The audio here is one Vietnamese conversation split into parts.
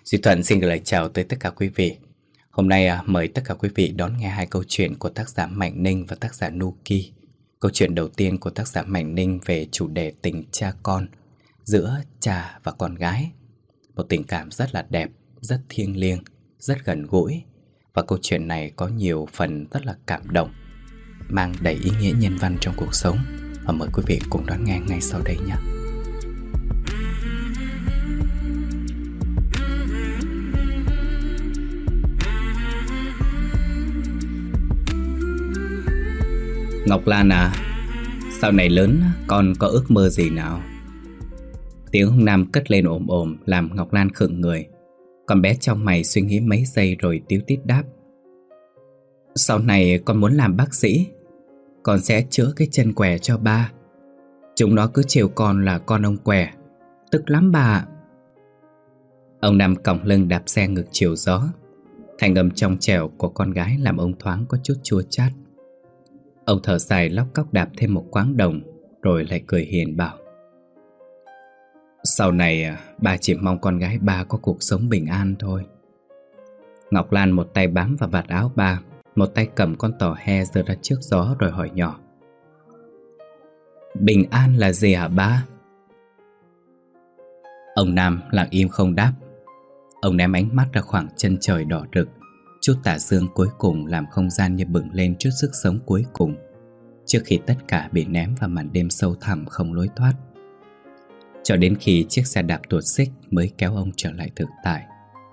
Duy Thuận xin gửi lời chào tới tất cả quý vị. Hôm nay mời tất cả quý vị đón nghe hai câu chuyện của tác giả Mạnh Ninh và tác giả Nuki. Câu chuyện đầu tiên của tác giả Mạnh Ninh về chủ đề tình cha con giữa cha và con gái. Một tình cảm rất là đẹp, rất thiêng liêng, rất gần gũi. Và câu chuyện này có nhiều phần rất là cảm động, mang đầy ý nghĩa nhân văn trong cuộc sống. Và mời quý vị cùng đón nghe ngay sau đây nhé. Ngọc Lan à, sau này lớn con có ước mơ gì nào? Tiếng ông Nam cất lên ồm ồm làm Ngọc Lan khựng người. Con bé trong mày suy nghĩ mấy giây rồi tíu tít đáp: Sau này con muốn làm bác sĩ. Con sẽ chữa cái chân què cho ba. Chúng nó cứ trêu con là con ông què. Tức lắm bà ạ. Ông Nam còng lưng đạp xe ngược chiều gió. Thanh âm trong trẻo của con gái làm ông thoáng có chút chua chát. Ông thở dài lóc cóc đạp thêm một quãng đồng, rồi lại cười hiền bảo: Sau này ba chỉ mong con gái ba có cuộc sống bình an thôi. Ngọc Lan một tay bám vào vạt áo ba, một tay cầm con tò he giơ ra trước gió rồi hỏi nhỏ: Bình an là gì hả ba? Ông Nam lặng im không đáp. Ông ném ánh mắt ra khoảng chân trời đỏ rực. Chút tà dương cuối cùng làm không gian như bừng lên chút sức sống cuối cùng, trước khi tất cả bị ném vào màn đêm sâu thẳm không lối thoát. Cho đến khi chiếc xe đạp tuột xích mới kéo ông trở lại thực tại.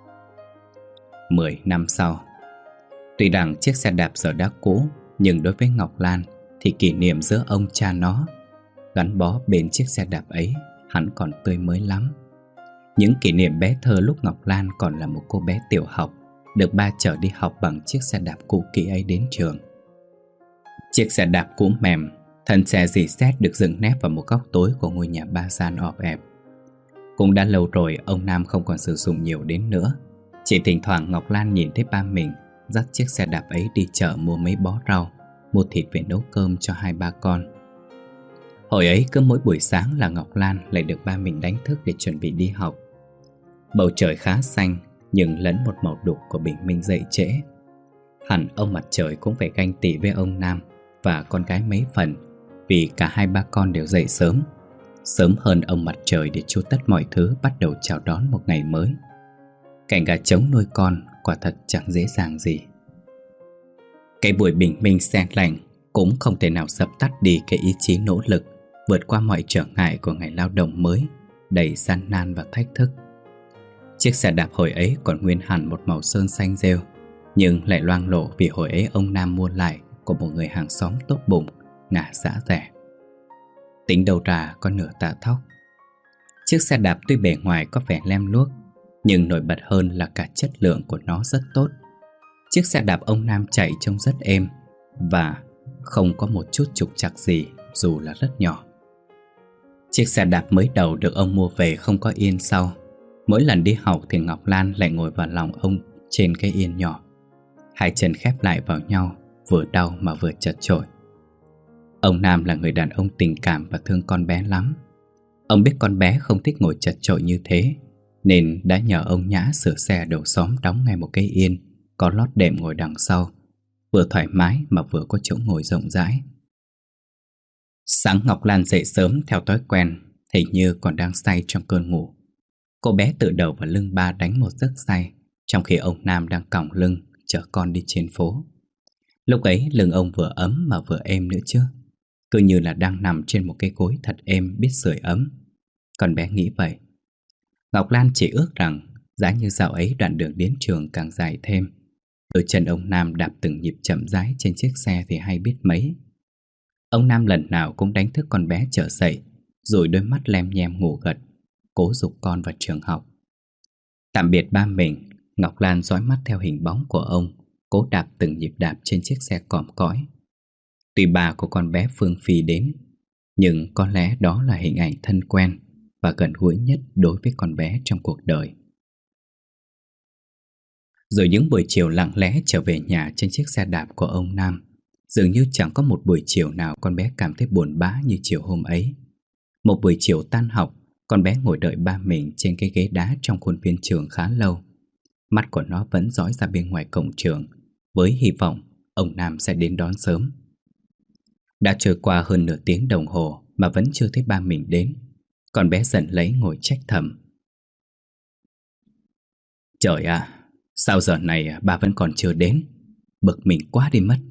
10 năm sau, tuy rằng chiếc xe đạp giờ đã cũ, nhưng đối với Ngọc Lan thì kỷ niệm giữa ông cha nó gắn bó bên chiếc xe đạp ấy hẳn còn tươi mới lắm. Những kỷ niệm bé thơ lúc Ngọc Lan còn là một cô bé tiểu học, được ba chở đi học bằng chiếc xe đạp cũ kỹ ấy đến trường. Chiếc xe đạp cũ mềm, thân xe rỉ sét được dựng nép vào một góc tối của ngôi nhà ba gian ọp ẹp. Cũng đã lâu rồi ông Nam không còn sử dụng nhiều đến nữa. Chỉ thỉnh thoảng Ngọc Lan nhìn thấy ba mình dắt chiếc xe đạp ấy đi chợ mua mấy bó rau, mua thịt về nấu cơm cho hai ba con. Hồi ấy cứ mỗi buổi sáng là Ngọc Lan lại được ba mình đánh thức để chuẩn bị đi học. Bầu trời khá xanh, nhưng lẫn một màu đục của bình minh dậy trễ. Hẳn ông mặt trời cũng phải ganh tị với ông Nam và con gái mấy phần, vì cả hai ba con đều dậy sớm, sớm hơn ông mặt trời để tru tất mọi thứ bắt đầu chào đón một ngày mới. Cảnh gà trống nuôi con quả thật chẳng dễ dàng gì. Cái buổi bình minh se lạnh cũng không thể nào dập tắt đi cái ý chí nỗ lực vượt qua mọi trở ngại của ngày lao động mới, đầy gian nan và thách thức. Chiếc xe đạp hồi ấy còn nguyên hẳn một màu sơn xanh rêu, nhưng lại loang lổ vì hồi ấy ông Nam mua lại của một người hàng xóm tốt bụng, ngả giá rẻ. Tính đâu ra có nửa tạ thóc. Chiếc xe đạp tuy bề ngoài có vẻ lem luốc, nhưng nổi bật hơn là cả chất lượng của nó rất tốt. Chiếc xe đạp ông Nam chạy trông rất êm và không có một chút trục trặc gì dù là rất nhỏ. Chiếc xe đạp mới đầu được ông mua về không có yên sau. Mỗi lần đi học thì Ngọc Lan lại ngồi vào lòng ông trên cái yên nhỏ, hai chân khép lại vào nhau, vừa đau mà vừa chật chội. Ông Nam là người đàn ông tình cảm và thương con bé lắm. Ông biết con bé không thích ngồi chật chội như thế, nên đã nhờ ông Nhã sửa xe đầu xóm đóng ngay một cái yên có lót đệm ngồi đằng sau, vừa thoải mái mà vừa có chỗ ngồi rộng rãi. Sáng Ngọc Lan dậy sớm theo thói quen, hình như còn đang say trong cơn ngủ. Cô bé tự đầu vào lưng ba đánh một giấc say, trong khi ông Nam đang cõng lưng chở con đi trên phố. Lúc ấy lưng ông vừa ấm mà vừa êm nữa chứ, cứ như là đang nằm trên một cái gối thật êm biết sưởi ấm. Con bé nghĩ vậy. Ngọc Lan chỉ ước rằng giá như dạo ấy đoạn đường đến trường càng dài thêm, đôi chân ông Nam đạp từng nhịp chậm rãi trên chiếc xe thì hay biết mấy. Ông Nam lần nào cũng đánh thức con bé trở dậy, rồi đôi mắt lem nhem ngủ gật, cố giục con vào trường học. Tạm biệt ba mình, Ngọc Lan dõi mắt theo hình bóng của ông, cố đạp từng nhịp đạp trên chiếc xe còm cõi. Tuy bà của con bé Phương Phi đến, nhưng có lẽ đó là hình ảnh thân quen và gần gũi nhất đối với con bé trong cuộc đời. Rồi những buổi chiều lặng lẽ trở về nhà trên chiếc xe đạp của ông Nam, dường như chẳng có một buổi chiều nào con bé cảm thấy buồn bã như chiều hôm ấy. Một buổi chiều tan học, con bé ngồi đợi ba mình trên cái ghế đá trong khuôn viên trường khá lâu, Mắt của nó vẫn dõi ra bên ngoài cổng trường, với hy vọng ông Nam sẽ đến đón sớm. Đã trôi qua hơn nửa tiếng đồng hồ mà vẫn chưa thấy ba mình đến. Con bé giận lấy ngồi trách thầm. Trời ạ, sao giờ này ba vẫn còn chưa đến? Bực mình quá đi mất.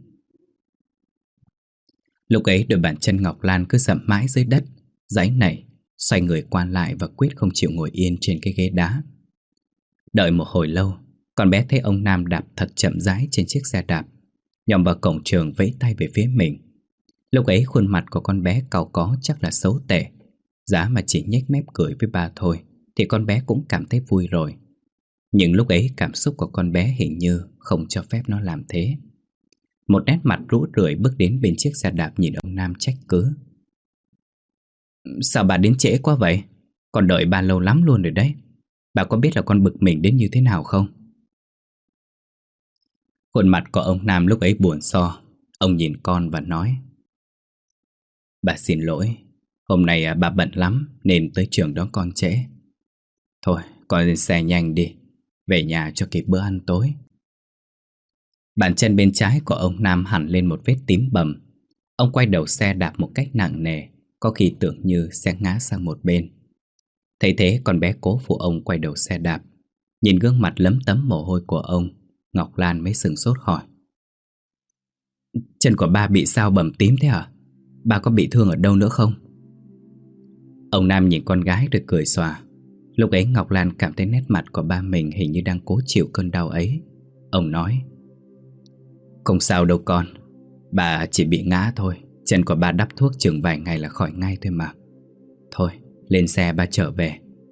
Lúc ấy đôi bàn chân Ngọc Lan cứ dậm mãi dưới đất, giãy nảy, xoay người qua lại và quyết không chịu ngồi yên trên cái ghế đá. Đợi một hồi lâu, con bé thấy ông Nam đạp thật chậm rãi trên chiếc xe đạp, nhòm vào cổng trường vẫy tay về phía mình. Lúc ấy khuôn mặt của con bé cau có chắc là xấu tệ. Giá mà chỉ nhếch mép cười với ba thôi thì con bé cũng cảm thấy vui rồi. Nhưng lúc ấy cảm xúc của con bé hình như không cho phép nó làm thế. Một nét mặt rũ rượi bước đến bên chiếc xe đạp nhìn ông Nam trách cứ. Sao bà đến trễ quá vậy? Con đợi bà lâu lắm luôn rồi đấy. Bà có biết là con bực mình đến như thế nào không? Khuôn mặt của ông Nam lúc ấy buồn so. Ông nhìn con và nói. Bà xin lỗi. Hôm nay bà bận lắm nên tới trường đón con trễ. Thôi, con lên xe nhanh đi, về nhà cho kịp bữa ăn tối. Bàn chân bên trái của ông Nam hẳn lên một vết tím bầm. Ông quay đầu xe đạp một cách nặng nề, có khi tưởng như sẽ ngã sang một bên. Thấy thế con bé cố phụ ông quay đầu xe đạp. Nhìn gương mặt lấm tấm mồ hôi của ông, Ngọc Lan mới sửng sốt hỏi. Chân của ba bị sao bầm tím thế hả? Ba có bị thương ở đâu nữa không? Ông Nam nhìn con gái rồi cười xòa. Lúc ấy Ngọc Lan cảm thấy nét mặt của ba mình hình như đang cố chịu cơn đau ấy. Ông nói. Không sao đâu con, bà chỉ bị ngã thôi. Chân của bà đắp thuốc chừng vài ngày là khỏi ngay thôi mà. Thôi, lên xe ba trở về.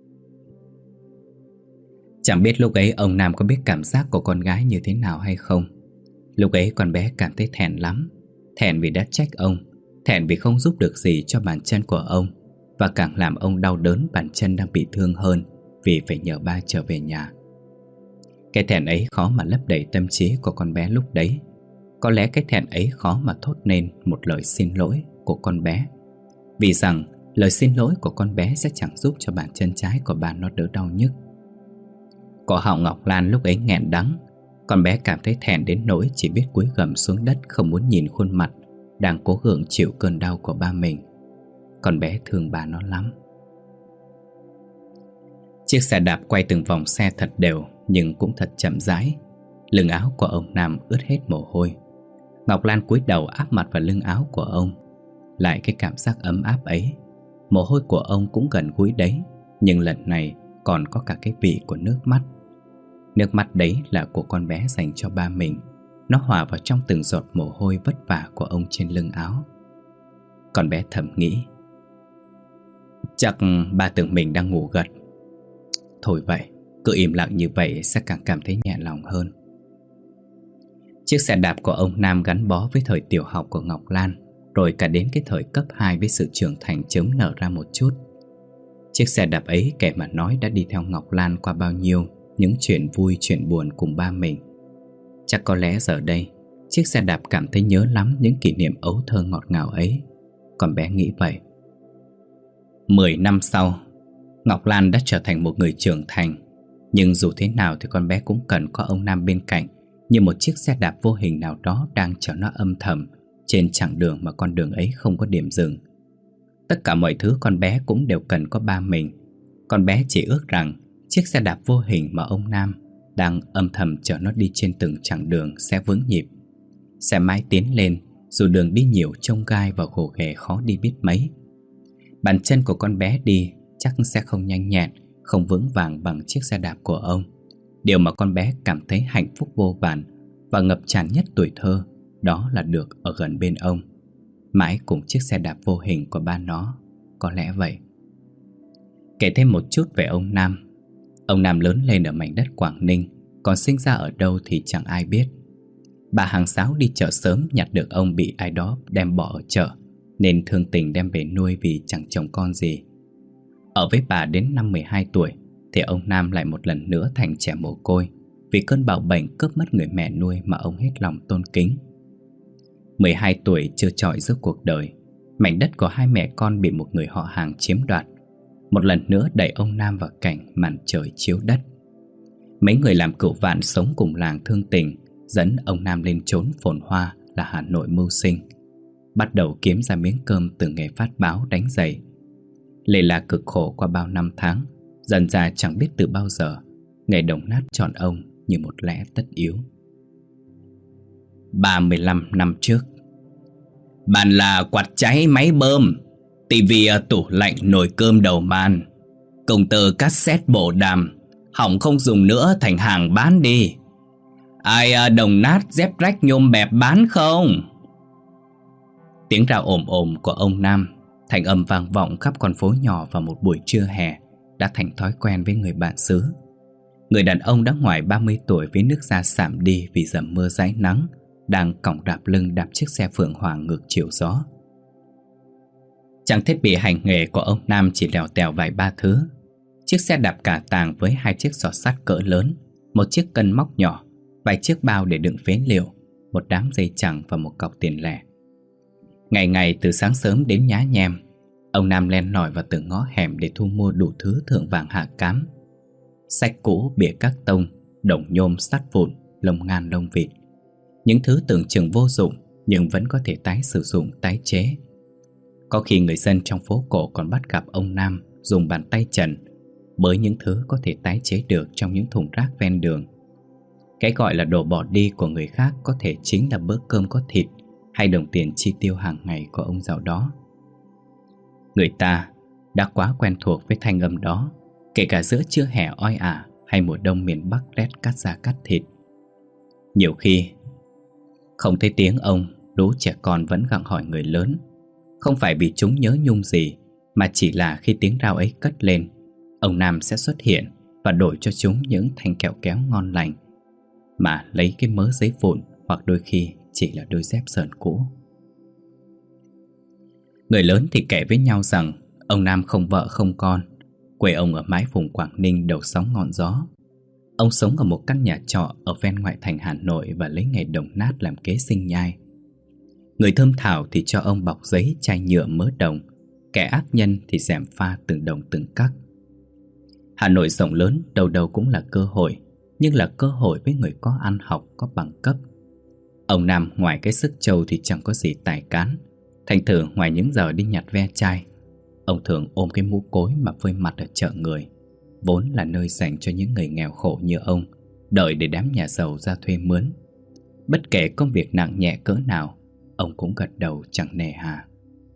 Chẳng biết lúc ấy ông Nam có biết cảm giác của con gái như thế nào hay không. Lúc ấy con bé cảm thấy thẹn lắm. Thẹn vì đã trách ông, thẹn vì không giúp được gì cho bàn chân của ông, và càng làm ông đau đớn bàn chân đang bị thương hơn vì phải nhờ ba trở về nhà. Cái thẹn ấy khó mà lấp đầy tâm trí của con bé lúc đấy. Có lẽ cái thẹn ấy khó mà thốt nên một lời xin lỗi của con bé, vì rằng lời xin lỗi của con bé sẽ chẳng giúp cho bàn chân trái của bà nó đỡ đau nhức. Cổ họng Ngọc Lan lúc ấy nghẹn đắng. Con bé cảm thấy thẹn đến nỗi chỉ biết cúi gằm xuống đất, không muốn nhìn khuôn mặt đang cố gượng chịu cơn đau của ba mình. Con bé thương bà nó lắm. Chiếc xe đạp quay từng vòng xe thật đều, nhưng cũng thật chậm rãi. Lưng áo của ông Nam ướt hết mồ hôi. Ngọc Lan cúi đầu áp mặt vào lưng áo của ông. Lại cái cảm giác ấm áp ấy. Mồ hôi của ông cũng gần gũi đấy, nhưng lần này còn có cả cái vị của nước mắt. Nước mắt đấy là của con bé dành cho ba mình. Nó hòa vào trong từng giọt mồ hôi vất vả của ông trên lưng áo. Con bé thầm nghĩ. Chắc ba tưởng mình đang ngủ gật. Thôi vậy, cứ im lặng như vậy sẽ càng cảm thấy nhẹ lòng hơn. Chiếc xe đạp của ông Nam gắn bó với thời tiểu học của Ngọc Lan, rồi cả đến cái thời cấp 2 với sự trưởng thành chớm nở ra một chút. Chiếc xe đạp ấy kể mà nói đã đi theo Ngọc Lan qua bao nhiêu những chuyện vui chuyện buồn cùng ba mình. Chắc có lẽ giờ đây chiếc xe đạp cảm thấy nhớ lắm những kỷ niệm ấu thơ ngọt ngào ấy. Con bé nghĩ vậy. 10 năm sau, Ngọc Lan đã trở thành một người trưởng thành. Nhưng dù thế nào thì con bé cũng cần có ông Nam bên cạnh, như một chiếc xe đạp vô hình nào đó đang chở nó âm thầm trên chặng đường mà con đường ấy không có điểm dừng. Tất cả mọi thứ con bé cũng đều cần có ba mình. Con bé chỉ ước rằng chiếc xe đạp vô hình mà ông Nam đang âm thầm chở nó đi trên từng chặng đường sẽ vững nhịp, sẽ mãi tiến lên dù đường đi nhiều chông gai và gồ ghề khó đi biết mấy. Bàn chân của con bé đi chắc sẽ không nhanh nhẹn, không vững vàng bằng chiếc xe đạp của ông. Điều mà con bé cảm thấy hạnh phúc vô vàn và ngập tràn nhất tuổi thơ, đó là được ở gần bên ông, mãi cùng chiếc xe đạp vô hình của ba nó. Có lẽ vậy. Kể thêm một chút về ông Nam. Ông Nam lớn lên ở mảnh đất Quảng Ninh, còn sinh ra ở đâu thì chẳng ai biết. Bà hàng xáo đi chợ sớm nhặt được ông bị ai đó đem bỏ ở chợ, nên thương tình đem về nuôi vì chẳng chồng con gì. Ở với bà đến năm 12 tuổi thì ông Nam lại một lần nữa thành trẻ mồ côi vì cơn bạo bệnh cướp mất người mẹ nuôi mà ông hết lòng tôn kính. 12 tuổi chưa trọi giữa cuộc đời, mảnh đất của hai mẹ con bị một người họ hàng chiếm đoạt, một lần nữa đẩy ông Nam vào cảnh màn trời chiếu đất. Mấy người làm cựu vạn sống cùng làng thương tình dẫn ông Nam lên chốn phồn hoa là Hà Nội mưu sinh, bắt đầu kiếm ra miếng cơm từ nghề phát báo đánh giày. Lê là cực khổ qua bao năm tháng, dần ra chẳng biết từ bao giờ nghề đồng nát chọn ông như một lẽ tất yếu. 35 năm trước, bàn là quạt cháy máy bơm, tivi tủ lạnh nồi cơm đầu màn, công tơ cassette bộ đàm hỏng không dùng nữa thành hàng bán đi. Ai đồng nát dép rách nhôm bẹp bán không? Tiếng rao ồm ồm của ông Nam thành âm vang vọng khắp con phố nhỏ vào một buổi trưa hè đã thành thói quen với người bạn xứ. Người đàn ông đã ngoài 30 tuổi với nước da sạm đi vì dầm mưa dáy nắng, đang cõng đạp lưng đạp chiếc xe Phượng Hoàng ngược chiều gió. Trang thiết bị hành nghề của ông Nam chỉ lèo tèo vài ba thứ: chiếc xe đạp cả tàng với 2 chiếc giỏ sắt cỡ lớn, một chiếc cân móc nhỏ, vài chiếc bao để đựng phế liệu, một đám dây chằng và một cọc tiền lẻ. Ngày ngày từ sáng sớm đến nhá nhem, ông Nam len lỏi vào từng ngõ hẻm để thu mua đủ thứ thượng vàng hạ cám: xách cũ, bìa các tông, đồng nhôm, sắt vụn, lông ngan lông vịt. Những thứ tưởng chừng vô dụng nhưng vẫn có thể tái sử dụng, tái chế. Có khi người dân trong phố cổ còn bắt gặp ông Nam dùng bàn tay trần bới những thứ có thể tái chế được trong những thùng rác ven đường. Cái gọi là đồ bỏ đi của người khác có thể chính là bữa cơm có thịt hay đồng tiền chi tiêu hàng ngày của ông giàu đó. Người ta đã quá quen thuộc với thanh âm đó, kể cả giữa trưa hè oi ả hay mùa đông miền Bắc rét cắt da cắt thịt. Nhiều khi không thấy tiếng ông, lũ trẻ con vẫn gặng hỏi người lớn, không phải vì chúng nhớ nhung gì, mà chỉ là khi tiếng rao ấy cất lên, ông Nam sẽ xuất hiện và đổi cho chúng những thanh kẹo kéo ngon lành, mà lấy cái mớ giấy vụn hoặc đôi khi chỉ là đôi dép sờn cũ. Người lớn thì kể với nhau rằng ông Nam không vợ không con, quê ông ở mái vùng Quảng Ninh đầu sóng ngọn gió. Ông sống ở một căn nhà trọ ở ven ngoại thành Hà Nội và lấy nghề đồng nát làm kế sinh nhai. Người thơm thảo thì cho ông bọc giấy, chai nhựa, mớ đồng, kẻ ác nhân thì gièm pha từng đồng từng cắc. Hà Nội rộng lớn, đâu đâu cũng là cơ hội, nhưng là cơ hội với người có ăn học, có bằng cấp. Ông Nam ngoài cái sức trâu thì chẳng có gì tài cán. Thành thử ngoài những giờ đi nhặt ve chai, ông thường ôm cái mũ cối mà phơi mặt ở chợ người, vốn là nơi dành cho những người nghèo khổ như ông, đợi để đám nhà giàu ra thuê mướn. Bất kể công việc nặng nhẹ cỡ nào, ông cũng gật đầu chẳng nề hà.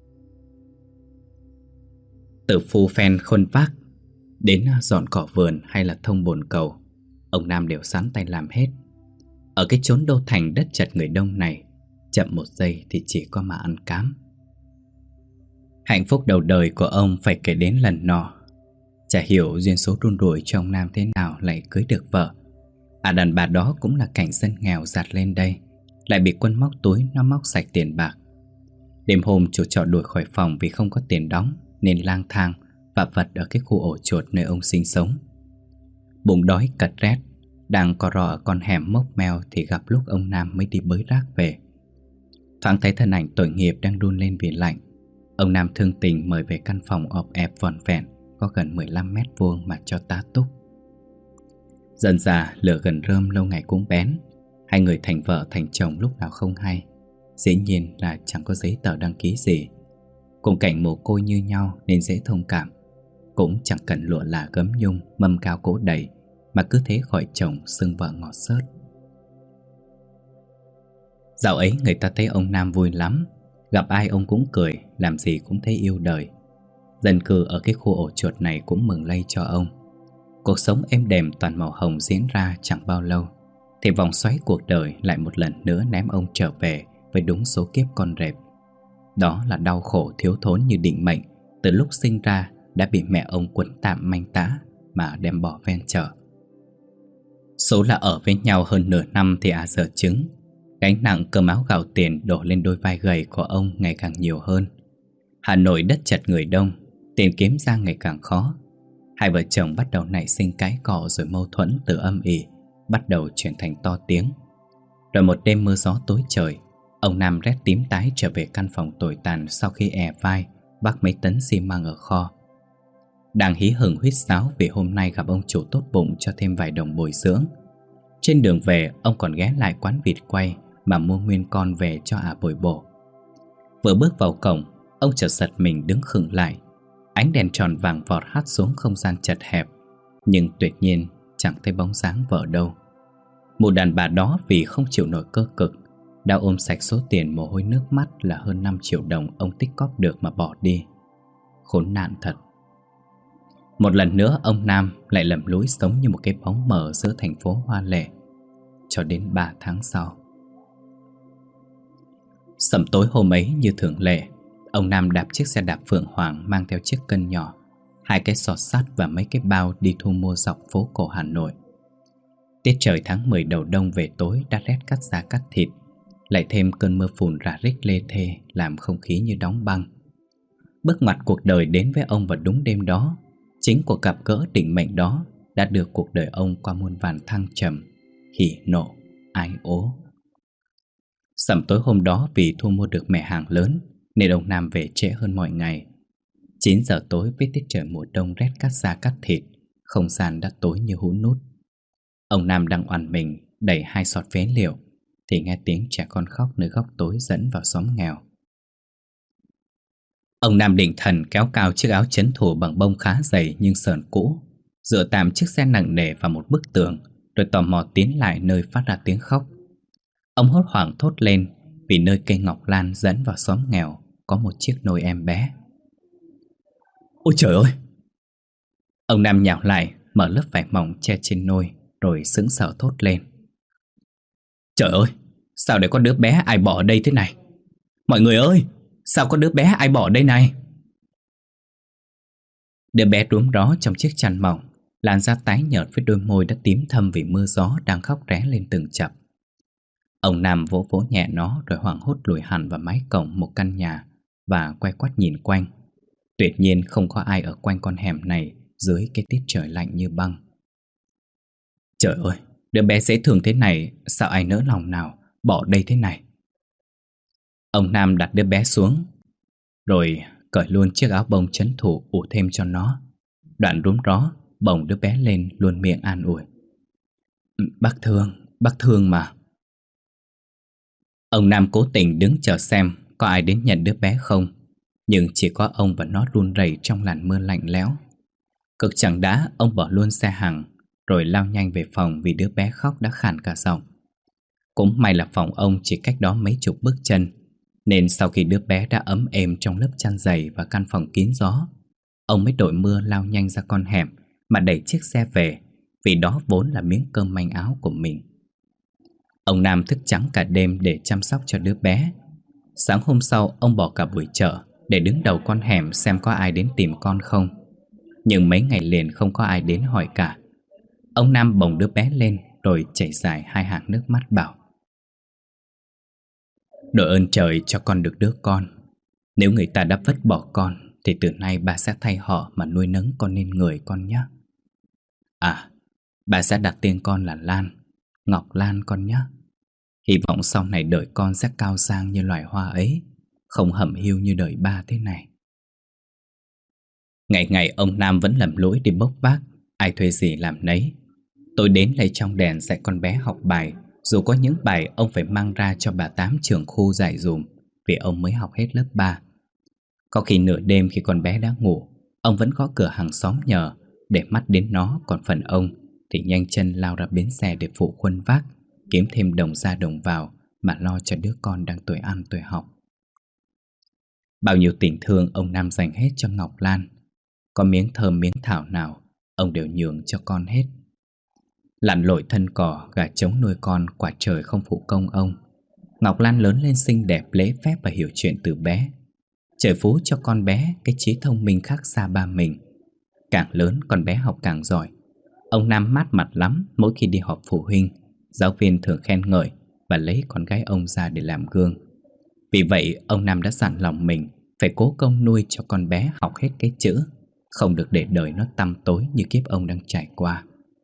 Từ phu phen khôn vác đến dọn cỏ vườn hay là thông bồn cầu, ông Nam đều sắn tay làm hết. Ở cái chốn đô thành đất chật người đông này, chậm một giây thì chỉ có mà ăn cám. Hạnh phúc đầu đời của ông phải kể đến lần nọ. Chả hiểu duyên số đun đuổi cho ông Nam thế nào lại cưới được vợ. Đàn bà đó cũng là cảnh dân nghèo dạt lên đây, lại bị quân móc túi nó móc sạch tiền bạc. Đêm hôm chủ trọ đuổi khỏi phòng vì không có tiền đóng, nên lang thang và vật ở cái khu ổ chuột nơi ông sinh sống. Bụng đói cật rét, đang co ro ở con hẻm mốc meo thì gặp lúc ông Nam mới đi bới rác về. Thoáng thấy thân ảnh tội nghiệp đang run lên vì lạnh, ông Nam thương tình mời về căn phòng ọp ẹp vỏn vẹn có gần 15 mét vuông mà cho tá túc. Dần dà lửa gần rơm lâu ngày cũng bén, hai người thành vợ thành chồng lúc nào không hay. Dĩ nhiên là chẳng có giấy tờ đăng ký gì, cùng cảnh mồ côi như nhau nên dễ thông cảm. Cũng chẳng cần lụa là gấm nhung, mâm cao cỗ đầy, mà cứ thế gọi chồng xưng vợ ngọt xớt. Dạo ấy người ta thấy ông Nam vui lắm, gặp ai ông cũng cười, làm gì cũng thấy yêu đời. Dân cư ở cái khu ổ chuột này cũng mừng lây cho ông. Cuộc sống êm đềm toàn màu hồng diễn ra chẳng bao lâu, thì vòng xoáy cuộc đời lại một lần nữa ném ông trở về với đúng số kiếp con rệp. Đó là đau khổ thiếu thốn như định mệnh, từ lúc sinh ra đã bị mẹ ông quấn tạm manh tã mà đem bỏ ven chợ. Số là ở với nhau hơn nửa năm thì dở chứng. Gánh nặng cơm áo gạo tiền đổ lên đôi vai gầy của ông ngày càng nhiều hơn. Hà Nội đất chật người đông, tiền kiếm ra ngày càng khó. Hai vợ chồng bắt đầu nảy sinh cãi cọ, rồi mâu thuẫn từ âm ỉ bắt đầu chuyển thành to tiếng. Rồi một đêm mưa gió tối trời, ông Nam rét tím tái trở về căn phòng tồi tàn sau khi vai vác mấy tấn xi măng ở kho. đang hí hửng huýt sáo vì hôm nay gặp ông chủ tốt bụng cho thêm vài đồng bồi dưỡng. Trên đường về, ông còn ghé lại quán vịt quay mà mua nguyên con về cho bồi bổ. Vừa bước vào cổng, ông chợt giật mình đứng khựng lại. Ánh đèn tròn vàng vọt hắt xuống không gian chật hẹp, nhưng tuyệt nhiên chẳng thấy bóng dáng vợ đâu. Một đàn bà đó vì không chịu nổi cơ cực đã ôm sạch số tiền mồ hôi nước mắt là hơn 5 triệu đồng ông tích cóp được mà bỏ đi. Khốn nạn thật. Một lần nữa ông Nam lại lầm lũi sống như một cái bóng mờ giữa thành phố hoa lệ. Cho đến 3 tháng sau. Sẩm tối hôm ấy như thường lệ, ông Nam đạp chiếc xe đạp Phượng Hoàng mang theo chiếc cân nhỏ, 2 cái xọt sắt và mấy cái bao đi thu mua dọc phố cổ Hà Nội. Tiết trời tháng 10 đầu đông về tối đã rét cắt da cắt thịt, lại thêm cơn mưa phùn rả rích lê thê làm không khí như đóng băng. Bước ngoặt cuộc đời đến với ông vào đúng đêm đó. Chính cuộc gặp gỡ định mệnh đó đã đưa cuộc đời ông qua muôn vàn thăng trầm, hỉ nộ, ái ố. Sẩm tối hôm đó vì thu mua được mẻ hàng lớn nên ông Nam về trễ hơn mọi ngày. 9 giờ tối với tiết trời mùa đông rét cắt da cắt thịt, không gian đã tối như hũ nút. Ông Nam đang oằn mình đẩy 2 xọt phế liệu thì nghe tiếng trẻ con khóc nơi góc tối dẫn vào xóm nghèo. Ông Nam định thần kéo cao chiếc áo trấn thủ bằng bông khá dày nhưng sờn cũ, dựa tạm chiếc xe nặng nề vào một bức tường, rồi tò mò tiến lại nơi phát ra tiếng khóc. Ông hốt hoảng thốt lên vì nơi cây ngọc lan dẫn vào xóm nghèo có một chiếc nôi em bé. Ôi trời ơi! Ông Nam nhào lại, mở lớp vải mỏng che trên nôi, rồi sững sờ thốt lên. Trời ơi! Sao để có đứa bé ai bỏ ở đây thế này? Mọi người ơi! Sao có đứa bé ai bỏ ở đây này? Đứa bé rúm ró trong chiếc chăn mỏng, làn da tái nhợt với đôi môi đã tím thâm vì mưa gió đang khóc ré lên từng chập. Ông Nam vỗ vỗ nhẹ nó rồi hoảng hốt lùi hẳn vào mái cổng một căn nhà và quay quắt nhìn quanh. Tuyệt nhiên không có ai ở quanh con hẻm này dưới cái tiết trời lạnh như băng. Trời ơi, đứa bé dễ thương thế này, sao ai nỡ lòng nào bỏ đây thế này? Ông Nam đặt đứa bé xuống, rồi cởi luôn chiếc áo bông trấn thủ ủ thêm cho nó. Đoạn rúm ró, bồng đứa bé lên luôn miệng an ủi. Bác thương mà. Ông Nam cố tình đứng chờ xem có ai đến nhận đứa bé không, nhưng chỉ có ông và nó run rẩy trong làn mưa lạnh lẽo. Cực chẳng đã, ông bỏ luôn xe hàng rồi lao nhanh về phòng vì đứa bé khóc đã khàn cả giọng. Cũng may là phòng ông chỉ cách đó mấy chục bước chân, nên sau khi đứa bé đã ấm êm trong lớp chăn dày và căn phòng kín gió, ông mới đội mưa lao nhanh ra con hẻm mà đẩy chiếc xe về, vì đó vốn là miếng cơm manh áo của mình. Ông Nam thức trắng cả đêm để chăm sóc cho đứa bé. Sáng hôm sau, ông bỏ cả buổi chợ để đứng đầu con hẻm xem có ai đến tìm con không. Nhưng mấy ngày liền không có ai đến hỏi cả. Ông Nam bồng đứa bé lên rồi chảy dài 2 hàng nước mắt bảo: Đội ơn trời cho con được đứa con. Nếu người ta đã vứt bỏ con thì từ nay bà sẽ thay họ mà nuôi nấng con nên người con nhé. À, bà sẽ đặt tên con là Lan, Ngọc Lan con nhé. Hy vọng sau này đời con sẽ cao sang như loài hoa ấy, không hẩm hiu như đời ba thế này. Ngày ngày ông Nam vẫn lầm lũi đi bốc vác, ai thuê gì làm nấy. Tôi đến lấy trong đèn dạy con bé học bài, dù có những bài ông phải mang ra cho bà Tám trưởng khu dạy dùm, vì ông mới học hết lớp 3. Có khi nửa đêm khi con bé đã ngủ, ông vẫn có cửa hàng xóm nhờ, để mắt đến nó. Còn phần ông thì nhanh chân lao ra bến xe để phụ khuân vác, kiếm thêm đồng ra đồng vào mà lo cho đứa con đang tuổi ăn tuổi học. Bao nhiêu tình thương ông Nam dành hết cho Ngọc Lan. Có miếng thơm miếng thảo nào ông đều nhường cho con hết. Lặn lội thân cỏ, gà trống nuôi con, quả trời không phụ công ông. Ngọc Lan lớn lên xinh đẹp, lễ phép và hiểu chuyện từ bé. Trời phú cho con bé cái trí thông minh khác xa ba mình. Càng lớn con bé học càng giỏi. Ông Nam mát mặt lắm mỗi khi đi họp phụ huynh. Giáo viên thường khen ngợi và lấy con gái ông ra để làm gương. Vì vậy ông Nam đã dặn lòng mình phải cố công nuôi cho con bé học hết cái chữ, không được để đời nó tăm tối như kiếp ông đang trải qua.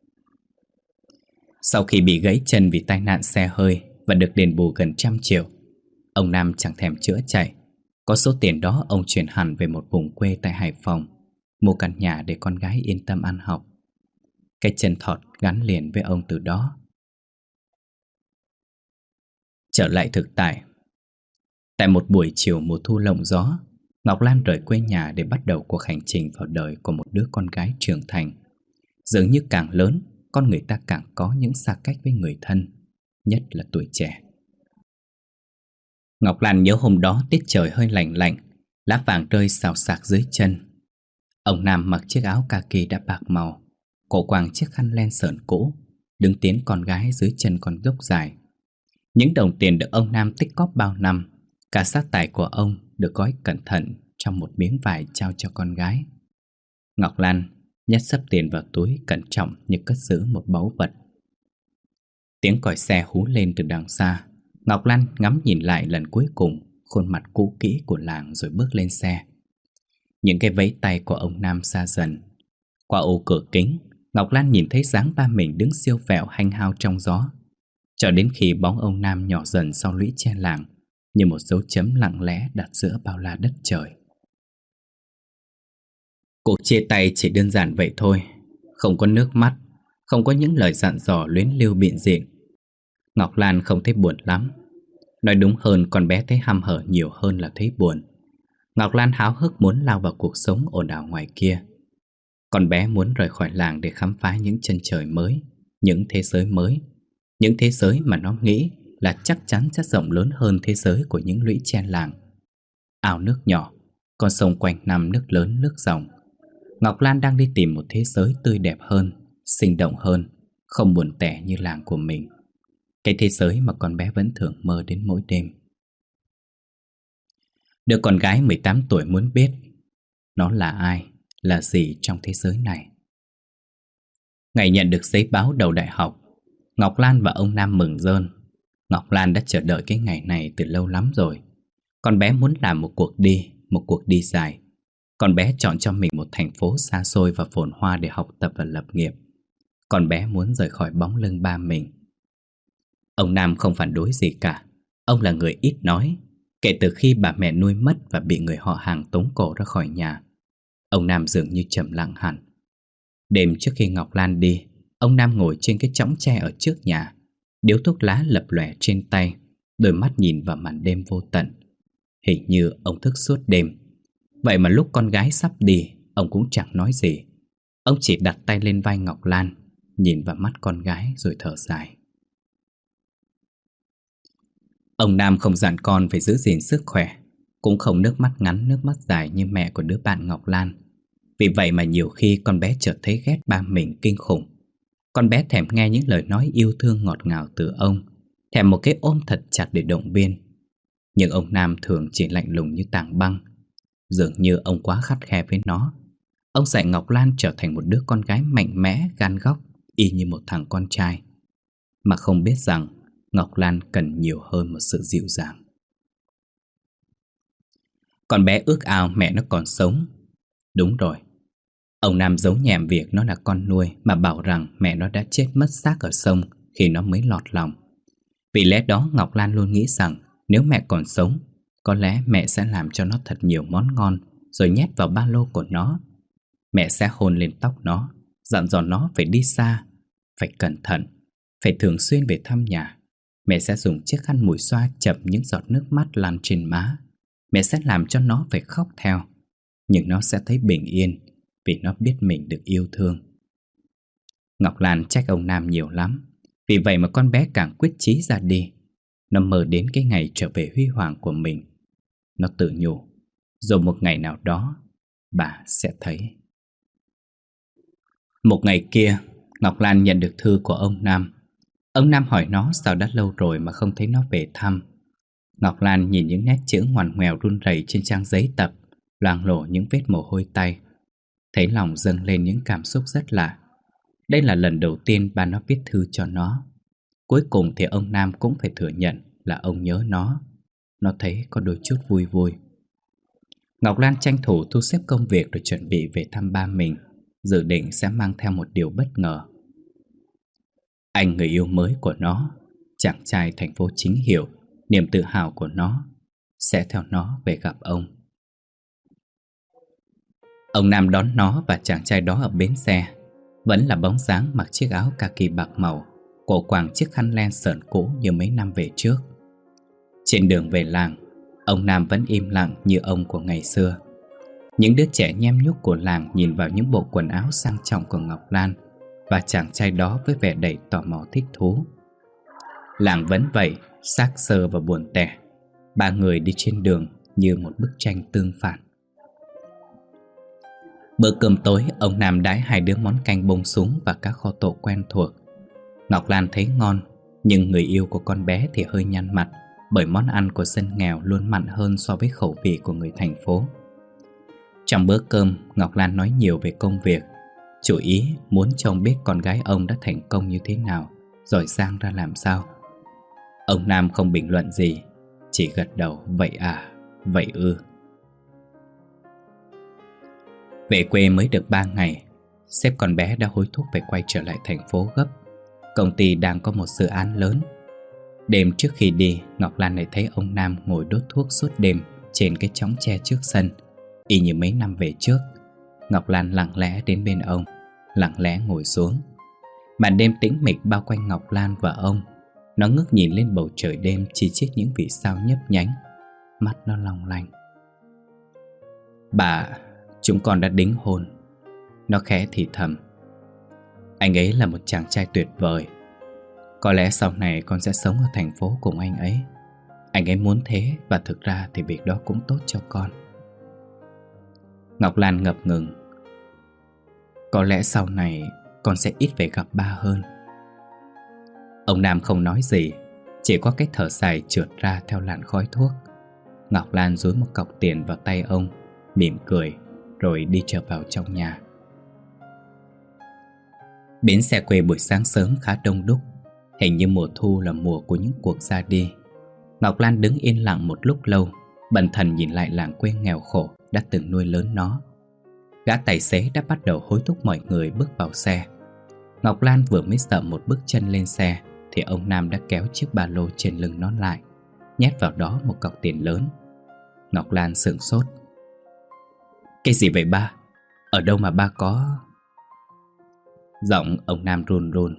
Sau khi bị gãy chân vì tai nạn xe hơi và được đền bù gần 100 triệu, ông Nam chẳng thèm chữa chạy. Có số tiền đó ông chuyển hẳn về một vùng quê tại Hải Phòng, mua căn nhà để con gái yên tâm ăn học. Cái chân thọt gắn liền với ông từ đó. Trở lại thực tại. Tại một buổi chiều mùa thu lộng gió, Ngọc Lan rời quê nhà để bắt đầu cuộc hành trình vào đời của một đứa con gái trưởng thành. Dường như càng lớn, con người ta càng có những xa cách với người thân, nhất là tuổi trẻ. Ngọc Lan nhớ hôm đó tiết trời hơi lạnh lạnh, lá vàng rơi xào xạc dưới chân. Ông Nam mặc chiếc áo kaki đã bạc màu, cổ quàng chiếc khăn len sờn cũ, đứng tiễn con gái dưới chân con dốc dài. Những đồng tiền được ông Nam tích cóp bao năm, cả xác tài của ông được gói cẩn thận trong một miếng vải trao cho con gái. Ngọc Lan nhét xấp tiền vào túi cẩn trọng như cất giữ một báu vật. Tiếng còi xe hú lên từ đằng xa. Ngọc Lan ngắm nhìn lại lần cuối cùng khuôn mặt cũ kỹ của làng rồi bước lên xe. Những cái vẫy tay của ông Nam xa dần. Qua ô cửa kính, Ngọc Lan nhìn thấy dáng ba mình đứng siêu vẹo hanh hao trong gió, cho đến khi bóng ông Nam nhỏ dần sau lũy tre làng, như một dấu chấm lặng lẽ đặt giữa bao la đất trời. Cuộc chia tay chỉ đơn giản vậy thôi, không có nước mắt, không có những lời dặn dò luyến lưu biện diện. Ngọc Lan không thấy buồn lắm. Nói đúng hơn, con bé thấy hăm hở nhiều hơn là thấy buồn. Ngọc Lan háo hức muốn lao vào cuộc sống ồn ào ngoài kia. Con bé muốn rời khỏi làng để khám phá những chân trời mới, những thế giới mới, những thế giới mà nó nghĩ là chắc chắn sẽ rộng lớn hơn thế giới của những lũy tre làng. Ao nước nhỏ, con sông quanh năm nước lớn nước dòng. Ngọc Lan đang đi tìm một thế giới tươi đẹp hơn, sinh động hơn, không buồn tẻ như làng của mình. Cái thế giới mà con bé vẫn thường mơ đến mỗi đêm. Đứa con gái 18 tuổi muốn biết nó là ai, là gì trong thế giới này. Ngày nhận được giấy báo đầu đại học, Ngọc Lan và ông Nam mừng rơn. Ngọc Lan đã chờ đợi cái ngày này từ lâu lắm rồi. Con bé muốn làm một cuộc đi dài. Con bé chọn cho mình một thành phố xa xôi và phồn hoa để học tập và lập nghiệp. Con bé muốn rời khỏi bóng lưng ba mình. Ông Nam không phản đối gì cả. Ông là người ít nói. Kể từ khi bà mẹ nuôi mất và bị người họ hàng tống cổ ra khỏi nhà, ông Nam dường như trầm lặng hẳn. Đêm trước khi Ngọc Lan đi, ông Nam ngồi trên cái chõng tre ở trước nhà, điếu thuốc lá lập lòe trên tay, đôi mắt nhìn vào màn đêm vô tận. Hình như ông thức suốt đêm. Vậy mà lúc con gái sắp đi, ông cũng chẳng nói gì. Ông chỉ đặt tay lên vai Ngọc Lan, nhìn vào mắt con gái rồi thở dài. Ông Nam không dặn con phải giữ gìn sức khỏe, cũng không nước mắt ngắn nước mắt dài như mẹ của đứa bạn Ngọc Lan. Vì vậy mà nhiều khi con bé chợt thấy ghét ba mình kinh khủng. Con bé thèm nghe những lời nói yêu thương ngọt ngào từ ông, thèm một cái ôm thật chặt để động viên. Nhưng ông Nam thường chỉ lạnh lùng như tảng băng. Dường như ông quá khắt khe với nó. Ông dạy Ngọc Lan trở thành một đứa con gái mạnh mẽ, gan góc, y như một thằng con trai, mà không biết rằng Ngọc Lan cần nhiều hơn một sự dịu dàng. Con bé ước ao mẹ nó còn sống. Đúng rồi, ông Nam giấu nhẹm việc nó là con nuôi mà bảo rằng mẹ nó đã chết mất xác ở sông khi nó mới lọt lòng. Vì lẽ đó Ngọc Lan luôn nghĩ rằng nếu mẹ còn sống, có lẽ mẹ sẽ làm cho nó thật nhiều món ngon rồi nhét vào ba lô của nó. Mẹ sẽ hôn lên tóc nó, dặn dò nó phải đi xa, phải cẩn thận, phải thường xuyên về thăm nhà. Mẹ sẽ dùng chiếc khăn mùi xoa chậm những giọt nước mắt lan trên má. Mẹ sẽ làm cho nó phải khóc theo, nhưng nó sẽ thấy bình yên vì nó biết mình được yêu thương. Ngọc Lan trách ông Nam nhiều lắm. Vì vậy mà con bé càng quyết chí ra đi. Nó mơ đến cái ngày trở về huy hoàng của mình. Nó tự nhủ, rồi một ngày nào đó bà sẽ thấy. Một ngày kia, Ngọc Lan nhận được thư của ông Nam. Ông Nam hỏi nó sao đã lâu rồi mà không thấy nó về thăm. Ngọc Lan nhìn những nét chữ ngoằn ngoèo run rẩy trên trang giấy tập, loang lổ những vết mồ hôi tay. Thấy lòng dâng lên những cảm xúc rất lạ. Đây là lần đầu tiên ba nó viết thư cho nó. Cuối cùng thì ông Nam cũng phải thừa nhận là ông nhớ nó. Nó thấy có đôi chút vui vui. Ngọc Lan tranh thủ thu xếp công việc rồi chuẩn bị về thăm ba mình, dự định sẽ mang theo một điều bất ngờ. Anh người yêu mới của nó, chàng trai thành phố chính hiệu, niềm tự hào của nó, sẽ theo nó về gặp ông. Ông Nam đón nó và chàng trai đó ở bến xe. Vẫn là bóng dáng mặc chiếc áo kaki bạc màu, cổ quàng chiếc khăn len sờn cũ như mấy năm về trước. Trên đường về làng, ông Nam vẫn im lặng như ông của ngày xưa. Những đứa trẻ nhem nhuốc của làng nhìn vào những bộ quần áo sang trọng của Ngọc Lan và chàng trai đó với vẻ đầy tò mò thích thú. Làng vẫn vậy, xác xơ và buồn tẻ. Ba người đi trên đường như một bức tranh tương phản. Bữa cơm tối, ông Nam đãi hai đứa món canh bông súng và cá kho tộ quen thuộc. Ngọc Lan thấy ngon, nhưng người yêu của con bé thì hơi nhăn mặt, bởi món ăn của dân nghèo luôn mặn hơn so với khẩu vị của người thành phố. Trong bữa cơm, Ngọc Lan nói nhiều về công việc, chủ ý muốn chồng biết con gái ông đã thành công như thế nào, giỏi giang ra làm sao. Ông Nam không bình luận gì, chỉ gật đầu vậy à, vậy ư. Về quê mới được 3 ngày, sếp con bé đã hối thúc phải quay trở lại thành phố gấp. Công ty đang có một dự án lớn. Đêm trước khi đi, Ngọc Lan lại thấy ông Nam ngồi đốt thuốc suốt đêm trên cái chõng tre trước sân, y như mấy năm về trước. Ngọc Lan lặng lẽ đến bên ông, lặng lẽ ngồi xuống. Màn đêm tĩnh mịch bao quanh Ngọc Lan và ông. Nó ngước nhìn lên bầu trời đêm chi chít những vì sao nhấp nhánh. Mắt nó long lanh. Bà, chúng con đã đính hôn. Nó khẽ thì thầm. Anh ấy là một chàng trai tuyệt vời. Có lẽ sau này con sẽ sống ở thành phố cùng anh ấy. Anh ấy muốn thế, và thực ra thì việc đó cũng tốt cho con. Ngọc Lan ngập ngừng. Có lẽ sau này con sẽ ít phải gặp ba hơn. Ông Nam không nói gì, chỉ có cái thở dài trượt ra theo làn khói thuốc. Ngọc Lan dúi một cọc tiền vào tay ông, mỉm cười, rồi đi trở vào trong nhà. Bến xe quê buổi sáng sớm khá đông đúc. Hình như mùa thu là mùa của những cuộc ra đi. Ngọc Lan đứng yên lặng một lúc lâu, bần thần nhìn lại làng quê nghèo khổ đã từng nuôi lớn nó. Gã tài xế đã bắt đầu hối thúc mọi người bước vào xe. Ngọc Lan vừa mới sợ một bước chân lên xe thì ông Nam đã kéo chiếc ba lô trên lưng nó lại, nhét vào đó một cọc tiền lớn. Ngọc Lan sửng sốt. Cái gì vậy ba? Ở đâu mà ba có... Giọng ông Nam run run.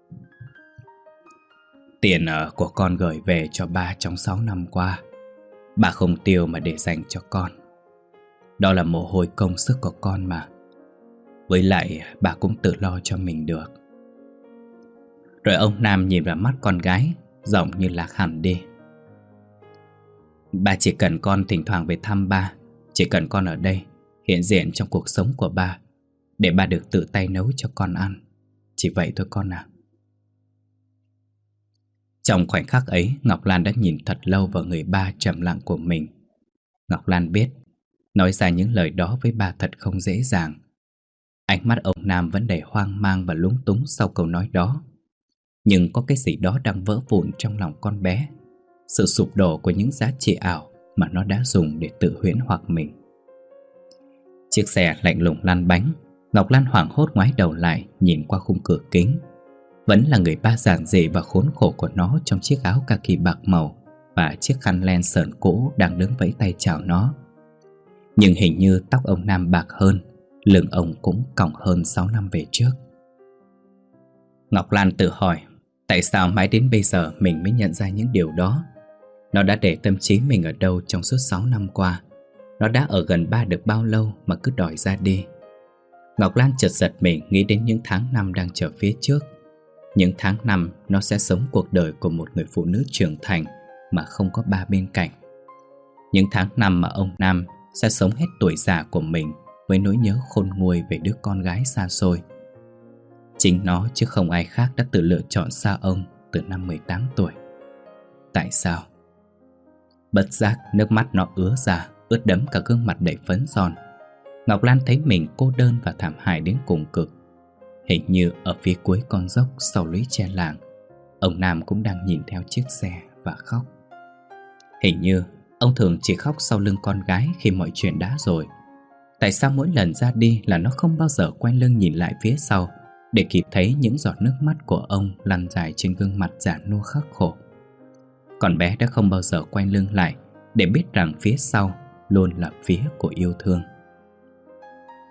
Tiền của con gửi về cho ba trong 6 năm qua. Ba không tiêu mà để dành cho con. Đó là mồ hôi công sức của con mà. Với lại bà cũng tự lo cho mình được. Rồi ông Nam nhìn vào mắt con gái, giọng như lạc hẳn đi. Ba chỉ cần con thỉnh thoảng về thăm ba. Chỉ cần con ở đây, hiện diện trong cuộc sống của ba, để ba được tự tay nấu cho con ăn. Chỉ vậy thôi con à. Trong khoảnh khắc ấy, Ngọc Lan đã nhìn thật lâu vào người ba trầm lặng của mình. Ngọc Lan biết, nói ra những lời đó với ba thật không dễ dàng. Ánh mắt ông Nam vẫn đầy hoang mang và lúng túng sau câu nói đó. Nhưng có cái gì đó đang vỡ vụn trong lòng con bé. Sự sụp đổ của những giá trị ảo mà nó đã dùng để tự huyễn hoặc mình. Chiếc xe lạnh lùng lăn bánh. Ngọc Lan hoảng hốt ngoái đầu lại, nhìn qua khung cửa kính. Vẫn là người ba giản dị và khốn khổ của nó trong chiếc áo kaki bạc màu và chiếc khăn len sờn cũ đang đứng vẫy tay chào nó. Nhưng hình như tóc ông Nam bạc hơn, lưng ông cũng còng hơn 6 năm về trước. Ngọc Lan tự hỏi, tại sao mãi đến bây giờ mình mới nhận ra những điều đó? Nó đã để tâm trí mình ở đâu trong suốt 6 năm qua? Nó đã ở gần ba được bao lâu mà cứ đòi ra đi? Ngọc Lan chợt giật mình nghĩ đến những tháng năm đang chờ phía trước. Những tháng năm nó sẽ sống cuộc đời của một người phụ nữ trưởng thành mà không có ba bên cạnh. Những tháng năm mà ông Nam sẽ sống hết tuổi già của mình với nỗi nhớ khôn nguôi về đứa con gái xa xôi. Chính nó chứ không ai khác đã tự lựa chọn xa ông từ năm 18 tuổi. Tại sao? Bất giác nước mắt nó ứa ra, ướt đẫm cả gương mặt đầy phấn son. Ngọc Lan thấy mình cô đơn và thảm hại đến cùng cực. Hình như ở phía cuối con dốc sau lũy tre làng, ông Nam cũng đang nhìn theo chiếc xe và khóc. Hình như ông thường chỉ khóc sau lưng con gái khi mọi chuyện đã rồi. Tại sao mỗi lần ra đi là nó không bao giờ quay lưng nhìn lại phía sau để kịp thấy những giọt nước mắt của ông lăn dài trên gương mặt già nua khắc khổ? Con bé đã không bao giờ quay lưng lại để biết rằng phía sau luôn là phía của yêu thương.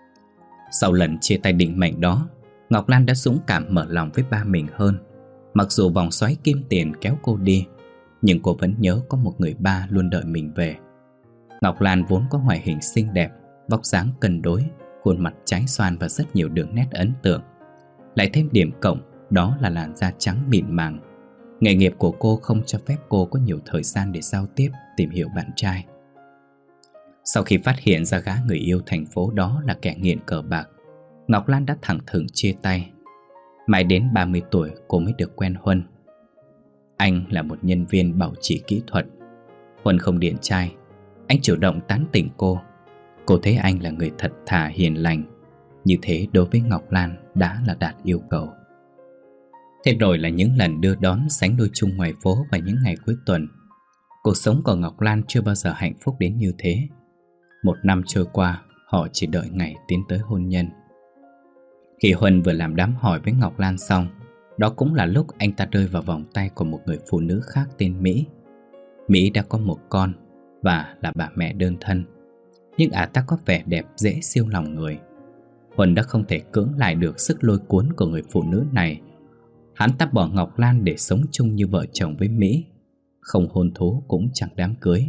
Sau lần chia tay định mệnh đó, Ngọc Lan đã dũng cảm mở lòng với ba mình hơn. Mặc dù vòng xoáy kim tiền kéo cô đi, nhưng cô vẫn nhớ có một người ba luôn đợi mình về. Ngọc Lan vốn có ngoại hình xinh đẹp, vóc dáng cân đối, khuôn mặt trái xoan và rất nhiều đường nét ấn tượng. Lại thêm điểm cộng, đó là làn da trắng mịn màng. Nghề nghiệp của cô không cho phép cô có nhiều thời gian để giao tiếp, tìm hiểu bạn trai. Sau khi phát hiện ra gã người yêu thành phố đó là kẻ nghiện cờ bạc, Ngọc Lan đã thẳng thừng chia tay. Mãi đến 30 tuổi cô mới được quen Huân. Anh là một nhân viên bảo trì kỹ thuật. Huân không điển trai. Anh chủ động tán tỉnh cô. Cô thấy anh là người thật thà hiền lành. Như thế đối với Ngọc Lan đã là đạt yêu cầu. Thế rồi là những lần đưa đón sánh đôi chung ngoài phố vào những ngày cuối tuần. Cuộc sống của Ngọc Lan chưa bao giờ hạnh phúc đến như thế. Một năm trôi qua, họ chỉ đợi ngày tiến tới hôn nhân. Khi Huân vừa làm đám hỏi với Ngọc Lan xong, đó cũng là lúc anh ta rơi vào vòng tay của một người phụ nữ khác tên Mỹ. Mỹ đã có một con và là bà mẹ đơn thân, nhưng ả ta có vẻ đẹp dễ siêu lòng người. Huân đã không thể cưỡng lại được sức lôi cuốn của người phụ nữ này. Hắn ta bỏ Ngọc Lan để sống chung như vợ chồng với Mỹ, không hôn thú cũng chẳng đám cưới.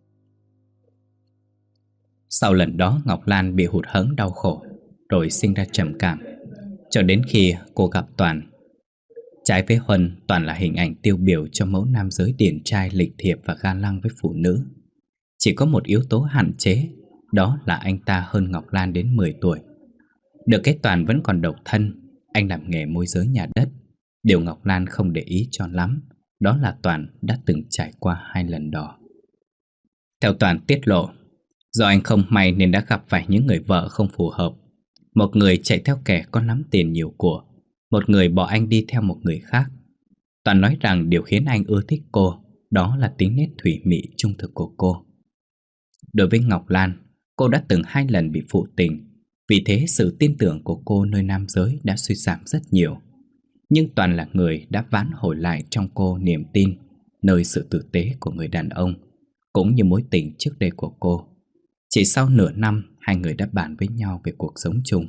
Sau lần đó Ngọc Lan bị hụt hẫng đau khổ, rồi sinh ra trầm cảm. Cho đến khi cô gặp Toàn. Trái với Huân, Toàn là hình ảnh tiêu biểu cho mẫu nam giới điển trai, lịch thiệp và ga lăng với phụ nữ. Chỉ có một yếu tố hạn chế, đó là anh ta hơn Ngọc Lan đến 10 tuổi. Được cái Toàn vẫn còn độc thân, anh làm nghề môi giới nhà đất. Điều Ngọc Lan không để ý cho lắm, đó là Toàn đã từng trải qua 2 lần đò. Theo Toàn tiết lộ, do anh không may nên đã gặp phải những người vợ không phù hợp. Một người chạy theo kẻ có lắm tiền nhiều của, một người bỏ anh đi theo một người khác. Toàn nói rằng điều khiến anh ưa thích cô, đó là tính nết thủy mị trung thực của cô. Đối với Ngọc Lan, cô đã từng 2 lần bị phụ tình. Vì thế sự tin tưởng của cô nơi nam giới đã suy giảm rất nhiều. Nhưng Toàn là người đã vãn hồi lại trong cô niềm tin nơi sự tử tế của người đàn ông, cũng như mối tình trước đây của cô. Chỉ sau nửa năm, hai người đã bàn với nhau về cuộc sống chung.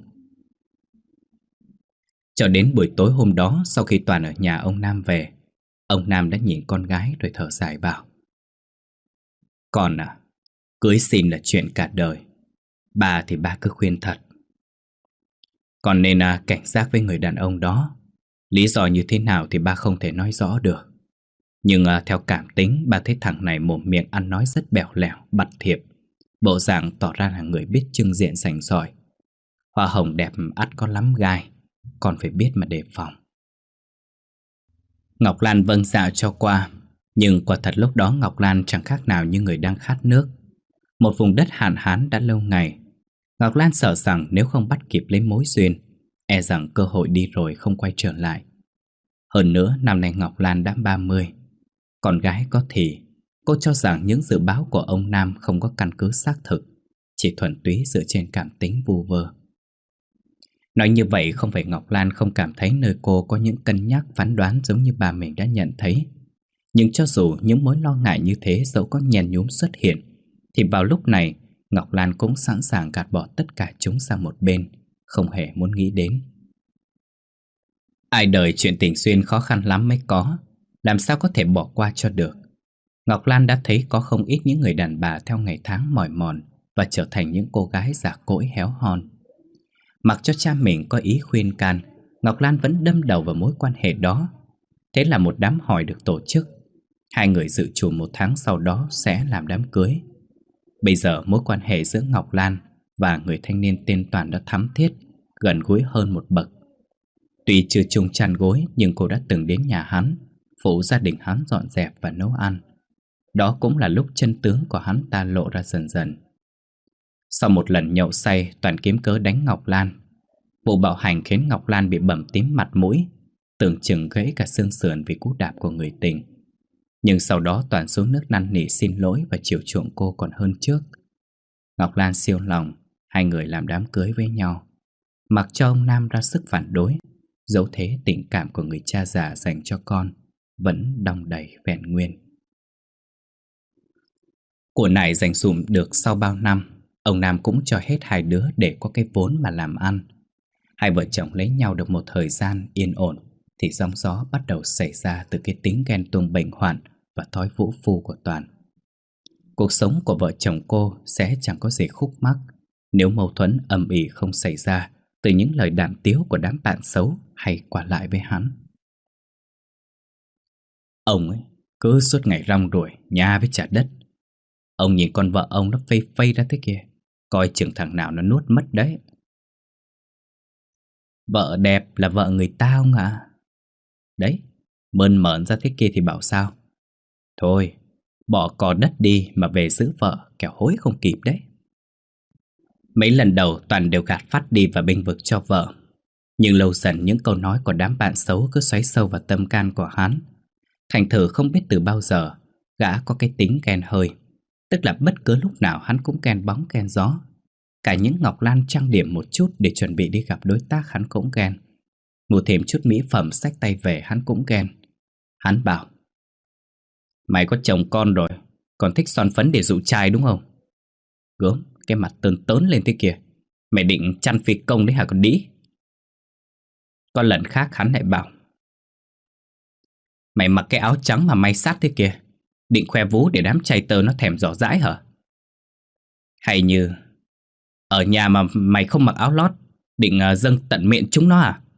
Cho đến buổi tối hôm đó, sau khi Toàn ở nhà ông Nam về, ông Nam đã nhìn con gái rồi thở dài bảo: "Con à, cưới xin là chuyện cả đời. Ba thì ba cứ khuyên thật. Con nên cảnh giác với người đàn ông đó. Lý do như thế nào thì ba không thể nói rõ được. Nhưng theo cảm tính, ba thấy thằng này mồm miệng ăn nói rất bèo lẻo, bặt thiệp. Bộ dạng tỏ ra là người biết trưng diện rành rỏi. Hoa hồng đẹp ắt có lắm gai, con phải biết mà đề phòng." Ngọc Lan vâng dạ cho qua. Nhưng quả thật lúc đó Ngọc Lan chẳng khác nào như người đang khát nước. Một vùng đất hạn hán đã lâu ngày. Ngọc Lan sợ rằng nếu không bắt kịp lấy mối duyên, e rằng cơ hội đi rồi không quay trở lại. Hơn nữa năm nay Ngọc Lan đã 30. Con gái có thì, cô cho rằng những dự báo của ông Nam không có căn cứ xác thực, chỉ thuần túy dựa trên cảm tính vu vơ. Nói như vậy không phải Ngọc Lan không cảm thấy nơi cô có những cân nhắc phán đoán giống như bà mình đã nhận thấy. Nhưng cho dù những mối lo ngại như thế dẫu có nhen nhúm xuất hiện, thì vào lúc này Ngọc Lan cũng sẵn sàng gạt bỏ tất cả chúng sang một bên, không hề muốn nghĩ đến. Ai đời chuyện tình duyên khó khăn lắm mới có, làm sao có thể bỏ qua cho được. Ngọc Lan đã thấy có không ít những người đàn bà theo ngày tháng mỏi mòn và trở thành những cô gái già cỗi héo hon. Mặc cho cha mình có ý khuyên can, Ngọc Lan vẫn đâm đầu vào mối quan hệ đó. Thế là một đám hỏi được tổ chức. Hai người dự trù 1 tháng sau đó sẽ làm đám cưới. Bây giờ mối quan hệ giữa Ngọc Lan và người thanh niên tên Toàn đã thắm thiết, gần gũi hơn một bậc. Tuy chưa chung chăn gối nhưng cô đã từng đến nhà hắn, phụ gia đình hắn dọn dẹp và nấu ăn. Đó cũng là lúc chân tướng của hắn ta lộ ra dần dần. Sau một lần nhậu say, Toàn kiếm cớ đánh Ngọc Lan. Vụ bạo hành khiến Ngọc Lan bị bầm tím mặt mũi, tưởng chừng gãy cả xương sườn vì cú đạp của người tình. Nhưng sau đó Toàn xuống nước năn nỉ xin lỗi và chiều chuộng cô còn hơn trước. Ngọc Lan siêu lòng, hai người làm đám cưới với nhau. Mặc cho ông Nam ra sức phản đối, dẫu thế tình cảm của người cha già dành cho con vẫn đong đầy vẹn nguyên. Của nải dành dụm được sau bao năm, Ông Nam cũng cho hết hai đứa để có cái vốn mà làm ăn. Hai vợ chồng lấy nhau được một thời gian yên ổn thì sóng gió bắt đầu xảy ra từ cái tính ghen tuông bệnh hoạn và thói vũ phu của Toàn. Cuộc sống của vợ chồng cô sẽ chẳng có gì khúc mắc nếu mâu thuẫn ầm ĩ không xảy ra từ những lời đàm tiếu của đám bạn xấu hay qua lại với hắn. Ông ấy cứ suốt ngày rong ruổi nhà với trả đất. Ông nhìn con vợ ông nó phây phây ra thế kìa, coi chừng thằng nào nó nuốt mất đấy. Vợ đẹp là vợ người ta không ạ? Đấy, mơn mởn ra thế kia thì bảo sao? Thôi, bỏ cò đất đi mà về giữ vợ, kẻo hối không kịp đấy. Mấy lần đầu Toàn đều gạt phắt đi và bênh vực cho vợ. Nhưng lâu dần những câu nói của đám bạn xấu cứ xoáy sâu vào tâm can của hắn. Thành thử không biết từ bao giờ gã có cái tính ghen hơi. Tức là bất cứ lúc nào hắn cũng ghen bóng ghen gió. Cả những Ngọc Lan trang điểm một chút để chuẩn bị đi gặp đối tác hắn cũng ghen. Mua thêm chút mỹ phẩm xách tay về hắn cũng ghen. Hắn bảo: mày có chồng con rồi, còn thích son phấn để dụ trai đúng không? Gớm, cái mặt tơn tớn lên thế kìa. Mày định chăn phi công đấy hả con đĩ? Có lần khác hắn lại bảo: mày mặc cái áo trắng mà may sát thế kìa, định khoe vú để đám trai tơ nó thèm dò dãi hả? Hay như ở nhà mà mày không mặc áo lót, định dâng tận miệng chúng nó à?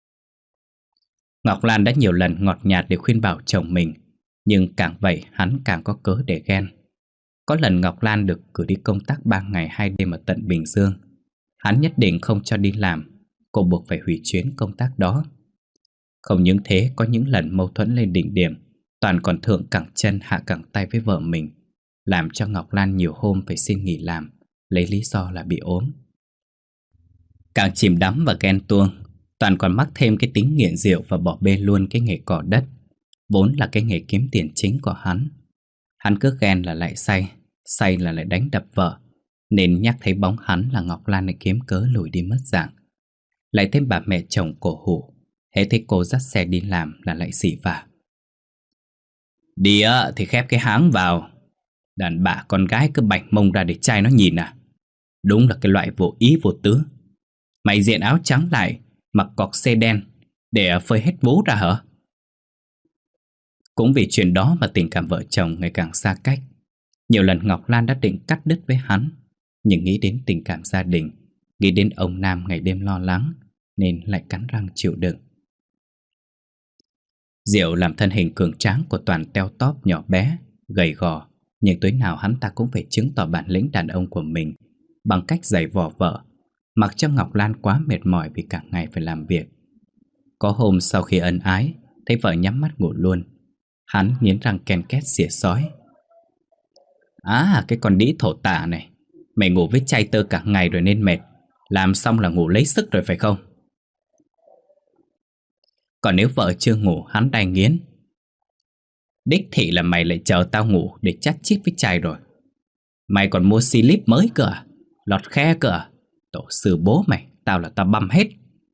Ngọc Lan đã nhiều lần ngọt nhạt để khuyên bảo chồng mình, nhưng càng vậy hắn càng có cớ để ghen. Có lần Ngọc Lan được cử đi công tác 3 ngày 2 đêm ở tận Bình Dương. Hắn nhất định không cho đi làm, cô buộc phải hủy chuyến công tác đó. Không những thế, có những lần mâu thuẫn lên đỉnh điểm, Toàn còn thượng cẳng chân hạ cẳng tay với vợ mình, làm cho Ngọc Lan nhiều hôm phải xin nghỉ làm, lấy lý do là bị ốm. Càng chìm đắm và ghen tuông, Toàn còn mắc thêm cái tính nghiện rượu và bỏ bê luôn cái nghề cỏ đất, vốn là cái nghề kiếm tiền chính của hắn. Hắn cứ ghen là lại say, say là lại đánh đập vợ, nên nhắc thấy bóng hắn là Ngọc Lan lại kiếm cớ lùi đi mất dạng. Lại thêm bà mẹ chồng cổ hủ, hễ thấy cô dắt xe đi làm là lại xỉ vả: đi á thì khép cái háng vào, đàn bà con gái cứ bảnh mông ra để trai nó nhìn à? Đúng là cái loại vô ý vô tứ. Mày diện áo trắng lại, mặc cọc xe đen để phơi hết vú ra hả? Cũng vì chuyện đó mà tình cảm vợ chồng ngày càng xa cách. Nhiều lần Ngọc Lan đã định cắt đứt với hắn, nhưng nghĩ đến tình cảm gia đình, nghĩ đến ông Nam ngày đêm lo lắng, nên lại cắn răng chịu đựng. Diệu làm thân hình cường tráng của Toàn teo tóp nhỏ bé, gầy gò, nhưng tối nào hắn ta cũng phải chứng tỏ bản lĩnh đàn ông của mình bằng cách giày vò vợ, mặc cho Ngọc Lan quá mệt mỏi vì cả ngày phải làm việc. Có hôm sau khi ân ái, thấy vợ nhắm mắt ngủ luôn, hắn nghiến răng ken két xỉa xói: à, cái con đĩ thổ tả này, mày ngủ với trai tơ cả ngày rồi nên mệt, làm xong là ngủ lấy sức rồi phải không? Còn nếu vợ chưa ngủ, hắn đành nghiến: đích thị là mày lại chờ tao ngủ để chát chít với trai rồi. Mày còn mua slip mới cơ à? Lọt khe cơ à? Tổ sư bố mày, tao là tao băm hết.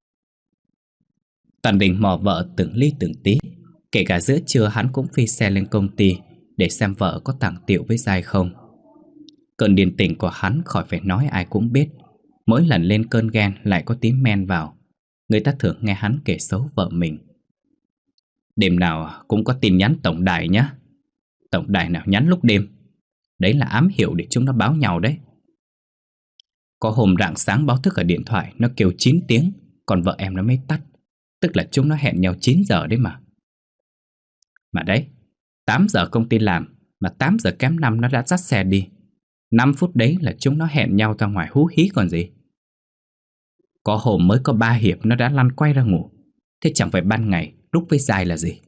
Toàn định mò vợ từng ly từng tí. Kể cả giữa trưa hắn cũng phi xe lên công ty để xem vợ có tàng tiệu với dai không. Cơn điên tình của hắn khỏi phải nói ai cũng biết. Mỗi lần lên cơn ghen lại có tí men vào. Người ta thường nghe hắn kể xấu vợ mình. Đêm nào cũng có tin nhắn tổng đài nhá. Tổng đài nào nhắn lúc đêm, đấy là ám hiệu để chúng nó báo nhau đấy. Có hôm rạng sáng báo thức ở điện thoại nó kêu 9 tiếng, còn vợ em nó mới tắt. Tức là chúng nó hẹn nhau 9 giờ đấy mà. Mà đấy, 8 giờ công ty làm, mà 8 giờ kém 5 nó đã dắt xe đi. 5 phút đấy là chúng nó hẹn nhau ra ngoài hú hí còn gì. Có hôm mới có 3 hiệp nó đã lăn quay ra ngủ. Thế chẳng phải ban ngày lúc với dai là gì.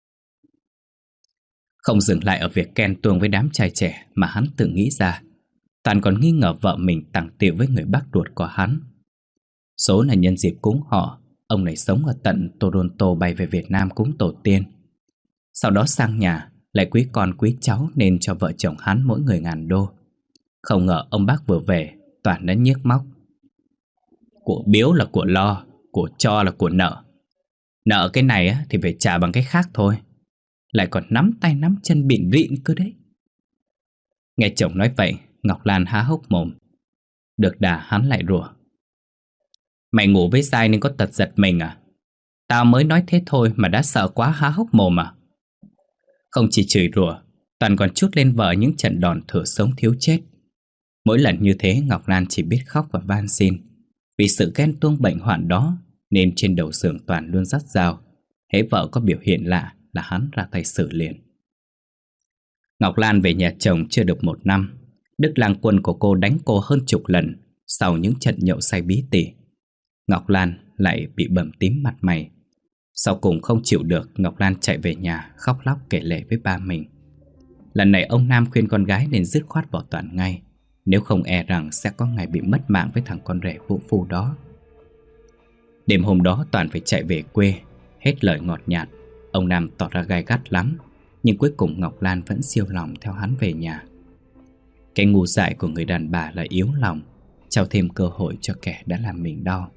Không dừng lại ở việc ghen tuông với đám trai trẻ mà hắn tự nghĩ ra, Toàn còn nghi ngờ vợ mình tàng tiệu với người bác ruột của hắn. Số là nhân dịp cúng họ, ông này sống ở tận Toronto bay về Việt Nam cúng tổ tiên. Sau đó sang nhà, lại quý con quý cháu nên cho vợ chồng hắn mỗi người $1,000. Không ngờ ông bác vừa về, Toàn đã nhiếc móc: của biếu là của lo, của cho là của nợ. Nợ cái này thì phải trả bằng cái khác thôi. Lại còn nắm tay nắm chân bịn rịn cơ đấy. Nghe chồng nói vậy, Ngọc Lan há hốc mồm. Được đà hắn lại rủa. Mày ngủ với dai nên có tật giật mình à? Tao mới nói thế thôi mà đã sợ quá há hốc mồm à? Không chỉ chửi rủa, Toàn còn trút lên vợ những trận đòn thửa sống thiếu chết. Mỗi lần như thế Ngọc Lan chỉ biết khóc và van xin. Vì sự ghen tuông bệnh hoạn đó nên trên đầu giường Toàn luôn dắt dao. Hễ vợ có biểu hiện lạ là hắn ra tay xử liền. Ngọc Lan về nhà chồng chưa được 1 năm, Đức lang quân của cô đánh cô hơn chục lần. Sau những trận nhậu say bí tỉ, Ngọc Lan lại bị bầm tím mặt mày. Sau cùng không chịu được, Ngọc Lan chạy về nhà khóc lóc kể lể với ba mình. Lần này ông Nam khuyên con gái nên dứt khoát bỏ Toàn ngay, nếu không e rằng sẽ có ngày bị mất mạng với thằng con rể vũ phu đó. Đêm hôm đó Toàn phải chạy về quê. Hết lời ngọt nhạt, ông Nam tỏ ra gai gắt lắm. Nhưng cuối cùng Ngọc Lan vẫn siêu lòng theo hắn về nhà. Cái ngu dại của người đàn bà là yếu lòng, trao thêm cơ hội cho kẻ đã làm mình đau.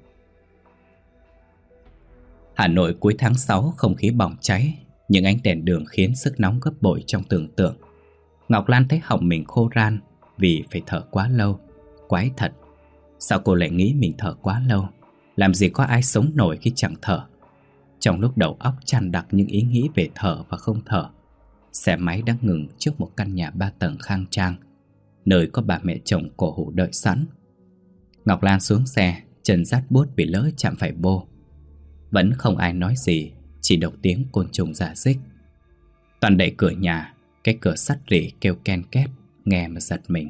Hà Nội cuối tháng 6 không khí bỏng cháy. Những ánh đèn đường khiến sức nóng gấp bội trong tưởng tượng. Ngọc Lan thấy họng mình khô ran vì phải thở quá lâu. Quái thật, sao cô lại nghĩ mình thở quá lâu? Làm gì có ai sống nổi khi chẳng thở. Trong lúc đầu óc tràn đặc những ý nghĩ về thở và không thở, xe máy đang ngừng trước một căn nhà 3 tầng khang trang, nơi có bà mẹ chồng cổ hủ đợi sẵn. Ngọc Lan xuống xe, chân rát buốt vì lỡ chạm phải bô. Vẫn không ai nói gì, chỉ độc tiếng côn trùng rả rích. Toàn đẩy cửa nhà, cái cửa sắt rỉ kêu ken két, nghe mà giật mình.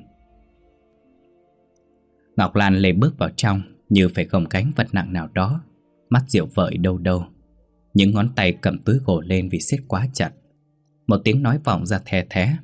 Ngọc Lan lê bước vào trong như phải gồng gánh vật nặng nào đó, mắt dịu vợi đâu đâu. Những ngón tay cầm túi gồ lên vì siết quá chặt. Một tiếng nói vọng ra the thé.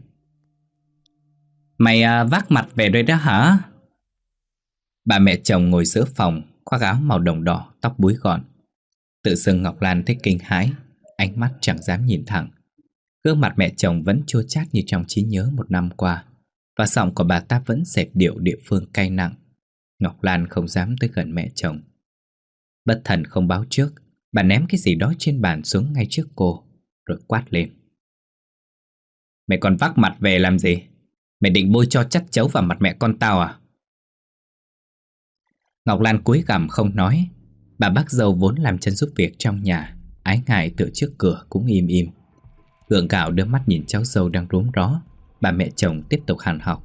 Mày vác mặt về rồi đó hả? Bà mẹ chồng ngồi giữa phòng, khoác áo màu đồng đỏ, tóc búi gọn. Tự dưng Ngọc Lan thấy kinh hãi, ánh mắt chẳng dám nhìn thẳng. Gương mặt mẹ chồng vẫn chua chát như trong trí nhớ 1 năm qua, và giọng của bà ta vẫn dệt điệu địa phương cay nặng. Ngọc Lan không dám tới gần mẹ chồng. Bất thần không báo trước, bà ném cái gì đó trên bàn xuống ngay trước cô, rồi quát lên. Mày còn vác mặt về làm gì? Mày định bôi cho chất chấu vào mặt mẹ con tao à? Ngọc Lan cúi gằm không nói. Bà bác dâu vốn làm chân giúp việc trong nhà, ái ngại tựa trước cửa cũng im im. Gượng gạo đưa mắt nhìn cháu dâu đang rúm ró. Bà mẹ chồng tiếp tục hàn học.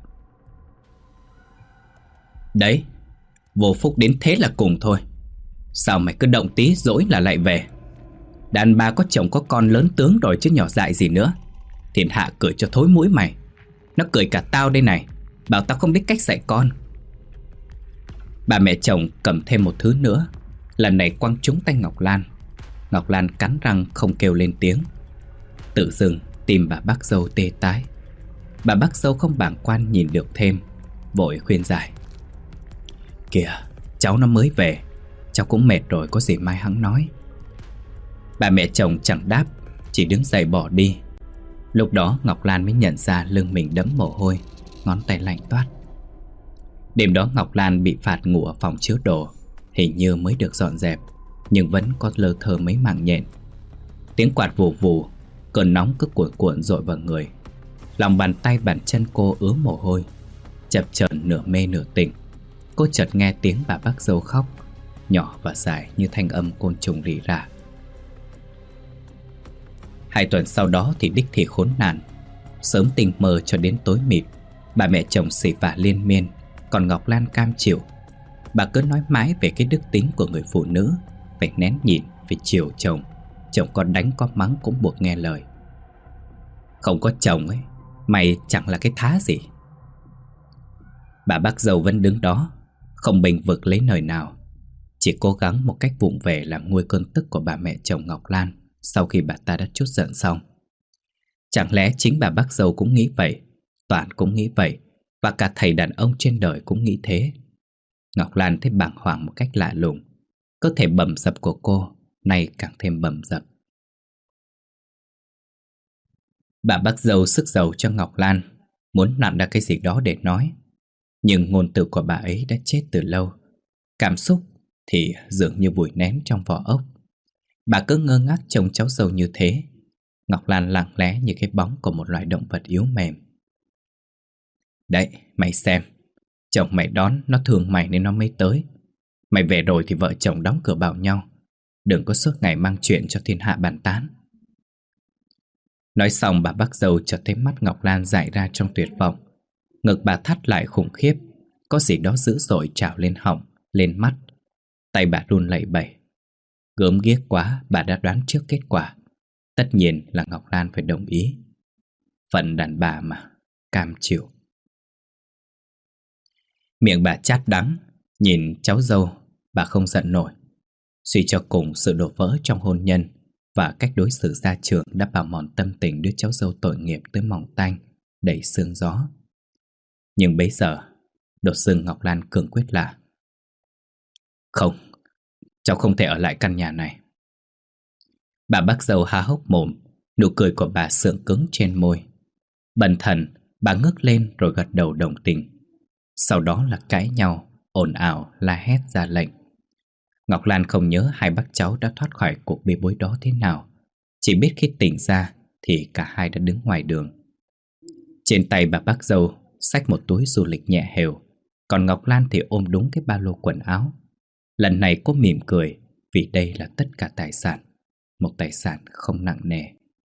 Đấy, vô phúc đến thế là cùng thôi. Sao mày cứ động tí dỗi là lại về? Đàn bà có chồng có con lớn tướng rồi chứ nhỏ dại gì nữa. Thiên hạ cười cho thối mũi mày. Nó cười cả tao đây này, bảo tao không biết cách dạy con. Bà mẹ chồng cầm thêm một thứ nữa, lần này quăng trúng tay Ngọc Lan. Ngọc Lan cắn răng không kêu lên tiếng. Tự dưng tim bà bác dâu tê tái. Bà bác dâu không bàng quan nhìn được thêm, vội khuyên giải. Kìa, cháu nó mới về, cháu cũng mệt rồi, có gì mai hắn nói. Bà mẹ chồng chẳng đáp, chỉ đứng dậy bỏ đi. Lúc đó Ngọc Lan mới nhận ra lưng mình đẫm mồ hôi, ngón tay lạnh toát. Đêm đó Ngọc Lan bị phạt ngủ ở phòng chứa đồ. Hình như mới được dọn dẹp, nhưng vẫn có lơ thơ mấy mảng nhện. Tiếng quạt vù vù, cơn nóng cứ cuộn cuộn dội vào người. Lòng bàn tay bàn chân cô ứa mồ hôi. Chập chờn nửa mê nửa tỉnh, cô chợt nghe tiếng bà bác dâu khóc, nhỏ và dài như thanh âm côn trùng rỉ rả. 2 tuần sau đó thì đích thị khốn nạn. Sớm tình mơ cho đến tối mịt, bà mẹ chồng xỉ vả liên miên, còn Ngọc Lan cam chịu. Bà cứ nói mãi về cái đức tính của người phụ nữ, phải nén nhịn, phải chiều chồng. Chồng có đánh có mắng cũng buộc nghe lời. Không có chồng ấy, mày chẳng là cái thá gì. Bà bác dâu vẫn đứng đó, không bênh vực lấy lời nào, chỉ cố gắng một cách vụng về làm nguôi cơn tức của bà mẹ chồng Ngọc Lan sau khi bà ta đã trút giận xong. Chẳng lẽ chính bà bác dâu cũng nghĩ vậy, Toàn cũng nghĩ vậy, và cả thầy đàn ông trên đời cũng nghĩ thế. Ngọc Lan thấy bàng hoàng một cách lạ lùng. Cơ thể bầm dập của cô nay càng thêm bầm dập. Bà bác dâu sức dầu cho Ngọc Lan, muốn nặn ra cái gì đó để nói. Nhưng ngôn từ của bà ấy đã chết từ lâu. Cảm xúc thì dường như vùi nén trong vỏ ốc. Bà cứ ngơ ngác trông cháu dâu như thế. Ngọc Lan lặng lẽ như cái bóng của một loài động vật yếu mềm. Đấy, mày xem, Chồng mày đón, nó thương mày nên nó mới tới. Mày về rồi thì vợ chồng đóng cửa bảo nhau. Đừng có suốt ngày mang chuyện cho thiên hạ bàn tán. Nói xong bà bác dâu chợt thấy mắt Ngọc Lan dại ra trong tuyệt vọng. Ngực bà thắt lại khủng khiếp. Có gì đó dữ dội trào lên họng, lên mắt. Tay bà run lẩy bẩy. Gớm ghiếc quá, bà đã đoán trước kết quả. Tất nhiên là Ngọc Lan phải đồng ý. Phận đàn bà mà, cam chịu. Miệng bà chát đắng, nhìn cháu dâu, bà không giận nổi. Suy cho cùng sự đổ vỡ trong hôn nhân và cách đối xử gia trưởng đã bào mòn tâm tình đứa cháu dâu tội nghiệp tới mỏng tanh, đầy sương gió. Nhưng bấy giờ, đột dưng Ngọc Lan cường quyết là: Không, cháu không thể ở lại căn nhà này. Bà bác dâu há hốc mồm, nụ cười của bà sượng cứng trên môi. Bần thần, bà ngước lên rồi gật đầu đồng tình. Sau đó là cãi nhau, ồn ào, la hét ra lệnh. Ngọc Lan không nhớ hai bác cháu đã thoát khỏi cuộc bê bối đó thế nào. Chỉ biết khi tỉnh ra thì cả hai đã đứng ngoài đường. Trên tay bà bác dâu xách một túi du lịch nhẹ hều, còn Ngọc Lan thì ôm đúng cái ba lô quần áo. Lần này cô mỉm cười vì đây là tất cả tài sản, một tài sản không nặng nề.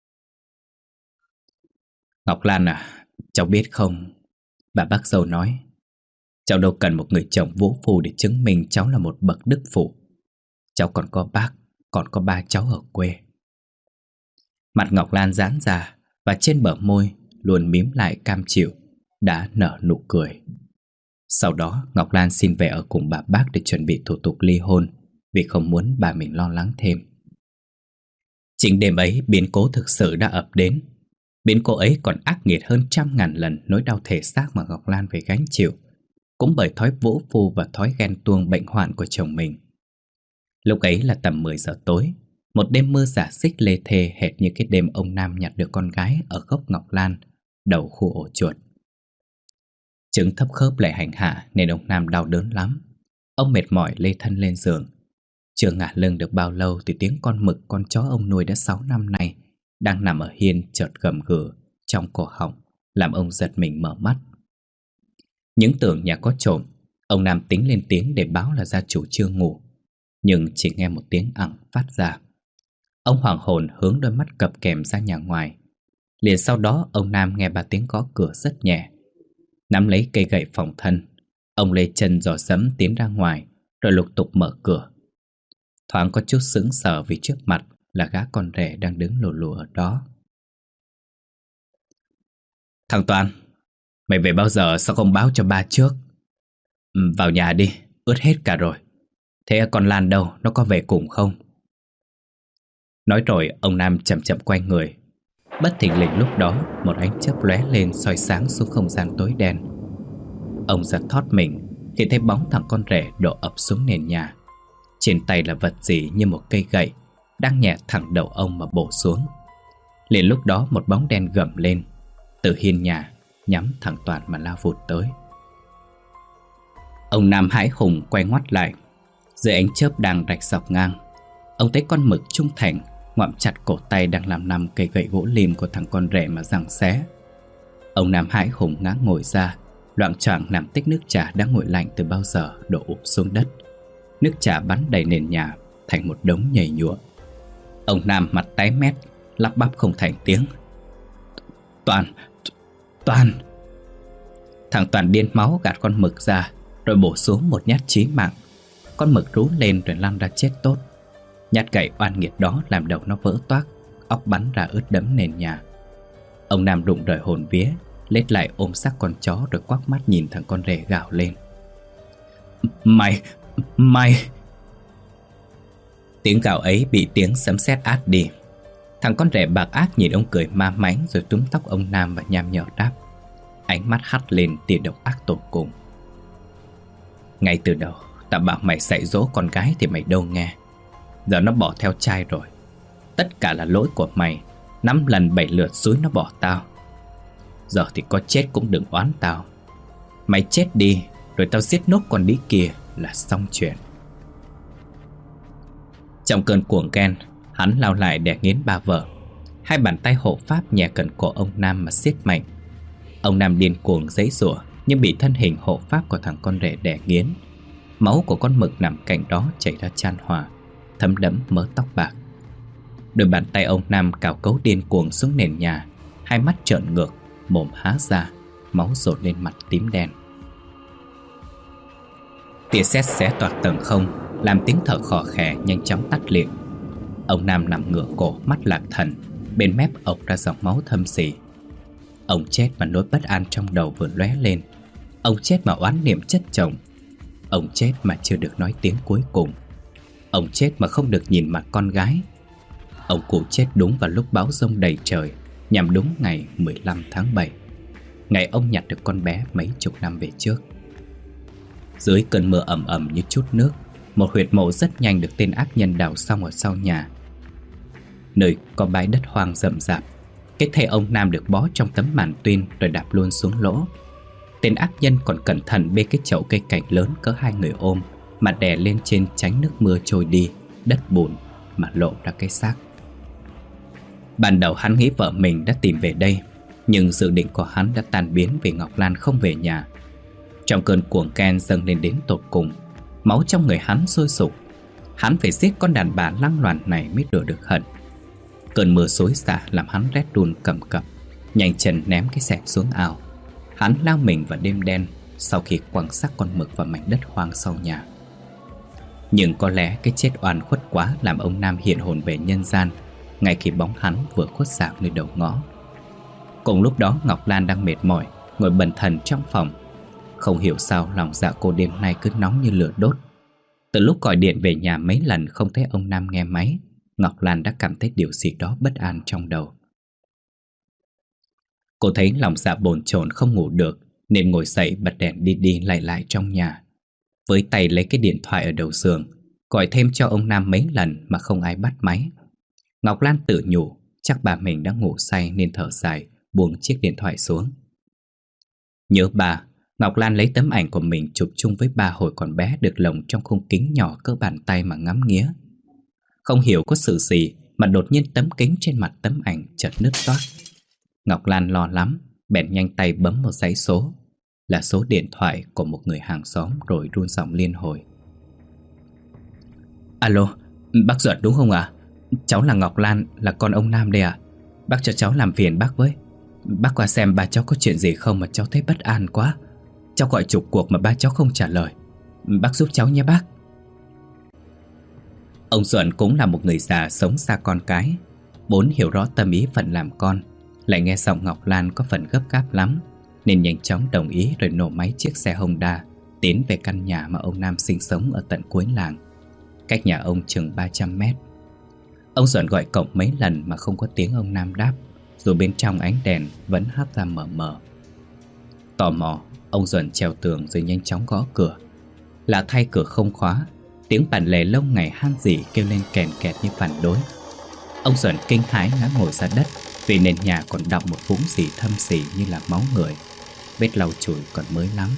Ngọc Lan à, cháu biết không, bà bác dâu nói, cháu đâu cần một người chồng vũ phu để chứng minh cháu là một bậc đức phụ. Cháu còn có bác, còn có ba cháu ở quê. Mặt Ngọc Lan giãn ra và trên bờ môi luôn mím lại cam chịu đã nở nụ cười. Sau đó Ngọc Lan xin về ở cùng bà bác để chuẩn bị thủ tục ly hôn, vì không muốn bà mình lo lắng thêm. Chính đêm ấy biến cố thực sự đã ập đến. Biến cố ấy còn ác nghiệt hơn 100.000 lần nỗi đau thể xác mà Ngọc Lan phải gánh chịu, cũng bởi thói vũ phu và thói ghen tuông bệnh hoạn của chồng mình. Lúc ấy là tầm 10 giờ tối, một đêm mưa rả rích lê thê hệt như cái đêm ông Nam nhặt được con gái ở gốc Ngọc Lan, đầu khu ổ chuột. Chứng thấp khớp lại hành hạ nên ông Nam đau đớn lắm. Ông mệt mỏi lê thân lên giường. Chưa ngả lưng được bao lâu thì tiếng con mực, con chó ông nuôi đã 6 năm nay, đang nằm ở hiên chợt gầm gừ trong cổ họng, làm ông giật mình mở mắt. Những tưởng nhà có trộm, ông Nam tính lên tiếng để báo là gia chủ chưa ngủ, nhưng chỉ nghe một tiếng ẳng phát ra. Ông hoảng hồn hướng đôi mắt cập kềm ra nhà ngoài. Liền sau đó ông Nam nghe 3 tiếng gõ cửa rất nhẹ. Nắm lấy cây gậy phòng thân, ông lê chân giò dẫm tiến ra ngoài, rồi lục tục mở cửa. Thoáng có chút sững sờ vì trước mặt là gã con rể đang đứng lù lù ở đó. Thằng Toàn, mày về bao giờ sao không báo cho ba trước? Vào nhà đi, ướt hết cả rồi. Thế con Lan đâu, nó có về cùng không? Nói rồi ông Nam chậm chậm quay người. Bất thình lình lúc đó một ánh chớp lóe lên soi sáng xuống không gian tối đen. Ông giật thót mình khi thấy bóng thằng con rể đổ ập xuống nền nhà. Trên tay là vật gì như một cây gậy đang nhẹ thẳng đầu ông mà bổ xuống. Liền lúc đó một bóng đen gầm lên từ hiên nhà, nhắm thẳng Toàn mà lao vụt tới. Ông Nam hãi hùng quay ngoắt lại. Dưới ánh chớp đang rạch dọc ngang, ông thấy con mực trung thành ngoạm chặt cổ tay đang làm nằm cây gậy gỗ lim của thằng con rể mà giằng xé. Ông Nam hãi hùng ngã ngồi ra, loạng choạng nằm tích nước trà đã nguội lạnh từ bao giờ đổ ụp xuống đất. Nước trà bắn đầy nền nhà thành một đống nhầy nhụa. Ông Nam mặt tái mét, lắp bắp không thành tiếng. Toàn. Thằng Toàn điên máu gạt con mực ra, rồi bổ xuống một nhát chí mạng. Con mực rú lên rồi lăn ra chết tốt. Nhát gậy oan nghiệt đó làm đầu nó vỡ toác, óc bắn ra ướt đẫm nền nhà. Ông Nam đụng rời hồn vía, lết lại ôm xác con chó rồi quắc mắt nhìn thằng con rể gào lên. Mày! Tiếng gào ấy bị tiếng sấm sét át đi. Thằng con rể bạc ác nhìn ông cười ma mánh rồi túm tóc ông Nam và nham nhở đáp. Ánh mắt hắt lên tia độc ác tột cùng. Ngay từ đầu tao bảo mày dạy dỗ con gái thì mày đâu nghe. Giờ nó bỏ theo trai rồi. Tất cả là lỗi của mày. 5 lần 7 lượt xúi nó bỏ tao. Giờ thì có chết cũng đừng oán tao. Mày chết đi, rồi tao giết nốt con đĩ kia là xong chuyện. Trong cơn cuồng ghen, hắn lao lại đè nghiến ba vợ. Hai bàn tay hộ pháp nhẹ cận cổ ông Nam mà siết mạnh. Ông Nam điên cuồng giãy giụa nhưng bị thân hình hộ pháp của thằng con rể đè nghiến. Máu của con mực nằm cạnh đó chảy ra chan hòa, thấm đẫm mớ tóc bạc. Đôi bàn tay ông Nam cào cấu điên cuồng xuống nền nhà, hai mắt trợn ngược, mồm há ra, máu dồn lên mặt tím đen. Tia sét xé toạc tầng không, làm tiếng thở khò khè nhanh chóng tắt lịm. Ông Nam nằm ngửa cổ, mắt lạc thần, bên mép ộc ra dòng máu thâm sỉ. Ông chết mà nỗi bất an trong đầu vừa lóe lên. Ông chết mà oán niệm chất chồng. Ông chết mà chưa được nói tiếng cuối cùng. Ông chết mà không được nhìn mặt con gái. Ông cụ chết đúng vào lúc bão giông đầy trời, nhằm đúng ngày 15 tháng 7, ngày ông nhặt được con bé mấy chục năm về trước. Dưới cơn mưa ầm ầm như chút nước, một huyệt mộ rất nhanh được tên ác nhân đào xong ở sau nhà. Nơi có bãi đất hoang rậm rạp, cái thây ông Nam được bó trong tấm màn tuyên rồi đạp luôn xuống lỗ. Tên ác nhân còn cẩn thận bê cái chậu cây cảnh lớn cỡ 2 người ôm mà đè lên trên tránh nước mưa trôi đi, đất bùn mà lộ ra cái xác. Ban đầu hắn nghĩ vợ mình đã tìm về đây, nhưng dự định của hắn đã tan biến vì Ngọc Lan không về nhà. Trong cơn cuồng ghen dâng lên đến tột cùng, máu trong người hắn sôi sục. Hắn phải giết con đàn bà lăng loàn này mới đuổi được hận. Cơn mưa xối xả làm hắn rét run cầm cập, nhanh chân ném cái xẻng xuống ao. Hắn lao mình vào đêm đen sau khi quăng xác con mực vào mảnh đất hoang sau nhà. Nhưng có lẽ cái chết oan khuất quá làm ông Nam hiện hồn về nhân gian ngay khi bóng hắn vừa khuất dạng nơi đầu ngõ. Cùng lúc đó Ngọc Lan đang mệt mỏi ngồi bần thần trong phòng. Không hiểu sao lòng dạ cô đêm nay cứ nóng như lửa đốt. Từ lúc gọi điện về nhà mấy lần không thấy ông Nam nghe máy, Ngọc Lan đã cảm thấy điều gì đó bất an trong đầu. Cô thấy lòng dạ bồn chồn không ngủ được, nên ngồi dậy bật đèn đi đi lại lại trong nhà. Với tay lấy cái điện thoại ở đầu giường, gọi thêm cho ông Nam mấy lần mà không ai bắt máy. Ngọc Lan tự nhủ chắc bà mình đã ngủ say nên thở dài, buông chiếc điện thoại xuống. Nhớ bà, Ngọc Lan lấy tấm ảnh của mình chụp chung với ba hồi còn bé được lồng trong khung kính nhỏ cỡ bàn tay mà ngắm nghía. Không hiểu có sự gì mà đột nhiên tấm kính trên mặt tấm ảnh chợt nứt toác. Ngọc Lan lo lắm, bèn nhanh tay bấm một dãy số. Là số điện thoại của một người hàng xóm rồi run giọng liên hồi. Alo, bác Duật đúng không ạ? Cháu là Ngọc Lan, là con ông Nam đây ạ. Bác cho cháu làm phiền bác với. Bác qua xem ba cháu có chuyện gì không mà cháu thấy bất an quá. Cháu gọi chục cuộc mà ba cháu không trả lời. Bác giúp cháu nhé bác. Ông Duẩn cũng là một người già sống xa con cái, vốn hiểu rõ tâm ý phận làm con. Lại nghe giọng Ngọc Lan có phần gấp gáp lắm, nên nhanh chóng đồng ý rồi nổ máy chiếc xe Honda tiến về căn nhà mà ông Nam sinh sống ở tận cuối làng, cách nhà ông chừng 300 mét. Ông Duẩn gọi cổng mấy lần mà không có tiếng ông Nam đáp, dù bên trong ánh đèn vẫn hắt ra mờ mờ. Tò mò, ông Duẩn trèo tường rồi nhanh chóng gõ cửa. Lạ thay cửa không khóa, tiếng bản lề lâu ngày han rỉ kêu lên kèn kẹt như phản đối. Ông Duẩn kinh hãi ngã ngồi ra đất vì nền nhà còn đọng một vũng gì thâm sỉ như là máu người. Vết lau chùi còn mới lắm.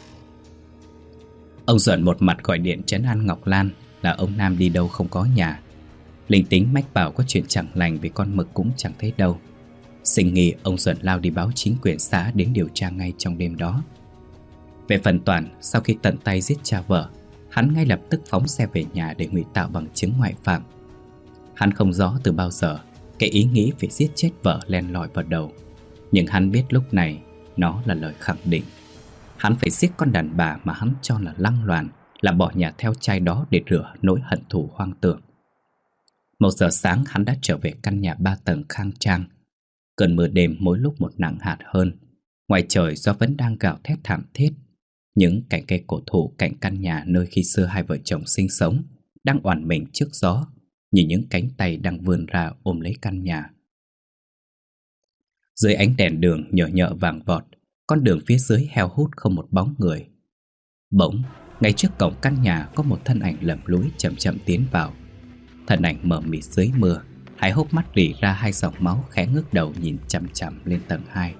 Ông Duẩn một mặt gọi điện trấn an Ngọc Lan là ông Nam đi đâu không có nhà. Linh tính mách bảo có chuyện chẳng lành vì con mực cũng chẳng thấy đâu. Sinh nghi, ông Duẩn lao đi báo chính quyền xã đến điều tra ngay trong đêm đó. Về phần Toàn, sau khi tận tay giết cha vợ, hắn ngay lập tức phóng xe về nhà để ngụy tạo bằng chứng ngoại phạm. Hắn không rõ từ bao giờ cái ý nghĩ phải giết chết vợ len lỏi vào đầu, nhưng hắn biết lúc này nó là lời khẳng định. Hắn phải giết con đàn bà mà hắn cho là lăng loàn, là bỏ nhà theo trai đó để rửa nỗi hận thù hoang tưởng. 1 giờ sáng hắn đã trở về căn nhà 3 tầng khang trang. Cơn mưa đêm mỗi lúc một nặng hạt hơn. Ngoài trời gió vẫn đang gào thét thảm thiết. Những cành cây cổ thụ cạnh căn nhà nơi khi xưa hai vợ chồng sinh sống đang oằn mình trước gió, như những cánh tay đang vươn ra ôm lấy căn nhà. Dưới ánh đèn đường nhờ nhợ vàng vọt, con đường phía dưới heo hút không một bóng người. Bỗng, ngay trước cổng căn nhà có một thân ảnh lầm lũi chậm chậm tiến vào. Thân ảnh mờ mịt dưới mưa, hai hốc mắt rỉ ra hai dòng máu, khẽ ngước đầu nhìn chằm chằm lên tầng 2.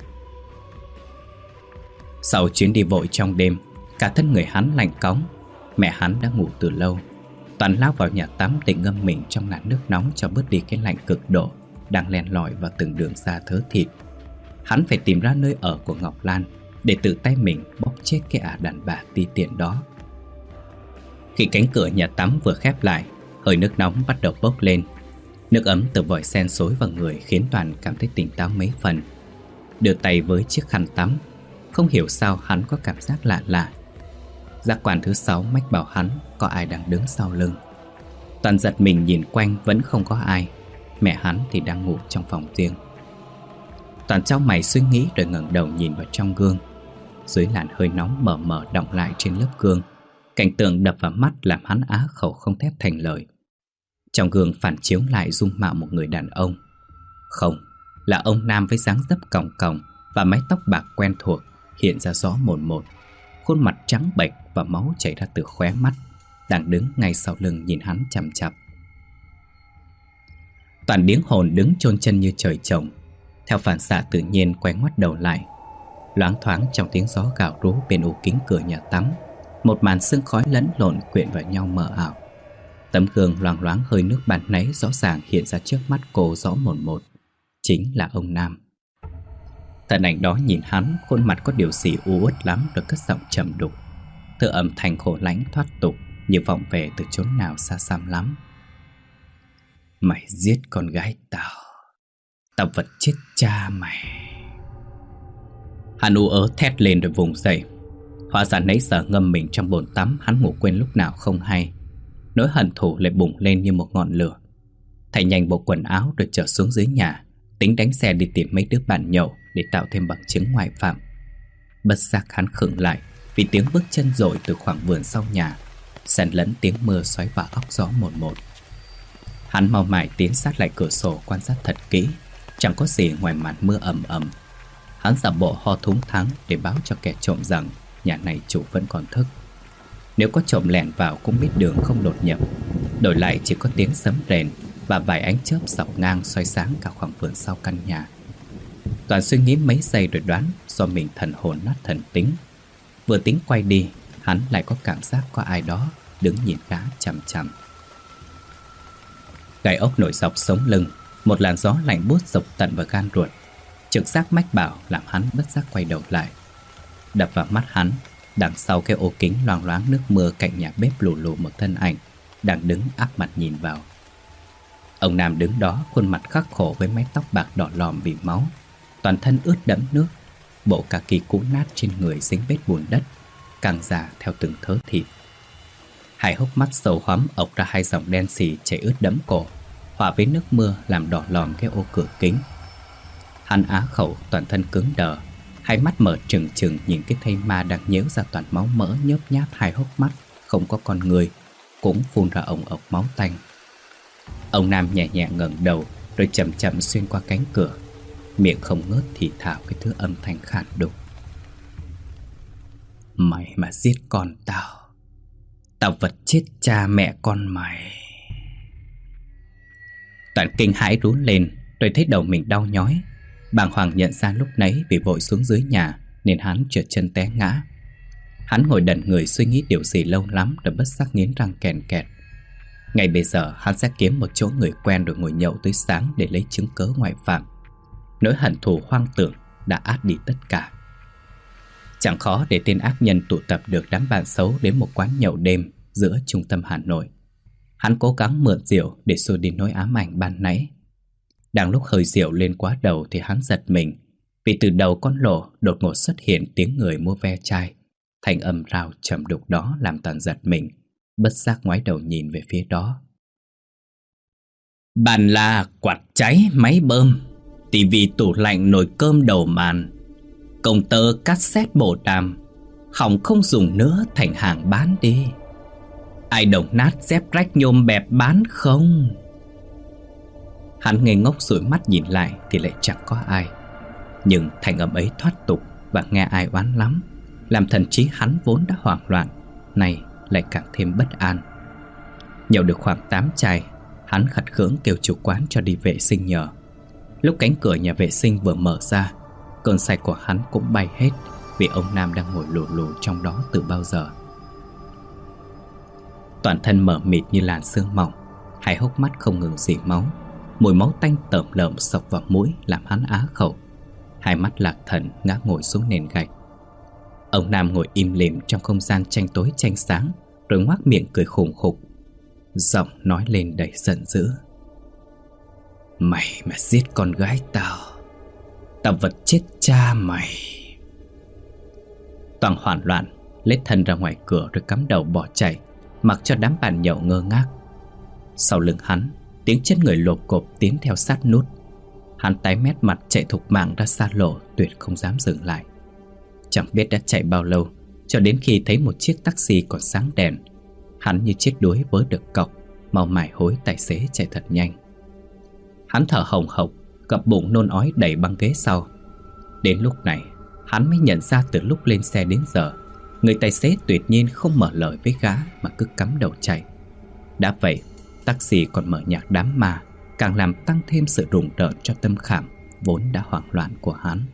Sau chuyến đi vội trong đêm, cả thân người hắn lạnh cóng. Mẹ hắn đã ngủ từ lâu. Toàn lao vào nhà tắm để ngâm mình trong làn nước nóng cho bớt đi cái lạnh cực độ đang len lỏi vào từng đường da thớ thịt. Hắn phải tìm ra nơi ở của Ngọc Lan, để tự tay mình bóp chết cái ả đàn bà ti tiện đó. Khi cánh cửa nhà tắm vừa khép lại, hơi nước nóng bắt đầu bốc lên. Nước ấm từ vòi sen xối vào người khiến Toàn cảm thấy tỉnh táo mấy phần. Đưa tay với chiếc khăn tắm, không hiểu sao hắn có cảm giác lạ lạ. Giác quan thứ 6 mách bảo hắn có ai đang đứng sau lưng. Toàn giật mình nhìn quanh vẫn không có ai. Mẹ hắn thì đang ngủ trong phòng riêng. Toàn chau mày suy nghĩ rồi ngẩng đầu nhìn vào trong gương. Dưới làn hơi nóng mờ mờ đọng lại trên lớp gương, cảnh tượng đập vào mắt làm hắn á khẩu không thét thành lời. Trong gương phản chiếu lại dung mạo một người đàn ông. Không, là ông Nam với dáng dấp còng còng và mái tóc bạc quen thuộc hiện ra rõ mồn một. Khuôn mặt trắng bệch và máu chảy ra từ khóe mắt, đang đứng ngay sau lưng nhìn hắn chằm chằm. Toàn điếng hồn đứng chôn chân như trời trồng. Theo phản xạ tự nhiên quay ngoắt đầu lại. Loáng thoáng trong tiếng gió gào rú bên ô kính cửa nhà tắm, một màn sương khói lẫn lộn quyện vào nhau mờ ảo. Tấm gương loang loáng hơi nước ban nãy rõ ràng hiện ra trước mắt cô rõ mồn một. Chính là ông Nam. Thân ảnh đó nhìn hắn, khuôn mặt có điều gì u uất lắm rồi cất giọng trầm đục. Thứ âm thanh khổ lãnh thoát tục như vọng về từ chốn nào xa xăm lắm. Mày giết con gái tao, tao vật chết cha mày. Hắn ú ớ thét lên rồi vùng dậy. Hóa ra nãy giờ ngâm mình trong bồn tắm, hắn ngủ quên lúc nào không hay. Nỗi hận thù lại bùng lên như một ngọn lửa. Thay nhanh bộ quần áo rồi trở xuống dưới nhà, tính đánh xe đi tìm mấy đứa bạn nhậu để tạo thêm bằng chứng ngoại phạm. Bất giác hắn khựng lại vì tiếng bước chân dội từ khoảng vườn sau nhà, xen lẫn tiếng mưa xoáy vào óc gió một một. Hắn mau mải tiến sát lại cửa sổ quan sát thật kỹ. Chẳng có gì ngoài màn mưa ầm ầm. Hắn giả bộ ho thúng thắng để báo cho kẻ trộm rằng nhà này chủ vẫn còn thức. Nếu có trộm lẻn vào cũng biết đường không đột nhập. Đổi lại chỉ có tiếng sấm rền và vài ánh chớp dọc ngang soi sáng cả khoảng vườn sau căn nhà. Toàn suy nghĩ mấy giây rồi đoán do mình thần hồn nát thần tính. Vừa tính quay đi, hắn lại có cảm giác có ai đó đứng nhìn gã chằm chằm. Gai ốc nổi dọc sống lưng, một làn gió lạnh buốt dọc tận vào gan ruột. Trực giác mách bảo làm hắn bất giác quay đầu lại. Đập vào mắt hắn, đằng sau cái ô kính loang loáng nước mưa cạnh nhà bếp lù lù một thân ảnh đang đứng áp mặt nhìn vào. Ông Nam đứng đó, khuôn mặt khắc khổ với mái tóc bạc đỏ lòm vì máu, toàn thân ướt đẫm nước, bộ kaki cũ nát trên người dính vết bùn đất, càng già theo từng thớ thịt. Hai hốc mắt sâu hoắm ộc ra hai dòng đen xì chảy ướt đẫm cổ, hòa với nước mưa làm đỏ lòm cái ô cửa kính. Hắn á khẩu, toàn thân cứng đờ, hai mắt mở trừng trừng nhìn cái thây ma đang nhếu ra toàn máu mỡ nhớp nháp hai hốc mắt, không có con người, cũng phun ra ồng ộc máu tanh. Ông Nam nhẹ nhẹ ngẩng đầu rồi chậm chậm xuyên qua cánh cửa, miệng không ngớt thì thào cái thứ âm thanh khản đục. Mày mà giết con tao, tao vật chết cha mẹ con mày. Toàn kinh hãi rú lên rồi thấy đầu mình đau nhói. Bàng hoàng nhận ra lúc nãy vì vội xuống dưới nhà nên hắn trượt chân té ngã. Hắn ngồi đần người suy nghĩ điều gì lâu lắm rồi bất giác nghiến răng kèn kẹt. Ngay bây giờ hắn sẽ kiếm một chỗ người quen rồi ngồi nhậu tới sáng để lấy chứng cớ ngoại phạm. Nỗi hận thù hoang tưởng đã át đi tất cả. Chẳng khó để tên ác nhân tụ tập được đám bạn xấu đến một quán nhậu đêm giữa trung tâm Hà Nội. Hắn cố gắng mượn rượu để xua đi nỗi ám ảnh ban nãy. Đang lúc hơi rượu lên quá đầu thì hắn giật mình, vì từ đầu con lỗ đột ngột xuất hiện tiếng người mua ve chai. Thanh âm rào trầm đục đó làm Toàn giật mình, bất giác ngoái đầu nhìn về phía đó. Bàn la, quạt cháy, máy bơm, tivi, tủ lạnh, nồi cơm, đầu màn, công tơ, cassette, bộ đàm, hỏng không dùng nữa, thành hàng bán đi. Ai đồng nát dép rách nhôm bẹp bán không? Hắn ngây ngốc dụi mắt nhìn lại thì lại chẳng có ai. Nhưng thanh âm ấy thoát tục và nghe ai oán lắm, làm thần trí hắn vốn đã hoảng loạn nay lại càng thêm bất an. Nhậu được khoảng 8 chai, hắn khặt khưỡng kêu chủ quán cho đi vệ sinh nhờ. Lúc cánh cửa nhà vệ sinh vừa mở ra, cơn say của hắn cũng bay hết, vì ông Nam đang ngồi lù lù trong đó từ bao giờ. Toàn thân mở mịt như làn sương mỏng, hai hốc mắt không ngừng rỉ máu. Mùi máu tanh tởm lợm xộc vào mũi làm hắn á khẩu. Hai mắt lạc thần ngã ngồi xuống nền gạch. Ông Nam ngồi im lìm trong không gian tranh tối tranh sáng, rồi ngoác miệng cười khủng khục. Giọng nói lên đầy giận dữ. Mày mà giết con gái tao, tao vật chết cha mày. Toàn hoảng loạn, lết thân ra ngoài cửa rồi cắm đầu bỏ chạy, mặc cho đám bạn nhậu ngơ ngác. Sau lưng hắn, tiếng chân người lộp cộp tiến theo sát nút. Hắn tái mét mặt chạy thục mạng ra xa lộ, tuyệt không dám dừng lại. Chẳng biết đã chạy bao lâu, cho đến khi thấy một chiếc taxi còn sáng đèn, hắn như chết đuối vớ được cọc, mau mải hối tài xế chạy thật nhanh. Hắn thở hồng hộc, gập bụng nôn ói đẩy băng ghế sau. Đến lúc này, hắn mới nhận ra từ lúc lên xe đến giờ, người tài xế tuyệt nhiên không mở lời với gã mà cứ cắm đầu chạy. Đã vậy, taxi còn mở nhạc đám ma, càng làm tăng thêm sự rùng rợn cho tâm khảm vốn đã hoảng loạn của hắn.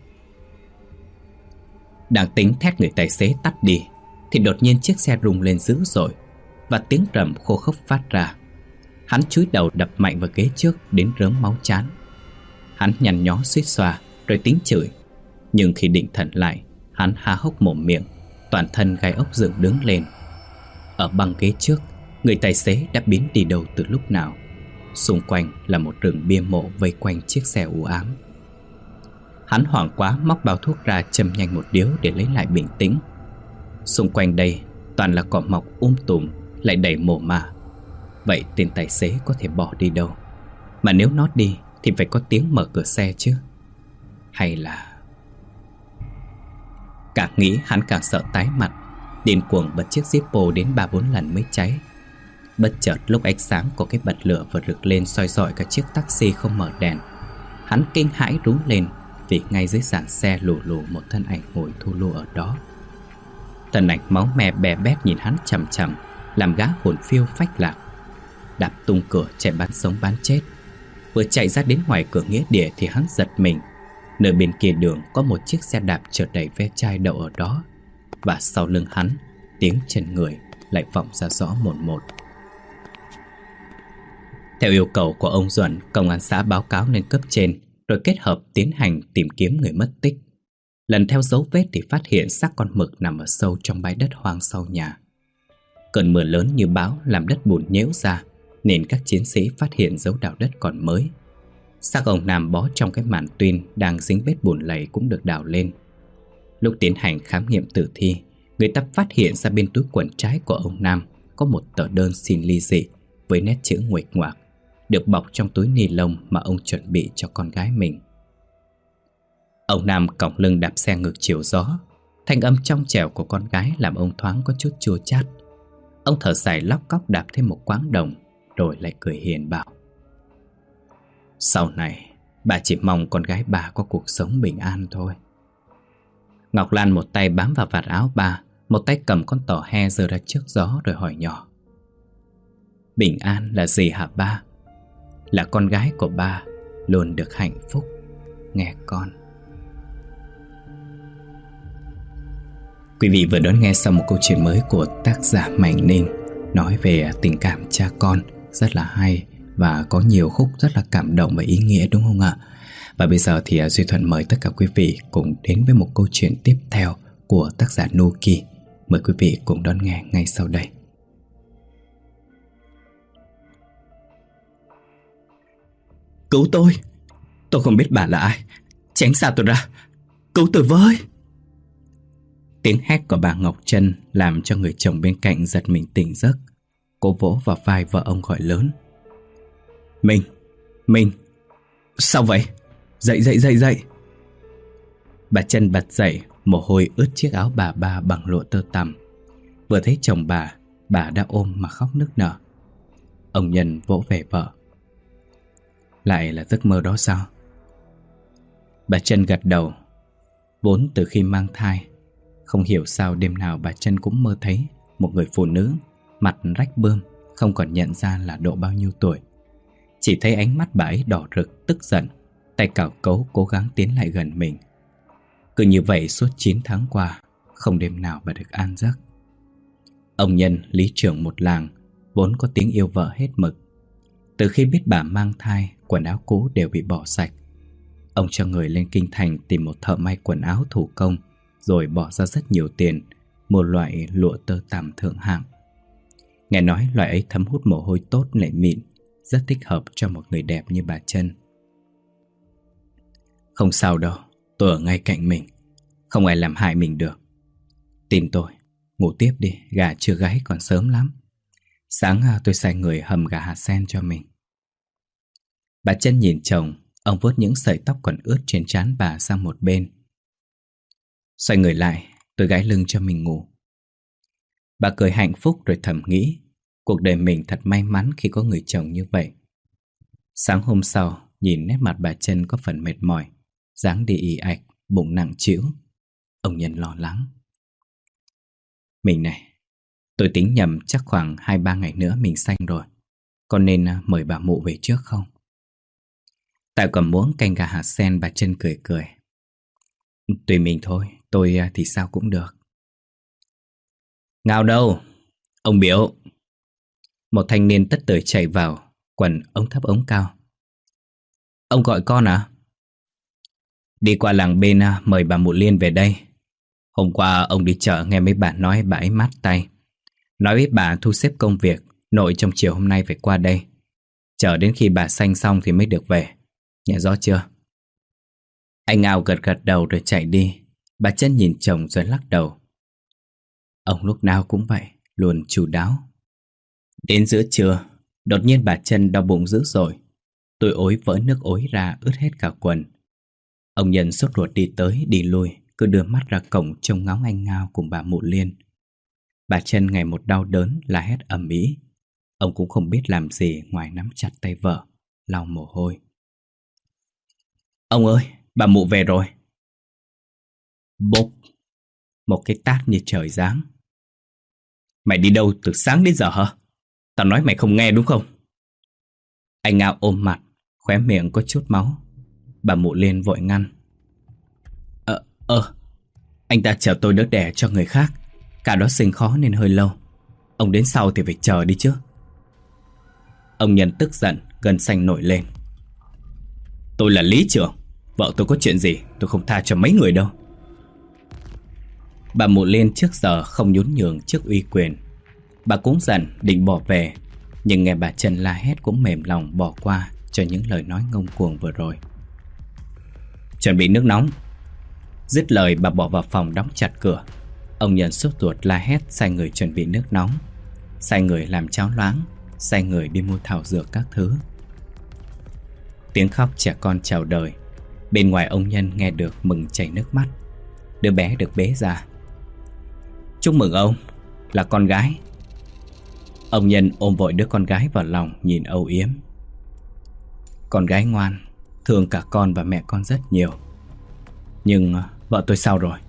Đang tính thét người tài xế tắt đi, thì đột nhiên chiếc xe rung lên dữ dội, và tiếng rầm khô khốc phát ra. Hắn chúi đầu đập mạnh vào ghế trước đến rớm máu chán. Hắn nhăn nhó suýt xoa rồi tính chửi, nhưng khi định thần lại, hắn há hốc mồm miệng, toàn thân gai ốc dựng đứng lên. Ở băng ghế trước, người tài xế đã biến đi đâu từ lúc nào. Xung quanh là một rừng bia mộ vây quanh chiếc xe u ám. Hắn hoảng quá móc bao thuốc ra châm nhanh một điếu để lấy lại bình tĩnh. Xung quanh đây toàn là cỏ mọc tùm, lại đầy mồ ma. Vậy tên tài xế có thể bỏ đi đâu? Mà nếu nó đi thì phải có tiếng mở cửa xe chứ. Hay là... Càng nghĩ hắn càng sợ tái mặt, điên cuồng bật chiếc Zippo đến 3-4 lần mới cháy. Bất chợt lúc ánh sáng của cái bật lửa vừa rực lên soi rọi cả chiếc taxi không mở đèn, hắn kinh hãi rú lên vì ngay dưới sàn xe lù lù một thân ảnh ngồi thu lu ở đó. Thân ảnh máu me bè bét nhìn hắn chằm chằm, làm gã hồn phiêu phách lạc. Đạp tung cửa chạy bán sống bán chết. Vừa chạy ra đến ngoài cửa nghĩa địa thì hắn giật mình. Nơi bên kia đường có một chiếc xe đạp chở đầy ve chai đậu ở đó, và sau lưng hắn, tiếng chân người lại vọng ra rõ mồn một. Theo yêu cầu của ông Duẩn, công an xã báo cáo lên cấp trên, rồi kết hợp tiến hành tìm kiếm người mất tích. Lần theo dấu vết thì phát hiện xác con mực nằm ở sâu trong bãi đất hoang sau nhà. Cơn mưa lớn như bão làm đất bùn nhễu ra, nên các chiến sĩ phát hiện dấu đào đất còn mới. Xác ông Nam bó trong cái màn tuyên đang dính vết bùn lầy cũng được đào lên. Lúc tiến hành khám nghiệm tử thi, người ta phát hiện ra bên túi quần trái của ông Nam có một tờ đơn xin ly dị với nét chữ nguệch ngoạc, được bọc trong túi ni lông mà ông chuẩn bị cho con gái mình. Ông Nam còng lưng đạp xe ngược chiều gió. Thanh âm trong trẻo của con gái làm ông thoáng có chút chua chát. Ông thở dài lóc cóc đạp thêm một quãng đồng, rồi lại cười hiền bảo: Sau này bà chỉ mong con gái bà có cuộc sống bình an thôi. Ngọc Lan một tay bám vào vạt áo ba, một tay cầm con tỏ he giơ ra trước gió rồi hỏi nhỏ: Bình an là gì hả ba? Là con gái của ba luôn được hạnh phúc, nghe con. Quý vị vừa đón nghe xong một câu chuyện mới của tác giả Mạnh Ninh, nói về tình cảm cha con rất là hay và có nhiều khúc rất là cảm động và ý nghĩa, đúng không ạ? Và bây giờ thì Duy Thuận mời tất cả quý vị cùng đến với một câu chuyện tiếp theo của tác giả Nuki. Mời quý vị cùng đón nghe ngay sau đây. Cứu tôi không biết bà là ai, tránh xa tôi ra, cứu tôi với. Tiếng hét của bà Ngọc Trân làm cho người chồng bên cạnh giật mình tỉnh giấc. Cô vỗ vào vai vợ ông gọi lớn: Minh, sao vậy? Dậy. Bà Trân bật dậy, mồ hôi ướt chiếc áo bà ba bằng lụa tơ tằm. Vừa thấy chồng bà đã ôm mà khóc nức nở. Ông Nhân vỗ về vợ: Lại là giấc mơ đó sao? Bà Trân gật đầu. Vốn từ khi mang thai, không hiểu sao đêm nào bà Trân cũng mơ thấy một người phụ nữ mặt rách bươm, không còn nhận ra là độ bao nhiêu tuổi. Chỉ thấy ánh mắt bà ấy đỏ rực, tức giận, tay cào cấu cố gắng tiến lại gần mình. Cứ như vậy suốt 9 tháng qua, không đêm nào bà được an giấc. Ông Nhân, lý trưởng một làng, vốn có tiếng yêu vợ hết mực. Từ khi biết bà mang thai, quần áo cũ đều bị bỏ sạch. Ông cho người lên kinh thành tìm một thợ may quần áo thủ công rồi bỏ ra rất nhiều tiền mua loại lụa tơ tằm thượng hạng. Nghe nói loại ấy thấm hút mồ hôi tốt lại mịn, rất thích hợp cho một người đẹp như bà Trân. Không sao đâu, tôi ở ngay cạnh mình, không ai làm hại mình được. Tin tôi, ngủ tiếp đi, gà chưa gáy còn sớm lắm. Sáng tôi sai người hầm gà hạt sen cho mình. Bà Trân nhìn chồng, ông vuốt những sợi tóc còn ướt trên trán bà sang một bên. Xoay người lại, tôi gãi lưng cho mình ngủ. Bà cười hạnh phúc rồi thầm nghĩ, cuộc đời mình thật may mắn khi có người chồng như vậy. Sáng hôm sau, nhìn nét mặt bà Trân có phần mệt mỏi, dáng đi ì ạch, bụng nặng trĩu. Ông Nhân lo lắng. Mình này, tôi tính nhầm chắc khoảng 2-3 ngày nữa mình sanh rồi. Con nên mời bà mụ về trước không? Tại còn muốn canh gà hạt sen, bà Trân cười cười. Tùy mình thôi, tôi thì sao cũng được. Ngao đâu? Ông Biểu. Một thanh niên tất tơi chạy vào, quần ống thấp ống cao. Ông gọi con à? Đi qua làng bên mời bà mụ Liên về đây. Hôm qua ông đi chợ nghe mấy bà nói bà ấy mát tay. Nói với bà thu xếp công việc, nội trong chiều hôm nay phải qua đây. Chờ đến khi bà sanh xong thì mới được về. Nghe rõ chưa? Anh Ngao gật gật đầu rồi chạy đi. Bà Trân nhìn chồng rồi lắc đầu. Ông lúc nào cũng vậy, luôn chu đáo. Đến giữa trưa, đột nhiên bà Trân đau bụng dữ dội. Tôi ối vỡ nước ối ra ướt hết cả quần. Ông Nhân sốt ruột đi tới đi lui, cứ đưa mắt ra cổng trông ngóng anh Ngao cùng bà mụ Liên. Bà Trân ngày một đau đớn la hét ầm ĩ. Ông cũng không biết làm gì ngoài nắm chặt tay vợ, lau mồ hôi. Ông ơi, bà mụ về rồi. Bốp, một cái tát như trời giáng. Mày đi đâu từ sáng đến giờ hả? Tao nói mày không nghe đúng không? Anh Ngao ôm mặt, khóe miệng có chút máu. Bà mụ Liên vội ngăn. Anh ta chờ tôi đỡ đẻ cho người khác. Cả đó sinh khó nên hơi lâu. Ông đến sau thì phải chờ đi chứ. Ông Nhân tức giận, gân xanh nổi lên. Tôi là lý trưởng, vợ tôi có chuyện gì tôi không tha cho mấy người đâu. Bà mụ Liên trước giờ không nhún nhường trước uy quyền. Bà cũng giận định bỏ về, nhưng nghe bà Trân la hét cũng mềm lòng bỏ qua cho những lời nói ngông cuồng vừa rồi. Chuẩn bị nước nóng. Dứt lời bà bỏ vào phòng đóng chặt cửa. Ông Nhân sốt ruột la hét sai người chuẩn bị nước nóng, sai người làm cháo loãng, sai người đi mua thảo dược các thứ. Tiếng khóc trẻ con chào đời. Bên ngoài ông Nhân nghe được mừng chảy nước mắt. Đứa bé được bế ra. Chúc mừng ông, là con gái. Ông Nhân ôm vội đứa con gái vào lòng, nhìn âu yếm. Con gái ngoan, thương cả con và mẹ con rất nhiều. Nhưng vợ tôi sao rồi?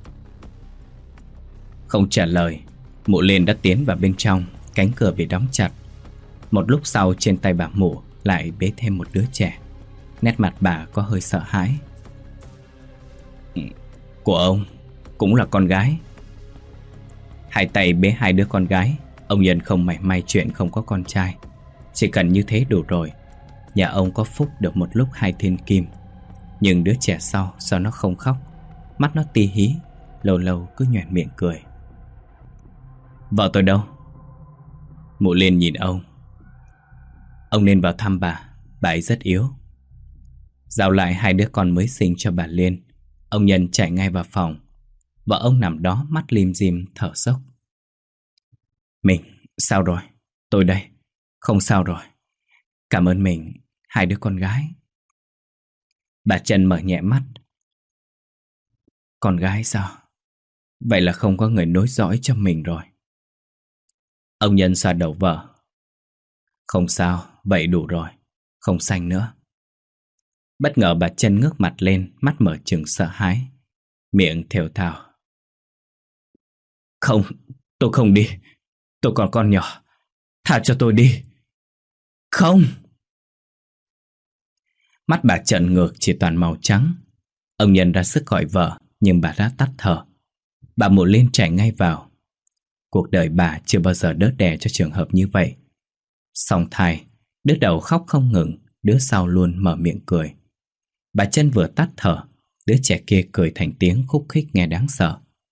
Không trả lời, mụ Liên đã tiến vào bên trong. Cánh cửa bị đóng chặt. Một lúc sau trên tay bà mụ lại bế thêm một đứa trẻ. Nét mặt bà có hơi sợ hãi. Của ông cũng là con gái. Hai tay bế hai đứa con gái. Ông Nhân không mảy may chuyện không có con trai. Chỉ cần như thế đủ rồi. Nhà ông có phúc được một lúc hai thiên kim. Nhưng đứa trẻ sau sao nó không khóc? Mắt nó ti hí, lâu lâu cứ nhoẻn miệng cười. Vợ tôi đâu? Mụ Liên nhìn ông. Ông nên vào thăm bà ấy rất yếu. Giao lại hai đứa con mới sinh cho bà Liên. Ông Nhân chạy ngay vào phòng. Vợ ông nằm đó mắt lim dim thở dốc. Mình, sao rồi? Tôi đây, không sao rồi. Cảm ơn mình, hai đứa con gái. Bà Trân mở nhẹ mắt. Con gái sao? Vậy là không có người nối dõi cho mình rồi. Ông Nhân xoa đầu vợ. Không sao, vậy đủ rồi. Không sanh nữa. Bất ngờ bà Trân ngước mặt lên, mắt mở trừng sợ hãi, miệng thều thào. Không, tôi không đi. Tôi còn con nhỏ. Tha cho tôi đi. Không. Mắt bà trợn ngược chỉ toàn màu trắng. Ông Nhân ra sức gọi vợ, nhưng bà đã tắt thở. Bà mụ Liên chạy ngay vào. Cuộc đời bà chưa bao giờ đỡ đẻ cho trường hợp như vậy. Song thai, đứa đầu khóc không ngừng, đứa sau luôn mở miệng cười. Bà Trân vừa tắt thở, đứa trẻ kia cười thành tiếng khúc khích nghe đáng sợ.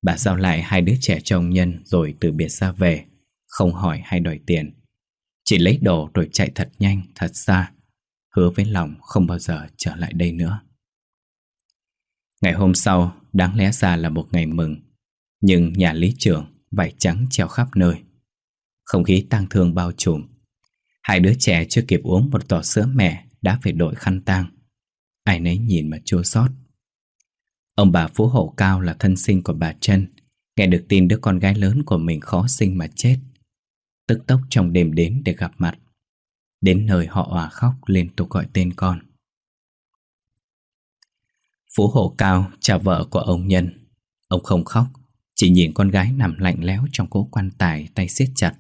Bà giao lại hai đứa trẻ cho ông Nhân rồi từ biệt ra về, không hỏi hay đòi tiền. Chỉ lấy đồ rồi chạy thật nhanh, thật xa, hứa với lòng không bao giờ trở lại đây nữa. Ngày hôm sau đáng lẽ ra là một ngày mừng, nhưng nhà lý trưởng vải trắng treo khắp nơi. Không khí tang thương bao trùm. Hai đứa trẻ chưa kịp uống một giọt sữa mẹ đã phải đội khăn tang. Ai nấy nhìn mà chua xót. Ông bà Phú Hộ Cao là thân sinh của bà Trân, nghe được tin đứa con gái lớn của mình khó sinh mà chết, tức tốc trong đêm đến để gặp mặt. Đến nơi họ òa khóc liên tục gọi tên con. Phú Hộ Cao chào vợ của ông Nhân. Ông không khóc, chỉ nhìn con gái nằm lạnh lẽo trong cỗ quan tài, tay siết chặt.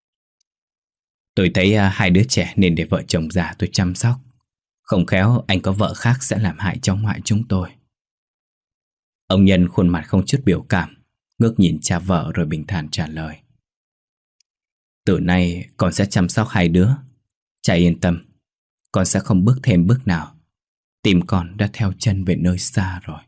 Tôi thấy hai đứa trẻ nên để vợ chồng già tôi chăm sóc. Không khéo anh có vợ khác sẽ làm hại cháu ngoại chúng tôi. Ông Nhân khuôn mặt không chút biểu cảm, ngước nhìn cha vợ rồi bình thản trả lời. Từ nay con sẽ chăm sóc hai đứa. Cha yên tâm, con sẽ không bước thêm bước nào. Tim con đã theo chân về nơi xa rồi.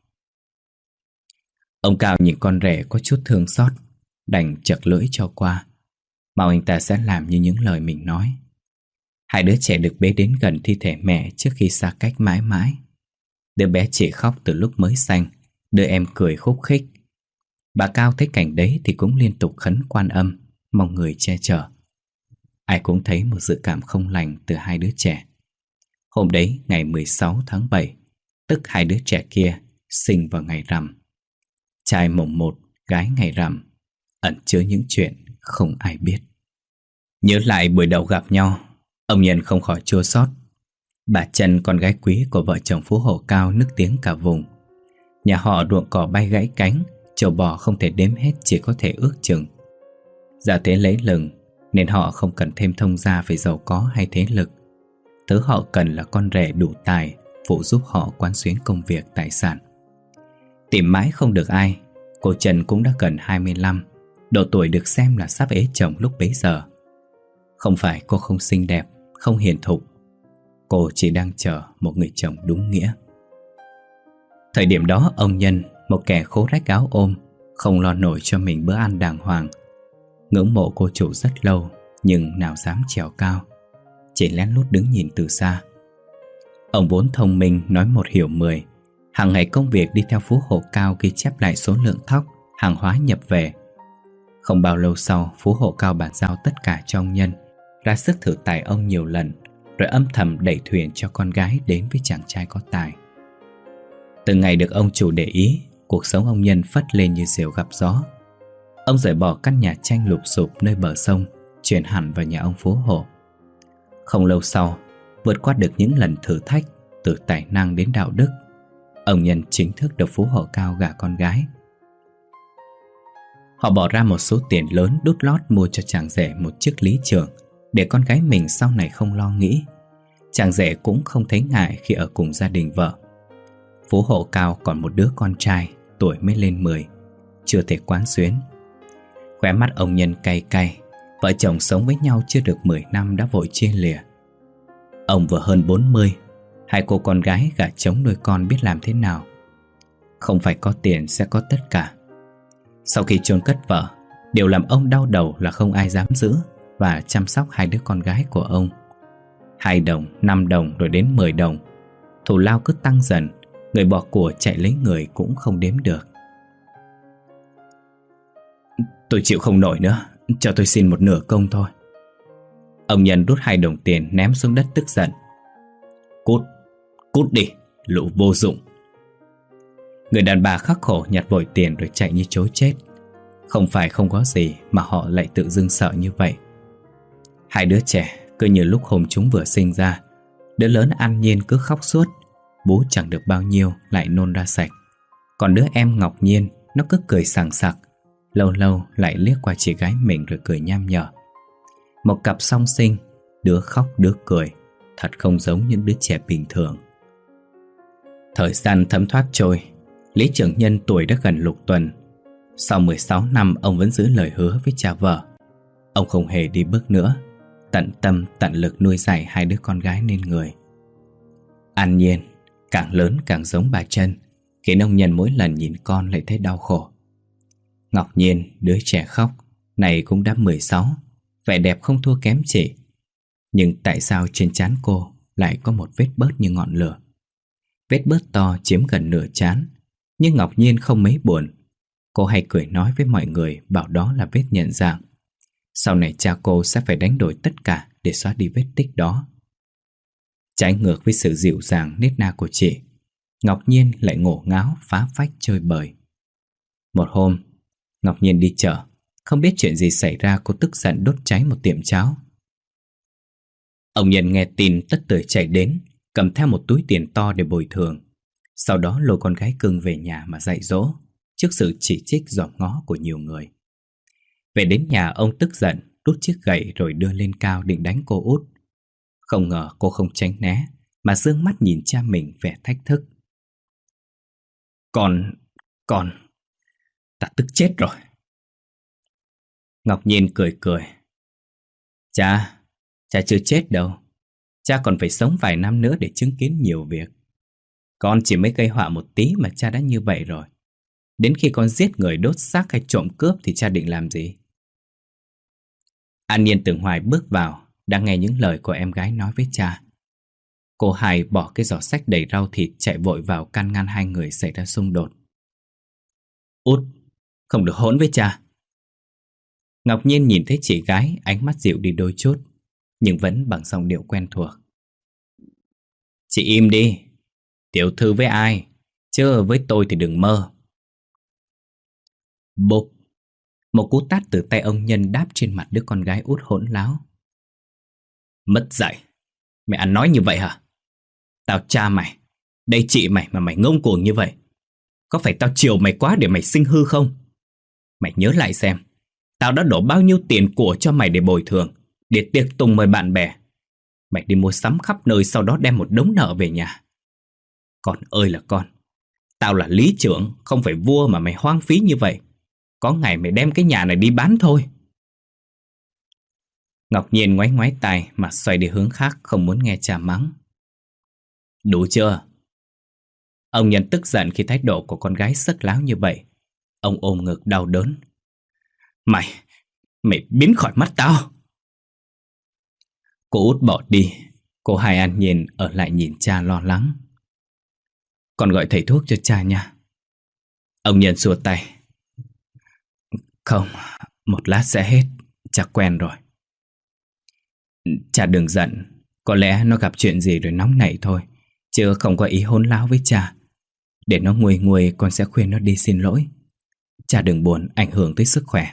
Ông Cao nhìn con rể có chút thương xót, đành chật lưỡi cho qua. Mong anh ta sẽ làm như những lời mình nói. Hai đứa trẻ được bế đến gần thi thể mẹ trước khi xa cách mãi mãi. Đứa bé chỉ khóc từ lúc mới sanh, đứa em cười khúc khích. Bà Cao thấy cảnh đấy thì cũng liên tục khấn Quan Âm, mong người che chở. Ai cũng thấy một dự cảm không lành từ hai đứa trẻ. Hôm đấy ngày 16 tháng 7, tức hai đứa trẻ kia sinh vào ngày rằm. Trai mồng 1, gái ngày rằm, ẩn chứa những chuyện không ai biết. Nhớ lại buổi đầu gặp nhau, ông Nhân không khỏi chua xót. Bà Trân, con gái quý của vợ chồng Phú Hộ Cao, nức tiếng cả vùng. Nhà họ ruộng cỏ bay gãy cánh, trâu bò không thể đếm hết, chỉ có thể ước chừng. Gia thế lấy lừng nên họ không cần thêm thông gia về giàu có hay thế lực. Thứ họ cần là con rể đủ tài phụ giúp họ quán xuyến công việc, tài sản. Tìm mãi không được ai, cô Trần cũng đã gần 25, độ tuổi được xem là sắp ế chồng lúc bấy giờ. Không phải cô không xinh đẹp, không hiền thục, cô chỉ đang chờ một người chồng đúng nghĩa. Thời điểm đó ông Nhân, một kẻ khố rách áo ôm, không lo nổi cho mình bữa ăn đàng hoàng. Ngưỡng mộ cô chủ rất lâu, nhưng nào dám trèo cao, chỉ lén lút đứng nhìn từ xa. Ông vốn thông minh, nói một hiểu 10. Hàng ngày công việc đi theo Phú Hộ Cao ghi chép lại số lượng thóc, hàng hóa nhập về. Không bao lâu sau, Phú Hộ Cao bàn giao tất cả cho ông Nhân, ra sức thử tài ông nhiều lần, rồi âm thầm đẩy thuyền cho con gái đến với chàng trai có tài. Từ ngày được ông chủ để ý, cuộc sống ông Nhân phất lên như diều gặp gió. Ông rời bỏ căn nhà tranh lụp xụp nơi bờ sông, chuyển hẳn vào nhà ông Phú Hộ. Không lâu sau, vượt qua được những lần thử thách, từ tài năng đến đạo đức, ông Nhân chính thức được Phú Hộ Cao gả con gái. Họ bỏ ra một số tiền lớn đút lót mua cho chàng rể một chiếc lý trường, để con gái mình sau này không lo nghĩ. Chàng rể cũng không thấy ngại khi ở cùng gia đình vợ. Phú Hộ Cao còn một đứa con trai, tuổi mới lên 10, chưa thể quán xuyến. Khóe mắt ông Nhân cay cay, vợ chồng sống với nhau chưa được 10 năm đã vội chia lìa. Ông vừa hơn 40, hai cô con gái gả trống nuôi con biết làm thế nào. Không phải có tiền sẽ có tất cả. Sau khi chôn cất vợ, điều làm ông đau đầu là không ai dám giữ và chăm sóc hai đứa con gái của ông. 2 đồng, 5 đồng rồi đến 10 đồng. Thù lao cứ tăng dần, người bỏ của chạy lấy người cũng không đếm được. Tôi chịu không nổi nữa, cho tôi xin một nửa công thôi. Ông Nhân rút 2 đồng tiền ném xuống đất tức giận. Cút, cút đi, lũ vô dụng. Người đàn bà khắc khổ nhặt vội tiền rồi chạy như trối chết. Không phải không có gì mà họ lại tự dưng sợ như vậy. Hai đứa trẻ cứ như lúc hôm chúng vừa sinh ra. Đứa lớn An Nhiên cứ khóc suốt, bú chẳng được bao nhiêu lại nôn ra sạch. Còn đứa em Ngọc Nhiên, nó cứ cười sảng sặc, lâu lâu lại liếc qua chị gái mình rồi cười nham nhở. Một cặp song sinh, đứa khóc đứa cười, thật không giống những đứa trẻ bình thường. Thời gian thấm thoát trôi, Lý Trưởng Nhân tuổi đã gần lục tuần. Sau 16 năm ông vẫn giữ lời hứa với cha vợ. Ông không hề đi bước nữa, tận tâm tận lực nuôi dạy hai đứa con gái nên người. An Nhiên càng lớn càng giống bà Trân, khiến ông Nhân mỗi lần nhìn con lại thấy đau khổ. Ngọc Nhiên, đứa trẻ khóc, này cũng đã 16, vẻ đẹp không thua kém chị. Nhưng tại sao trên trán cô lại có một vết bớt như ngọn lửa? Vết bớt to chiếm gần nửa trán, nhưng Ngọc Nhiên không mấy buồn. Cô hay cười nói với mọi người bảo đó là vết nhận dạng. Sau này cha cô sẽ phải đánh đổi tất cả để xóa đi vết tích đó. Trái ngược với sự dịu dàng nết na của chị, Ngọc Nhiên lại ngổ ngáo phá phách chơi bời. Một hôm, Ngọc Nhiên đi chợ, không biết chuyện gì xảy ra, cô tức giận đốt cháy một tiệm cháo. Ông Nhân nghe tin tất tưởi chạy đến, cầm theo một túi tiền to để bồi thường. Sau đó lôi con gái cưng về nhà mà dạy dỗ, trước sự chỉ trích dòm ngó của nhiều người. Về đến nhà, ông tức giận đút chiếc gậy rồi đưa lên cao định đánh cô út. Không ngờ cô không tránh né, mà dương mắt nhìn cha mình vẻ thách thức. Con, ta tức chết rồi. Ngọc Nhiên cười cười. Cha chưa chết đâu. Cha còn phải sống vài năm nữa để chứng kiến nhiều việc. Con chỉ mới gây họa một tí mà cha đã như vậy rồi. Đến khi con giết người, đốt xác hay trộm cướp thì cha định làm gì? An Nhiên từ ngoài bước vào, đang nghe những lời của em gái nói với cha. Cô Hai bỏ cái giỏ xách đầy rau thịt chạy vội vào can ngăn hai người xảy ra xung đột. Út, không được hỗn với cha. Ngọc Nhiên nhìn thấy chị gái, ánh mắt dịu đi đôi chút, nhưng vẫn bằng giọng điệu quen thuộc. Chị im đi. Tiểu thư với ai, chứ với tôi thì đừng mơ. Bụp. Một cú tát từ tay ông Nhân đáp trên mặt đứa con gái út hỗn láo. Mất dạy. Mẹ ăn nói như vậy hả? Tao cha mày, đây chị mày mà mày ngông cuồng như vậy. Có phải tao chiều mày quá để mày sinh hư không? Mày nhớ lại xem, tao đã đổ bao nhiêu tiền của cho mày để bồi thường, để tiệc tùng mời bạn bè. Mày đi mua sắm khắp nơi, sau đó đem một đống nợ về nhà. Con ơi là con, tao là lý trưởng, không phải vua mà mày hoang phí như vậy. Có ngày mày đem cái nhà này đi bán thôi. Ngọc Nhiên ngoáy ngoáy tai mà xoay đi hướng khác, không muốn nghe cha mắng. Đủ chưa? Ông Nhân tức giận khi thái độ của con gái sấc láo như vậy. Ông ôm ngực đau đớn. Mày biến khỏi mắt tao. Cô út bỏ đi. Cô Hai An Nhiên ở lại nhìn cha lo lắng. Con gọi thầy thuốc cho cha nha. Ông Nhân xua tay. Không, một lát sẽ hết. Cha quen rồi. Cha đừng giận. Có lẽ nó gặp chuyện gì rồi nóng nảy thôi, chứ không có ý hỗn láo với cha. Để nó nguôi nguôi, con sẽ khuyên nó đi xin lỗi. Cha đừng buồn, ảnh hưởng tới sức khỏe.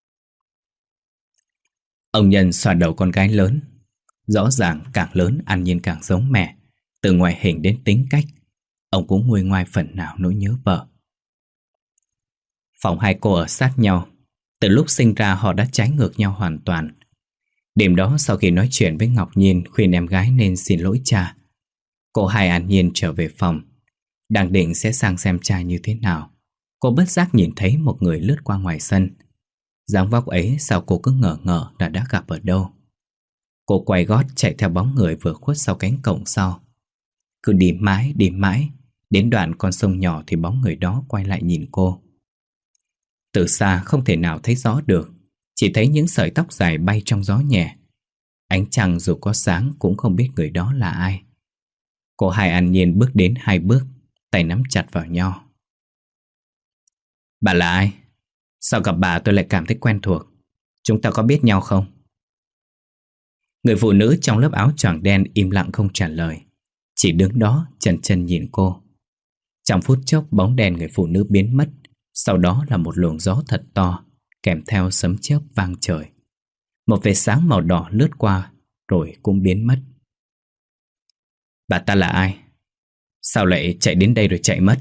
Ông Nhân xoa đầu con gái lớn. Rõ ràng càng lớn An Nhiên càng giống mẹ. Từ ngoại hình đến tính cách, ông cũng nguôi ngoai phần nào nỗi nhớ vợ. Phòng hai cô ở sát nhau. Từ lúc sinh ra họ đã trái ngược nhau hoàn toàn. Đêm đó sau khi nói chuyện với Ngọc Nhiên khuyên em gái nên xin lỗi cha, cô Hai An Nhiên trở về phòng. Đang định sẽ sang xem cha như thế nào, cô bất giác nhìn thấy một người lướt qua ngoài sân. Dáng vóc ấy sao cô cứ ngờ ngợ là đã gặp ở đâu. Cô quay gót chạy theo bóng người vừa khuất sau cánh cổng sau. Cứ đi mãi, đến đoạn con sông nhỏ thì bóng người đó quay lại nhìn cô. Từ xa không thể nào thấy rõ được, chỉ thấy những sợi tóc dài bay trong gió nhẹ. Ánh trăng dù có sáng cũng không biết người đó là ai. Cô Hai An Nhiên bước đến 2 bước, tay nắm chặt vào nhau. Bà là ai? Sao gặp bà tôi lại cảm thấy quen thuộc? Chúng ta có biết nhau không? Người phụ nữ trong lớp áo choàng đen im lặng không trả lời, chỉ đứng đó chần chừ nhìn cô. Trong phút chốc bóng đèn người phụ nữ biến mất. Sau đó là một luồng gió thật to, kèm theo sấm chớp vang trời. Một vệt sáng màu đỏ lướt qua, rồi cũng biến mất. Bà ta là ai? Sao lại chạy đến đây rồi chạy mất?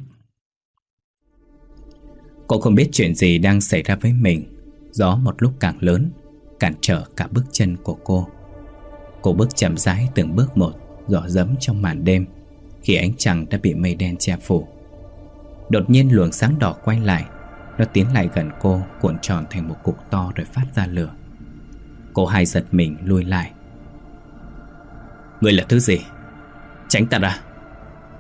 Cô không biết chuyện gì đang xảy ra với mình. Gió một lúc càng lớn, cản trở cả bước chân của cô. Cô bước chậm rãi từng bước một, dò dẫm trong màn đêm, khi ánh trăng đã bị mây đen che phủ. Đột nhiên luồng sáng đỏ quay lại. Nó tiến lại gần cô, cuộn tròn thành một cục to rồi phát ra lửa. Cô Hai giật mình lùi lại. Ngươi là thứ gì? Tránh ta ra.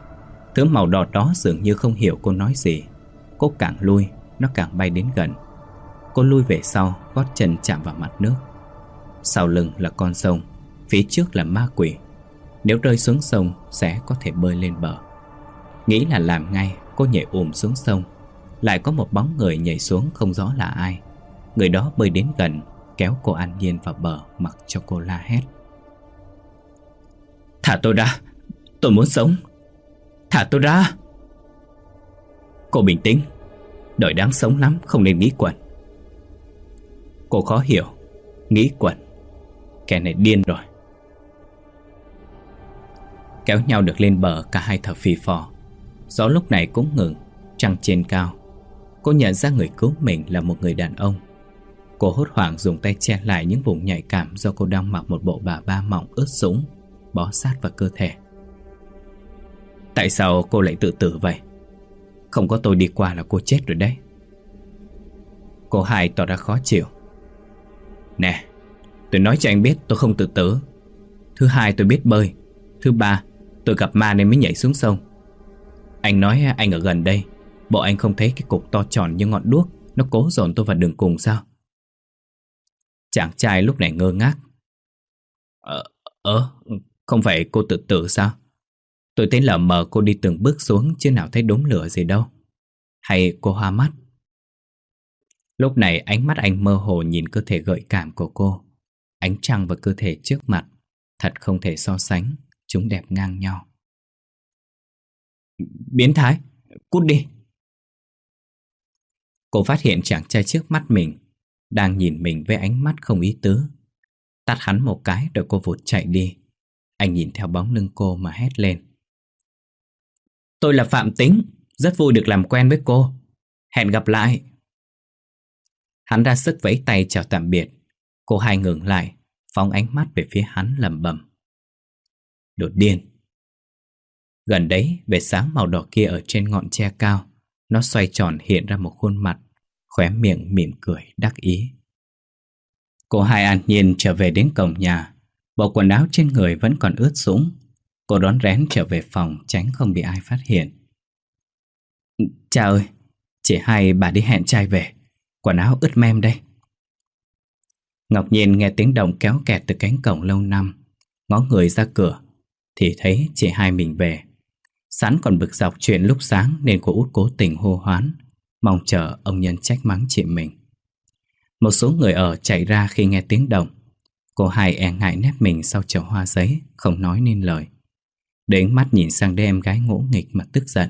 Thứ màu đỏ đó dường như không hiểu cô nói gì. Cô càng lui, nó càng bay đến gần. Cô lui về sau, gót chân chạm vào mặt nước. Sau lưng là con sông, phía trước là ma quỷ. Nếu rơi xuống sông sẽ có thể bơi lên bờ. Nghĩ là làm ngay, cô nhảy xuống sông. Lại có một bóng người nhảy xuống không rõ là ai. Người đó bơi đến gần, kéo cô An Nhiên vào bờ, mặc cho cô la hét: "Thả tôi ra, tôi muốn sống. Thả tôi ra." Cô bình tĩnh, đời đáng sống lắm, không nên nghĩ quẩn. Cô khó hiểu, nghĩ quẩn, kẻ này điên rồi. Kéo nhau được lên bờ, cả hai thở phì phò. Gió lúc này cũng ngừng, trăng trên cao. Cô nhận ra người cứu mình là một người đàn ông. Cô hốt hoảng dùng tay che lại những vùng nhạy cảm do cô đang mặc một bộ bà ba mỏng ướt sũng, bó sát vào cơ thể. Tại sao cô lại tự tử vậy? Không có tôi đi qua là cô chết rồi đấy. Cô Hai tỏ ra khó chịu. Nè, tôi nói cho anh biết tôi không tự tử. Thứ hai, tôi biết bơi. Thứ ba, tôi gặp ma nên mới nhảy xuống sông. Anh nói anh ở gần đây, bộ anh không thấy cái cục to tròn như ngọn đuốc nó cố dồn tôi vào đường cùng sao? Chàng trai lúc này ngơ ngác. Không phải cô tự tử sao? Tôi thấy lờ mờ cô đi từng bước xuống chứ nào thấy đốm lửa gì đâu. Hay cô hoa mắt? Lúc này ánh mắt anh mơ hồ nhìn cơ thể gợi cảm của cô. Ánh trăng và cơ thể trước mặt thật không thể so sánh, chúng đẹp ngang nhau. Biến thái, cút đi. Cô phát hiện chàng trai trước mắt mình đang nhìn mình với ánh mắt không ý tứ. Tát hắn một cái rồi cô vụt chạy đi. Anh nhìn theo bóng lưng cô mà hét lên: Tôi là Phạm Tính, rất vui được làm quen với cô. Hẹn gặp lại. Hắn ra sức vẫy tay chào tạm biệt. Cô Hai ngừng lại, phóng ánh mắt về phía hắn lẩm bẩm: Đồ điên. Gần đấy, vệt sáng màu đỏ kia ở trên ngọn tre cao, nó xoay tròn hiện ra một khuôn mặt, khóe miệng mỉm cười đắc ý. Cô Hai an nhiên trở về đến cổng nhà. Bộ quần áo trên người vẫn còn ướt sũng. Cô rón rén trở về phòng tránh không bị ai phát hiện. Cha ơi, chị Hai bà đi hẹn trai về, quần áo ướt mem đây. Ngọc Nhiên nghe tiếng động kéo kẹt từ cánh cổng lâu năm, ngó người ra cửa thì thấy chị Hai mình về. Sẵn còn bực dọc chuyện lúc sáng nên cô út cố tình hô hoán, mong chờ ông Nhân trách mắng chị mình. Một số người ở chạy ra khi nghe tiếng động. Cô Hai e ngại nép mình sau chậu hoa giấy, không nói nên lời. Để ánh mắt nhìn sang đứa em gái ngỗ nghịch mà tức giận.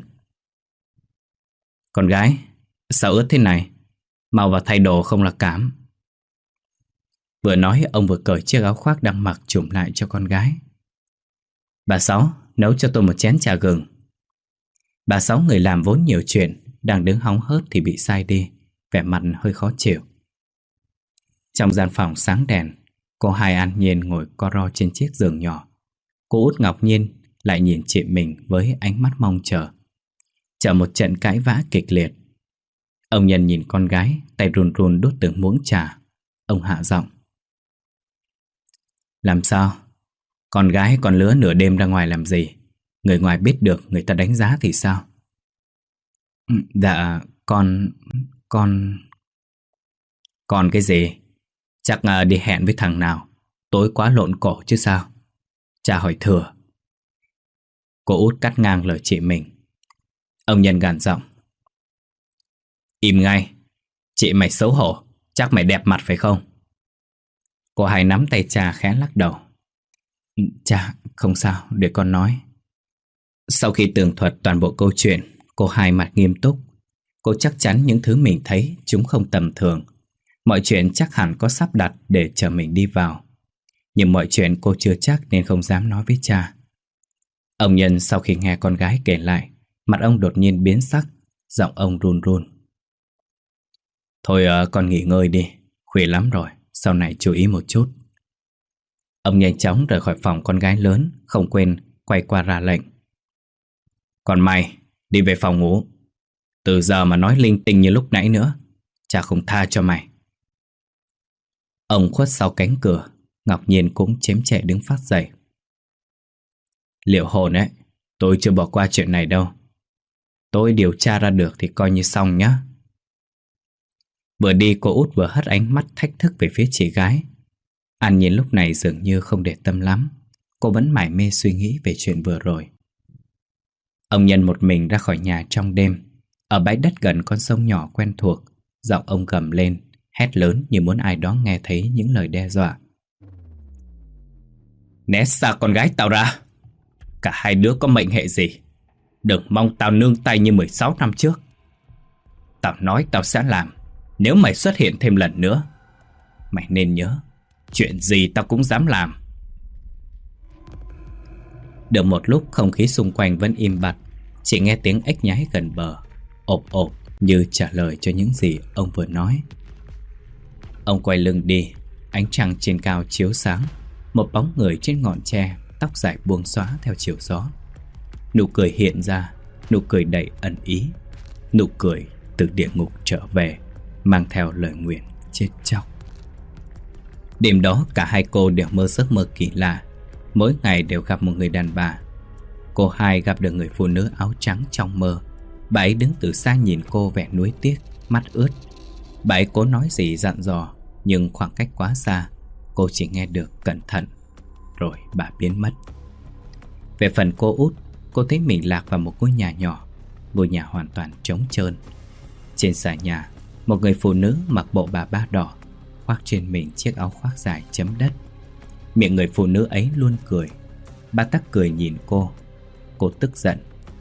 Con gái, sao ướt thế này? Mau vào thay đồ không là cảm. Vừa nói ông vừa cởi chiếc áo khoác đang mặc trùm lại cho con gái. Bà Sáu, nấu cho tôi một chén trà gừng. Bà Sáu người làm vốn nhiều chuyện, đang đứng hóng hớt thì bị sai đi, vẻ mặt hơi khó chịu. Trong gian phòng sáng đèn, cô Hai an nhiên ngồi co ro trên chiếc giường nhỏ. Cô út Ngọc Nhiên lại nhìn chị mình với ánh mắt mong chờ. Chờ một trận cãi vã kịch liệt. Ông Nhân nhìn con gái, tay run run đút từng muỗng trà. Ông hạ giọng: Làm sao? Con gái còn lứa nửa đêm ra ngoài làm gì? Người ngoài biết được người ta đánh giá thì sao? Dạ, con cái gì? Chắc đi hẹn với thằng nào, tối quá lộn cổ chứ sao? Cha hỏi thừa. Cô út cắt ngang lời chị mình. Ông Nhân gằn giọng: Im ngay. Chị mày xấu hổ, chắc mày đẹp mặt phải không? Cô Hai nắm tay cha khẽ lắc đầu. Cha, không sao, để con nói. Sau khi tường thuật toàn bộ câu chuyện, cô Hai mặt nghiêm túc. Cô chắc chắn những thứ mình thấy chúng không tầm thường. Mọi chuyện chắc hẳn có sắp đặt để chờ mình đi vào. Nhưng mọi chuyện cô chưa chắc nên không dám nói với cha. Ông Nhân sau khi nghe con gái kể lại, mặt ông đột nhiên biến sắc, giọng ông run run. Thôi con nghỉ ngơi đi, khuya lắm rồi, sau này chú ý một chút. Ông nhanh chóng rời khỏi phòng con gái lớn, không quên quay qua ra lệnh. Còn mày, đi về phòng ngủ. Từ giờ mà nói linh tinh như lúc nãy nữa, cha không tha cho mày. Ông khuất sau cánh cửa. Ngọc Nhiên cũng chém chệ đứng phát dậy. Liệu hồn ấy, tôi chưa bỏ qua chuyện này đâu. Tôi điều tra ra được thì coi như xong nhá. Vừa đi cô út vừa hất ánh mắt thách thức về phía chị gái. An Nhiên lúc này dường như không để tâm lắm. Cô vẫn mải mê suy nghĩ về chuyện vừa rồi. Ông Nhân một mình ra khỏi nhà trong đêm. Ở bãi đất gần con sông nhỏ quen thuộc, giọng ông gầm lên, hét lớn như muốn ai đó nghe thấy những lời đe dọa. Né xa con gái tao ra. Cả hai đứa có mệnh hệ gì, đừng mong tao nương tay như 16 năm trước. Tao nói tao sẽ làm. Nếu mày xuất hiện thêm lần nữa, mày nên nhớ, chuyện gì tao cũng dám làm. Được một lúc không khí xung quanh vẫn im bặt. Chỉ nghe tiếng ếch nhái gần bờ ộp ộp như trả lời cho những gì ông vừa nói. Ông quay lưng đi. Ánh trăng trên cao chiếu sáng. Một bóng người trên ngọn tre, tóc dài buông xóa theo chiều gió. Nụ cười hiện ra, nụ cười đầy ẩn ý, nụ cười từ địa ngục trở về, mang theo lời nguyền chết chóc. Đêm đó cả hai cô đều mơ giấc mơ kỳ lạ. Mỗi ngày đều gặp một người đàn bà. Cô hai gặp được người phụ nữ áo trắng trong mơ. Bà ấy đứng từ xa nhìn cô vẻ nuối tiếc, mắt ướt. Bà ấy cố nói gì dặn dò, nhưng khoảng cách quá xa, cô chỉ nghe được cẩn thận. Rồi bà biến mất. Về phần cô út, cô thấy mình lạc vào một ngôi nhà nhỏ. Ngôi nhà hoàn toàn trống trơn. Trên xà nhà, một người phụ nữ mặc bộ bà ba đỏ, khoác trên mình chiếc áo khoác dài chấm đất. Miệng người phụ nữ ấy luôn cười. Bà ta cười nhìn cô. Cô tức giận.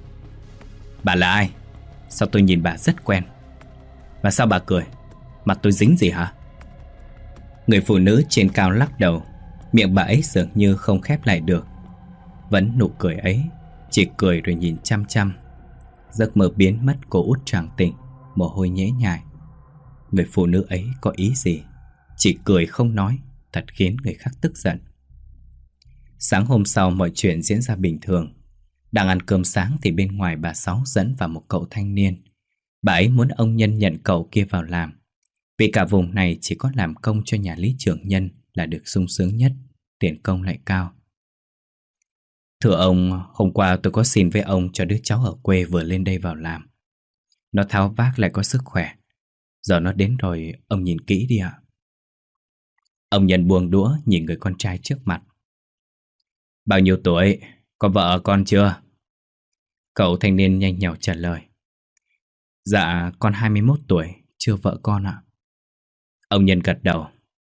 Bà là ai? Sao tôi nhìn bà rất quen? Và sao bà cười? Mặt tôi dính gì hả? Người phụ nữ trên cao lắc đầu. Miệng bà ấy dường như không khép lại được. Vẫn nụ cười ấy, chỉ cười rồi nhìn chăm chăm. Giấc mơ biến mất, cô út choàng tỉnh, mồ hôi nhễ nhại. Người phụ nữ ấy có ý gì? Chỉ cười không nói, thật khiến người khác tức giận. Sáng hôm sau mọi chuyện diễn ra bình thường. Đang ăn cơm sáng thì bên ngoài bà Sáu dẫn vào một cậu thanh niên. Bà ấy muốn ông Nhân nhận cậu kia vào làm, vì cả vùng này chỉ có làm công cho nhà lý trưởng Nhân là được sung sướng nhất, tiền công lại cao. Thưa ông, hôm qua tôi có xin với ông cho đứa cháu ở quê vừa lên đây vào làm. Nó tháo vác lại có sức khỏe. Giờ nó đến rồi, ông nhìn kỹ đi ạ. Ông Nhân buông đũa nhìn người con trai trước mặt. Bao nhiêu tuổi? Có vợ con chưa? Cậu thanh niên nhanh nhảu trả lời. Dạ, con 21 tuổi, chưa vợ con ạ. Ông Nhân gật đầu.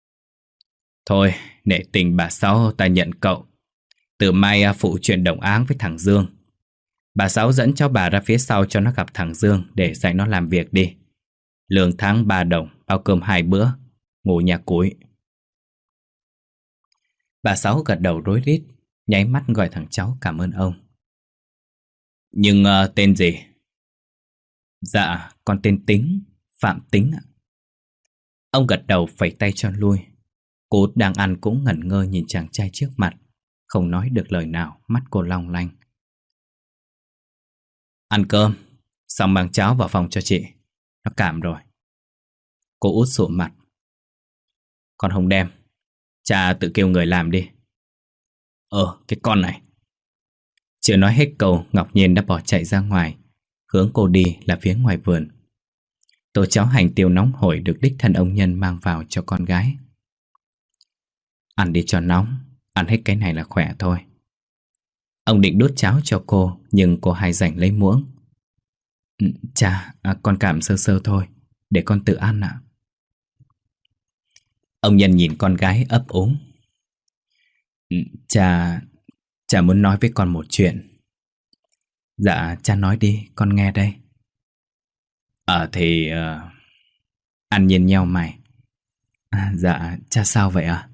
Thôi, nể tình bà Sáu ta nhận cậu. Từ mai phụ chuyện đồng áng với thằng Dương. Bà Sáu dẫn cháu bà ra phía sau cho nó gặp thằng Dương để dạy nó làm việc đi. Lương tháng 3 đồng, bao cơm 2 bữa, ngủ nhà cuối. Bà Sáu gật đầu rối rít, nháy mắt gọi thằng cháu cảm ơn ông. Nhưng tên gì? Dạ, con tên Tính, Phạm Tính ạ. Ông gật đầu phẩy tay cho lui. Cô đang ăn cũng ngẩn ngơ nhìn chàng trai trước mặt, không nói được lời nào, mắt cô long lanh. Ăn cơm, xong mang cháo vào phòng cho chị. Nó cảm rồi. Cô út sụ mặt. Con không đem, cha tự kêu người làm đi. Cái con này. Chưa nói hết câu, Ngọc Nhiên đã bỏ chạy ra ngoài. Hướng cô đi là phía ngoài vườn. Tô cháo hành tiêu nóng hổi được đích thân ông Nhân mang vào cho con gái. Ăn đi cho nóng, ăn hết cái này là khỏe thôi. Ông định đút cháo cho cô, nhưng cô hay giành lấy muỗng. Cha, con cảm sơ sơ thôi, để con tự ăn ạ. Ông Nhân nhìn con gái ấp úng. Cha muốn nói với con một chuyện. Dạ, cha nói đi, con nghe đây. An Nhiên nheo mày. Dạ, cha sao vậy ạ?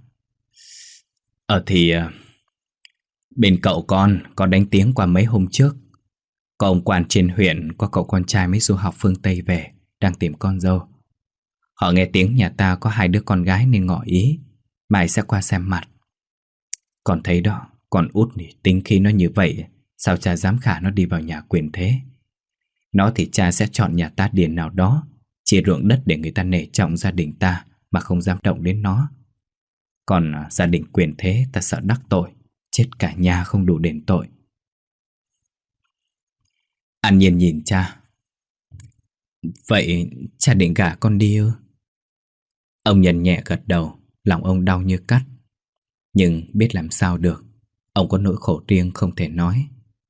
Bên cậu con đánh tiếng qua mấy hôm trước. Có ông quan trên huyện có cậu con trai mới du học phương Tây về, đang tìm con dâu. Họ nghe tiếng nhà ta có 2 đứa con gái nên ngỏ ý mai sẽ qua xem mặt. Con thấy đó, con út thì tính khi nó như vậy, sao cha dám khả nó đi vào nhà quyền thế. Nó thì cha sẽ chọn nhà ta điền nào đó, chia ruộng đất để người ta nể trọng gia đình ta mà không dám động đến nó. Còn gia đình quyền thế ta sợ đắc tội, chết cả nhà không đủ đền tội. An Nhiên nhìn cha. Vậy cha định gả con đi ư? Ông Nhân nhẹ gật đầu, lòng ông đau như cắt. Nhưng biết làm sao được, ông có nỗi khổ riêng không thể nói.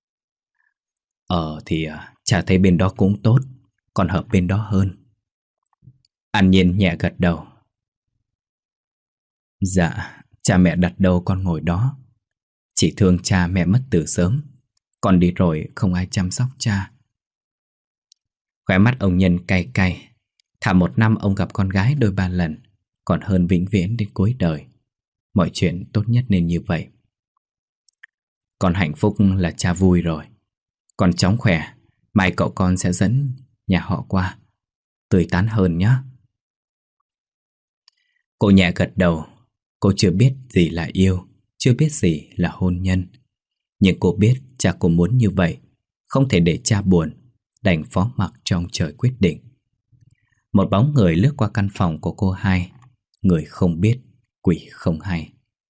Chả thấy bên đó cũng tốt, còn hợp bên đó hơn. An Nhiên nhẹ gật đầu. Dạ, cha mẹ đặt đâu con ngồi đó. Chỉ thương cha mẹ mất từ sớm, con đi rồi không ai chăm sóc cha. Khóe mắt ông Nhân cay cay. Thà một năm ông gặp con gái đôi ba lần, còn hơn vĩnh viễn đến cuối đời. Mọi chuyện tốt nhất nên như vậy. Con hạnh phúc là cha vui rồi. Con chóng khỏe, mai cậu con sẽ dẫn nhà họ qua, tươi tắn hơn nhé. Cô nhẹ gật đầu. Cô chưa biết gì là yêu, chưa biết gì là hôn nhân. Nhưng cô biết cha cô muốn như vậy, không thể để cha buồn, đành phó mặc trong trời quyết định. Một bóng người lướt qua căn phòng của cô hai. Người không biết, quỷ không hay.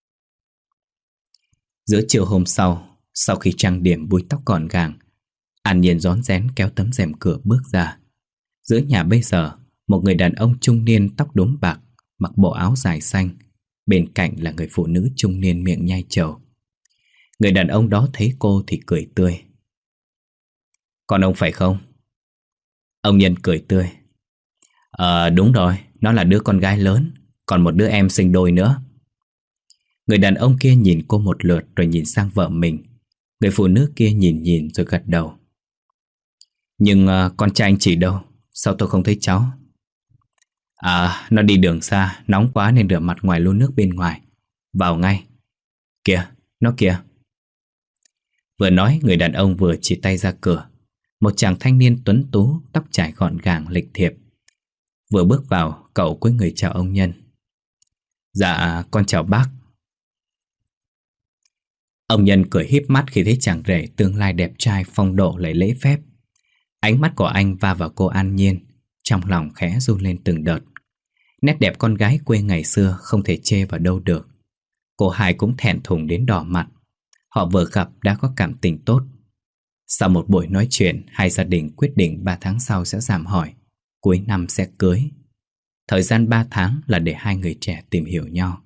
Giữa chiều hôm sau khi trang điểm búi tóc gọn gàng, An Nhiên rón rén kéo tấm rèm cửa bước ra. Giữa nhà bây giờ, một người đàn ông trung niên tóc đốm bạc, mặc bộ áo dài xanh. Bên cạnh là người phụ nữ trung niên miệng nhai trầu. Người đàn ông đó thấy cô thì cười tươi. Còn ông phải không? Ông Nhân cười tươi. Đúng rồi, nó là đứa con gái lớn, còn một đứa em sinh đôi nữa. Người đàn ông kia nhìn cô một lượt rồi nhìn sang vợ mình. Người phụ nữ kia nhìn rồi gật đầu. Nhưng con trai anh chị đâu? Sao tôi không thấy cháu? Nó đi đường xa, nóng quá nên rửa mặt ngoài lu nước bên ngoài. Vào ngay. Kìa, nó kìa. Vừa nói, người đàn ông vừa chỉ tay ra cửa. Một chàng thanh niên tuấn tú, tóc trải gọn gàng lịch thiệp. Vừa bước vào, cậu cúi người chào ông Nhân. Dạ, con chào bác. Ông Nhân cười híp mắt khi thấy chàng rể tương lai đẹp trai phong độ lại lễ phép. Ánh mắt của anh va vào cô An Nhiên, trong lòng khẽ run lên từng đợt. Nét đẹp con gái quê ngày xưa không thể chê vào đâu được. Cô hai cũng thẹn thùng đến đỏ mặt. Họ vừa gặp đã có cảm tình tốt. Sau một buổi nói chuyện, hai gia đình quyết định 3 tháng sau sẽ giảm hỏi, cuối năm sẽ cưới. Thời gian 3 tháng là để hai người trẻ tìm hiểu nhau.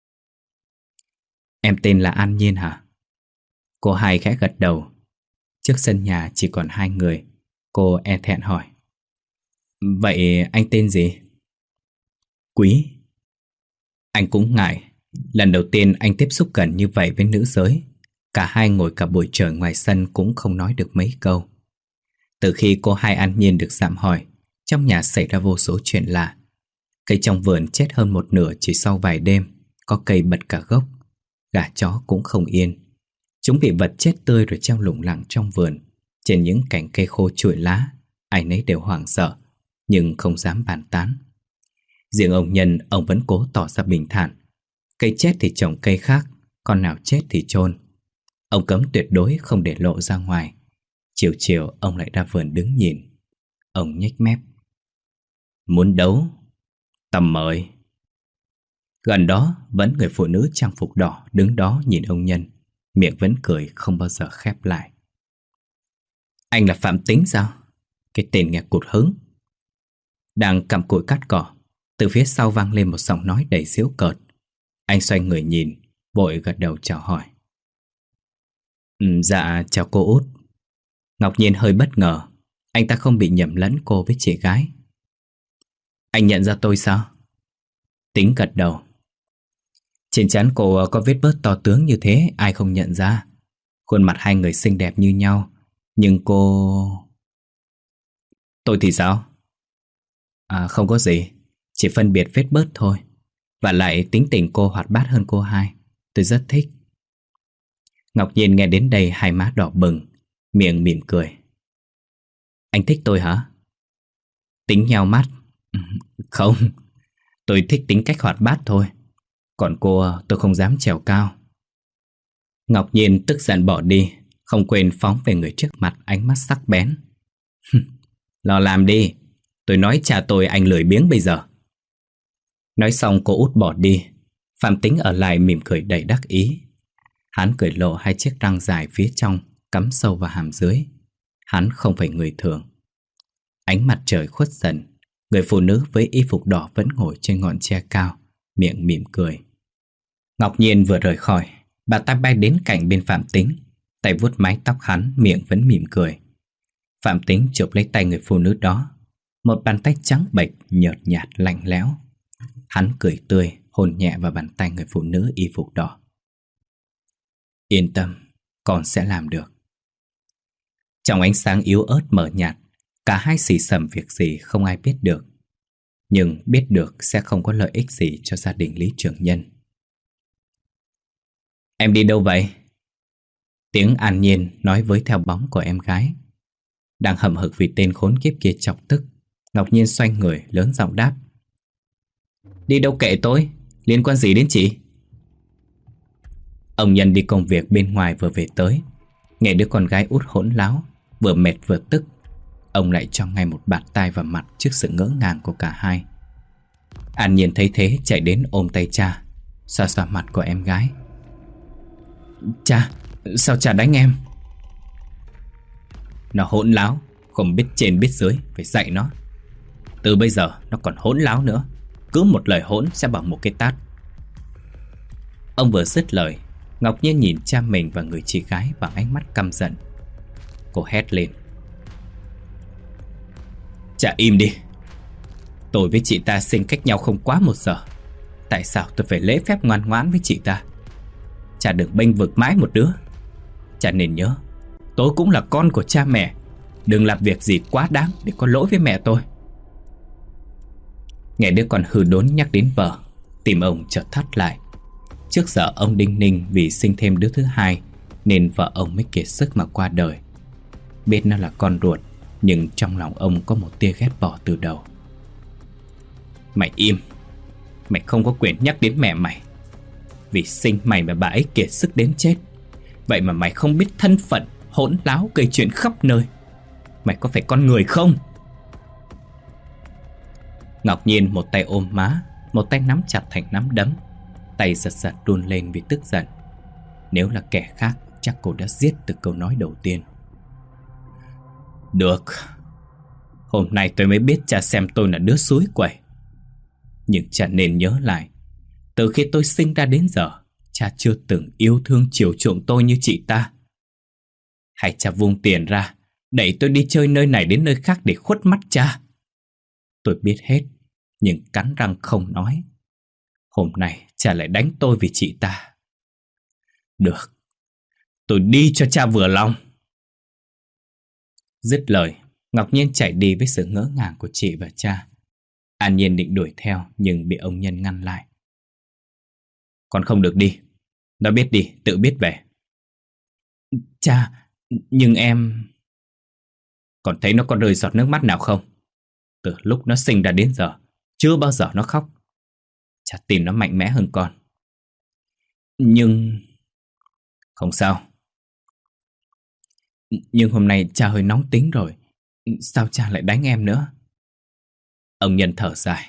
Em tên là An Nhiên hả? Cô hai khẽ gật đầu. Trước sân nhà chỉ còn hai người. Cô e thẹn hỏi. Vậy anh tên gì? Quý. Anh cũng ngại. Lần đầu tiên anh tiếp xúc gần như vậy với nữ giới. Cả hai ngồi cả buổi trời ngoài sân cũng không nói được mấy câu. Từ khi cô hai An Nhiên được dạm hỏi, trong nhà xảy ra vô số chuyện lạ. Cây trong vườn chết hơn một nửa chỉ sau vài đêm. Có cây bật cả gốc. Gà chó cũng không yên. Chúng bị vật chết tươi rồi treo lủng lẳng trong vườn. Trên những cành cây khô trụi lá. Ai nấy đều hoảng sợ, nhưng không dám bàn tán. Riêng ông Nhân, ông vẫn cố tỏ ra bình thản. Cây chết thì trồng cây khác, con nào chết thì chôn. Ông cấm tuyệt đối không để lộ ra ngoài. Chiều chiều ông lại ra vườn đứng nhìn. Ông nhếch mép. Muốn đấu? Tầm mời. Gần đó vẫn người phụ nữ trang phục đỏ đứng đó nhìn ông Nhân. Miệng vẫn cười không bao giờ khép lại. Anh là Phạm Tính sao? Cái tên nghe cụt hứng. Đang cặm cụi cắt cỏ, từ phía sau vang lên một giọng nói đầy giễu cợt. Anh xoay người nhìn, vội gật đầu chào hỏi. Dạ chào cô út. Ngọc Nhiên hơi bất ngờ. Anh ta không bị nhầm lẫn cô với chị gái. Anh nhận ra tôi sao? Tính gật đầu. Trên trán cô có vết bớt to tướng như thế, ai không nhận ra. Khuôn mặt hai người xinh đẹp như nhau. Nhưng cô... Tôi thì sao? Không có gì, chỉ phân biệt vết bớt thôi. Và lại tính tình cô hoạt bát hơn cô hai. Tôi rất thích. Ngọc Nhiên nghe đến đây hai má đỏ bừng, miệng mỉm cười. Anh thích tôi hả? Tính nheo mắt. Không, tôi thích tính cách hoạt bát thôi. Còn cô tôi không dám trèo cao. Ngọc Nhiên tức giận bỏ đi, không quên phóng về người trước mặt ánh mắt sắc bén. Lo làm đi, tôi nói cha tôi anh lười biếng bây giờ. Nói xong cô út bỏ đi. Phạm Tính ở lại mỉm cười đầy đắc ý. Hắn cười lộ hai chiếc răng dài phía trong cắm sâu vào hàm dưới. Hắn không phải người thường. Ánh mặt trời khuất dần. Người Người phụ nữ với y phục đỏ vẫn ngồi trên ngọn tre cao, miệng mỉm cười. Ngọc Nhiên vừa rời khỏi, bà ta bay đến cạnh bên Phạm Tính, tay vuốt mái tóc hắn, miệng vẫn mỉm cười. Phạm Tính chụp lấy tay người phụ nữ đó, một bàn tay trắng bệch, nhợt nhạt, lạnh lẽo. Hắn cười tươi, hôn nhẹ vào bàn tay người phụ nữ y phục đỏ. Yên tâm, con sẽ làm được. Trong ánh sáng yếu ớt mờ nhạt, cả hai xì xầm việc gì không ai biết được. Nhưng biết được sẽ không có lợi ích gì cho gia đình Lý Trường Nhân. Em đi đâu vậy? Tiếng An Nhiên nói với theo bóng của em gái. Đang hậm hực vì tên khốn kiếp kia chọc tức, Ngọc Nhiên xoay người lớn giọng đáp. Đi đâu kệ tôi, liên quan gì đến chị? Ông Nhân đi công việc bên ngoài vừa về tới, nghe đứa con gái út hỗn láo, vừa mệt vừa tức. Ông lại cho ngay một bạt tai vào mặt trước sự ngỡ ngàng của cả hai. An Nhiên thấy thế chạy đến ôm tay cha, xoa xoa mặt của em gái. Cha, sao cha đánh em? Nó hỗn láo, không biết trên biết dưới, phải dạy nó. Từ bây giờ nó còn hỗn láo nữa, cứ một lời hỗn sẽ bằng một cái tát. Ông vừa dứt lời, Ngọc Nhiên nhìn cha mình và người chị gái bằng ánh mắt căm giận. Cô hét lên. Cha im đi. Tôi với chị ta sinh cách nhau không quá 1 giờ. Tại sao tôi phải lễ phép ngoan ngoãn với chị ta? Cha đừng bênh vực mãi một đứa. Cha nên nhớ, tôi cũng là con của cha mẹ. Đừng làm việc gì quá đáng để có lỗi với mẹ tôi. Nghe đứa con hư đốn nhắc đến vợ, tim ông chợt thắt lại. Trước giờ ông đinh ninh vì sinh thêm đứa thứ hai, nên vợ ông mới kiệt sức mà qua đời. Biết nó là con ruột, nhưng trong lòng ông có một tia ghét bỏ từ đầu. Mày im. Mày không có quyền nhắc đến mẹ mày. Vì sinh mày mà bà ấy kiệt sức đến chết. Vậy mà mày không biết thân phận, hỗn láo gây chuyện khắp nơi. Mày có phải con người không? Ngọc Nhiên một tay ôm má, một tay nắm chặt thành nắm đấm, tay giật giật run lên vì tức giận. Nếu là kẻ khác, chắc cô đã giết từ câu nói đầu tiên. Được. Hôm nay tôi mới biết cha xem tôi là đứa suối quẩy. Nhưng cha nên nhớ lại, từ khi tôi sinh ra đến giờ, cha chưa từng yêu thương chiều chuộng tôi như chị ta. Hay cha vung tiền ra, đẩy tôi đi chơi nơi này đến nơi khác để khuất mắt cha? Tôi biết hết, nhưng cắn răng không nói. Hôm nay cha lại đánh tôi vì chị ta. Được, tôi đi cho cha vừa lòng. Dứt lời, Ngọc Nhiên chạy đi với sự ngỡ ngàng của chị và cha. An Nhiên định đuổi theo nhưng bị ông Nhân ngăn lại. Con không được đi. Nó biết đi, tự biết về. Cha, nhưng em... Còn thấy nó có rơi giọt nước mắt nào không? Từ lúc nó sinh ra đến giờ, chưa bao giờ nó khóc. Cha tin nó mạnh mẽ hơn con. Nhưng... Không sao. Nhưng hôm nay cha hơi nóng tính rồi. Sao cha lại đánh em nữa? Ông Nhân thở dài.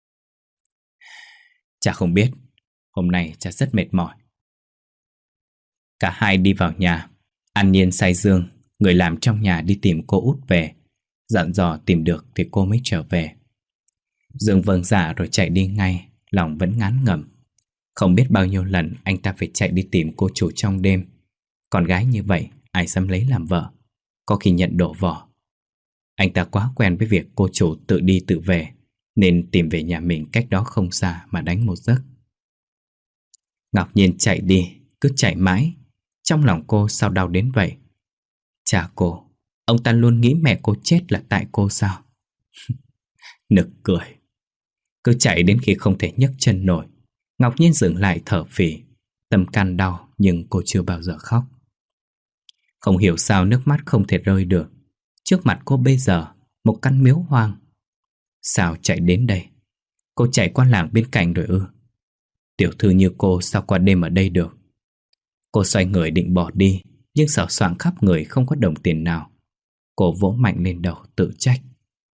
Cha không biết. Hôm nay cha rất mệt mỏi. Cả hai đi vào nhà. An Nhiên say giường, người làm trong nhà đi tìm cô út về. Dặn dò tìm được thì cô mới trở về. Dương vâng dạ rồi chạy đi ngay, lòng vẫn ngán ngẩm. Không biết bao nhiêu lần anh ta phải chạy đi tìm cô chủ trong đêm. Con gái như vậy ai dám lấy làm vợ, có khi nhận đổ vỏ. Anh ta quá quen với việc cô chủ tự đi tự về, nên tìm về nhà mình cách đó không xa mà đánh một giấc. Ngọc Nhiên chạy đi, cứ chạy mãi. Trong lòng cô sao đau đến vậy? Cha cô, ông ta luôn nghĩ mẹ cô chết là tại cô sao? Nực cười. Cứ chạy đến khi không thể nhấc chân nổi, Ngọc Nhiên dừng lại thở phì. Tâm can đau nhưng cô chưa bao giờ khóc. Không hiểu sao nước mắt không thể rơi được. Trước mặt cô bây giờ một căn miếu hoang. Sao chạy đến đây? Cô chạy qua làng bên cạnh rồi ư? Tiểu thư như cô sao qua đêm ở đây được? Cô xoay người định bỏ đi, nhưng sờ soạng khắp người không có đồng tiền nào. Cô vỗ mạnh lên đầu tự trách.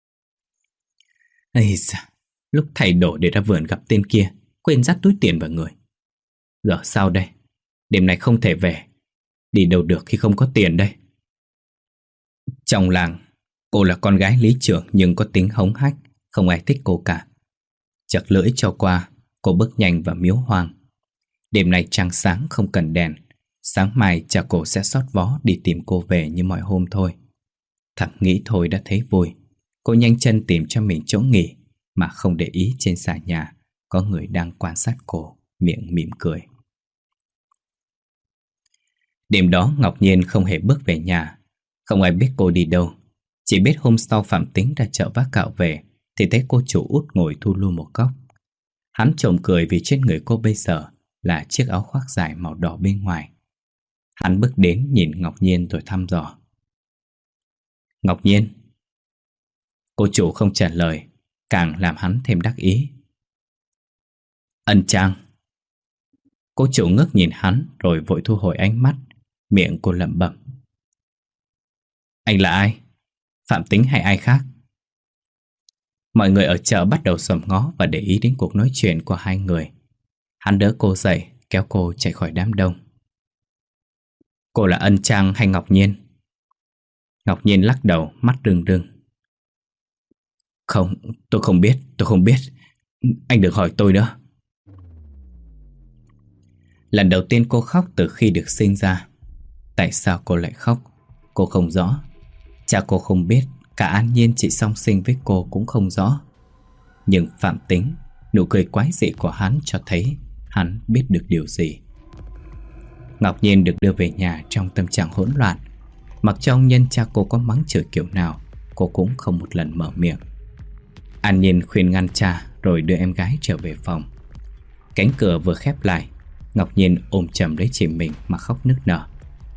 Ây da, lúc thay đổi để ra vườn gặp tên kia, quên dắt túi tiền vào người. Giờ sao đây? Đêm nay không thể về. Đi đâu được khi không có tiền đây? Trong làng, cô là con gái lý trưởng nhưng có tính hống hách, Không ai thích cô cả. Chật lưỡi cho qua, cô bước nhanh vào miếu hoang. Đêm nay trăng sáng không cần đèn. Sáng mai cha cô sẽ xót vó đi tìm cô về như mọi hôm thôi. Thầm nghĩ thôi đã thấy vui. Cô nhanh chân tìm cho mình chỗ nghỉ, mà không để ý trên xà nhà có người đang quan sát cô, miệng mỉm cười. Đêm đó Ngọc Nhiên không hề bước về nhà. Không ai biết cô đi đâu. Chỉ biết hôm sau Phạm Tính ra chợ vác gạo về thì thấy cô chủ út ngồi thu lu một góc. Hắn trộm cười vì trên người cô bây giờ là chiếc áo khoác dài màu đỏ bên ngoài. Hắn bước đến nhìn Ngọc Nhiên rồi thăm dò. Ngọc Nhiên. Cô chủ không trả lời, càng làm hắn thêm đắc ý. Ân Trang. Cô chủ ngước nhìn hắn rồi vội thu hồi ánh mắt. Miệng cô lẩm bẩm. Anh là ai? Phạm Tính hay ai khác? Mọi người ở chợ bắt đầu xòm ngó và để ý đến cuộc nói chuyện của hai người. Hắn đỡ cô dậy, kéo cô chạy khỏi đám đông. Cô là Ân Trang hay Ngọc Nhiên? Ngọc Nhiên lắc đầu, mắt rưng rưng. Không, tôi không biết. Anh đừng hỏi tôi nữa. Lần đầu tiên cô khóc từ khi được sinh ra. Tại sao cô lại khóc? Cô không rõ. Cha cô không biết, cả An Nhiên chị song sinh với cô cũng không rõ. Nhưng Phạm Tính, nụ cười quái dị của hắn cho thấy hắn biết được điều gì. Ngọc Nhiên được đưa về nhà trong tâm trạng hỗn loạn. Mặc cho ông nhân cha cô có mắng chửi kiểu nào, cô cũng không một lần mở miệng. An Nhiên khuyên ngăn cha rồi đưa em gái trở về phòng. Cánh cửa vừa khép lại, Ngọc Nhiên ôm chầm lấy chị mình mà khóc nức nở.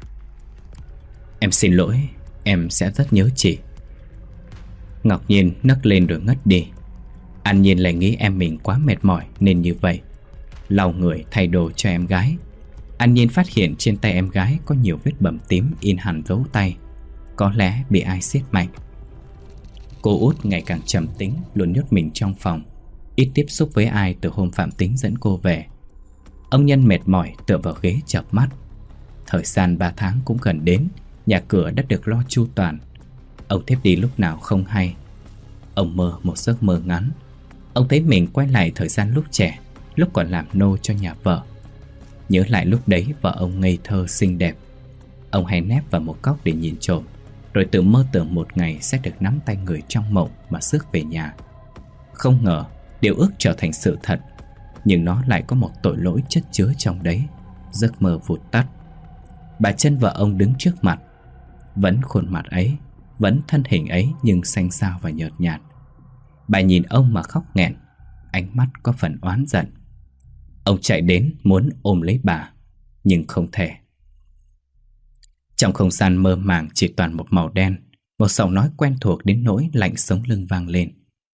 Em xin lỗi, em sẽ rất nhớ chị. Ngọc Nhiên nấc lên rồi ngất đi. An Nhiên lại nghĩ em mình quá mệt mỏi nên như vậy. Lau người thay đồ cho em gái. An Nhiên phát hiện trên tay em gái có nhiều vết bầm tím in hẳn dấu tay. Có lẽ bị ai siết mạnh. Cô út ngày càng trầm tính, luôn nhốt mình trong phòng, ít tiếp xúc với ai từ hôm Phạm Tính dẫn cô về. Ông Nhân mệt mỏi tựa vào ghế chợp mắt. Thời gian 3 tháng cũng gần đến. Nhà cửa đã được lo chu toàn. Ông thiếp đi lúc nào không hay. Ông mơ một giấc mơ ngắn. Ông thấy mình quay lại thời gian lúc trẻ, lúc còn làm nô cho nhà vợ. Nhớ lại lúc đấy vợ ông ngây thơ xinh đẹp. Ông hay nép vào một góc để nhìn trộm, rồi tự mơ tưởng một ngày sẽ được nắm tay người trong mộng mà rước về nhà. Không ngờ điều ước trở thành sự thật, nhưng nó lại có một tội lỗi chất chứa trong đấy. Giấc mơ vụt tắt. Bà Trân vợ ông đứng trước mặt. Vẫn khuôn mặt ấy, vẫn thân hình ấy, nhưng xanh xao và nhợt nhạt. Bà nhìn ông mà khóc nghẹn, ánh mắt có phần oán giận. Ông chạy đến muốn ôm lấy bà, nhưng không thể. Trong không gian mơ màng chỉ toàn một màu đen. Một giọng nói quen thuộc đến nỗi lạnh sống lưng vang lên.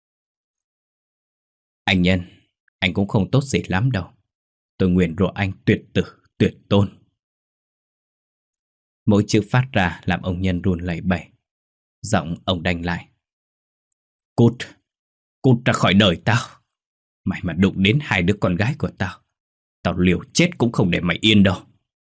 Anh Nhân, anh cũng không tốt gì lắm đâu. Tôi nguyền rủa anh tuyệt tử, tuyệt tôn. Mỗi chữ phát ra làm ông Nhân run lẩy bẩy. Giọng ông đanh lại. Cút, cút ra khỏi đời tao. Mày mà đụng đến hai đứa con gái của tao, tao liều chết cũng không để mày yên đâu.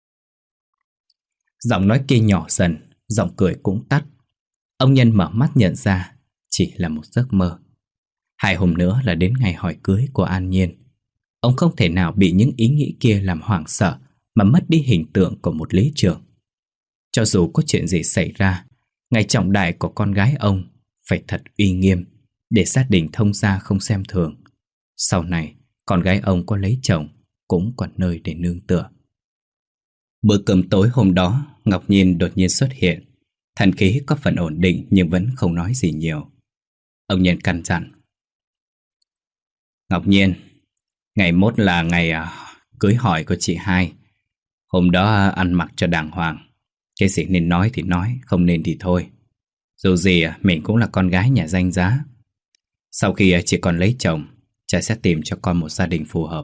Giọng nói kia nhỏ dần, giọng cười cũng tắt. Ông Nhân mở mắt nhận ra chỉ là một giấc mơ. 2 hôm nữa là đến ngày hỏi cưới của An Nhiên. Ông không thể nào bị những ý nghĩ kia làm hoảng sợ mà mất đi hình tượng của một lý trưởng. Cho dù có chuyện gì xảy ra, ngày trọng đại của con gái ông phải thật uy nghiêm, để gia đình thông gia không xem thường. Sau này, con gái ông có lấy chồng cũng còn nơi để nương tựa. Bữa cơm tối hôm đó, Ngọc Nhiên đột nhiên xuất hiện. Thần khí có phần ổn định nhưng vẫn không nói gì nhiều. Ông Nhân căn dặn. Ngọc Nhiên, ngày mốt là ngày cưới hỏi của chị hai. Hôm đó ăn mặc cho đàng hoàng. Cái gì nên nói thì nói, không nên thì thôi. Dù gì mình cũng là con gái nhà danh giá. Sau khi chị còn lấy chồng, cha sẽ tìm cho con một gia đình phù hợp.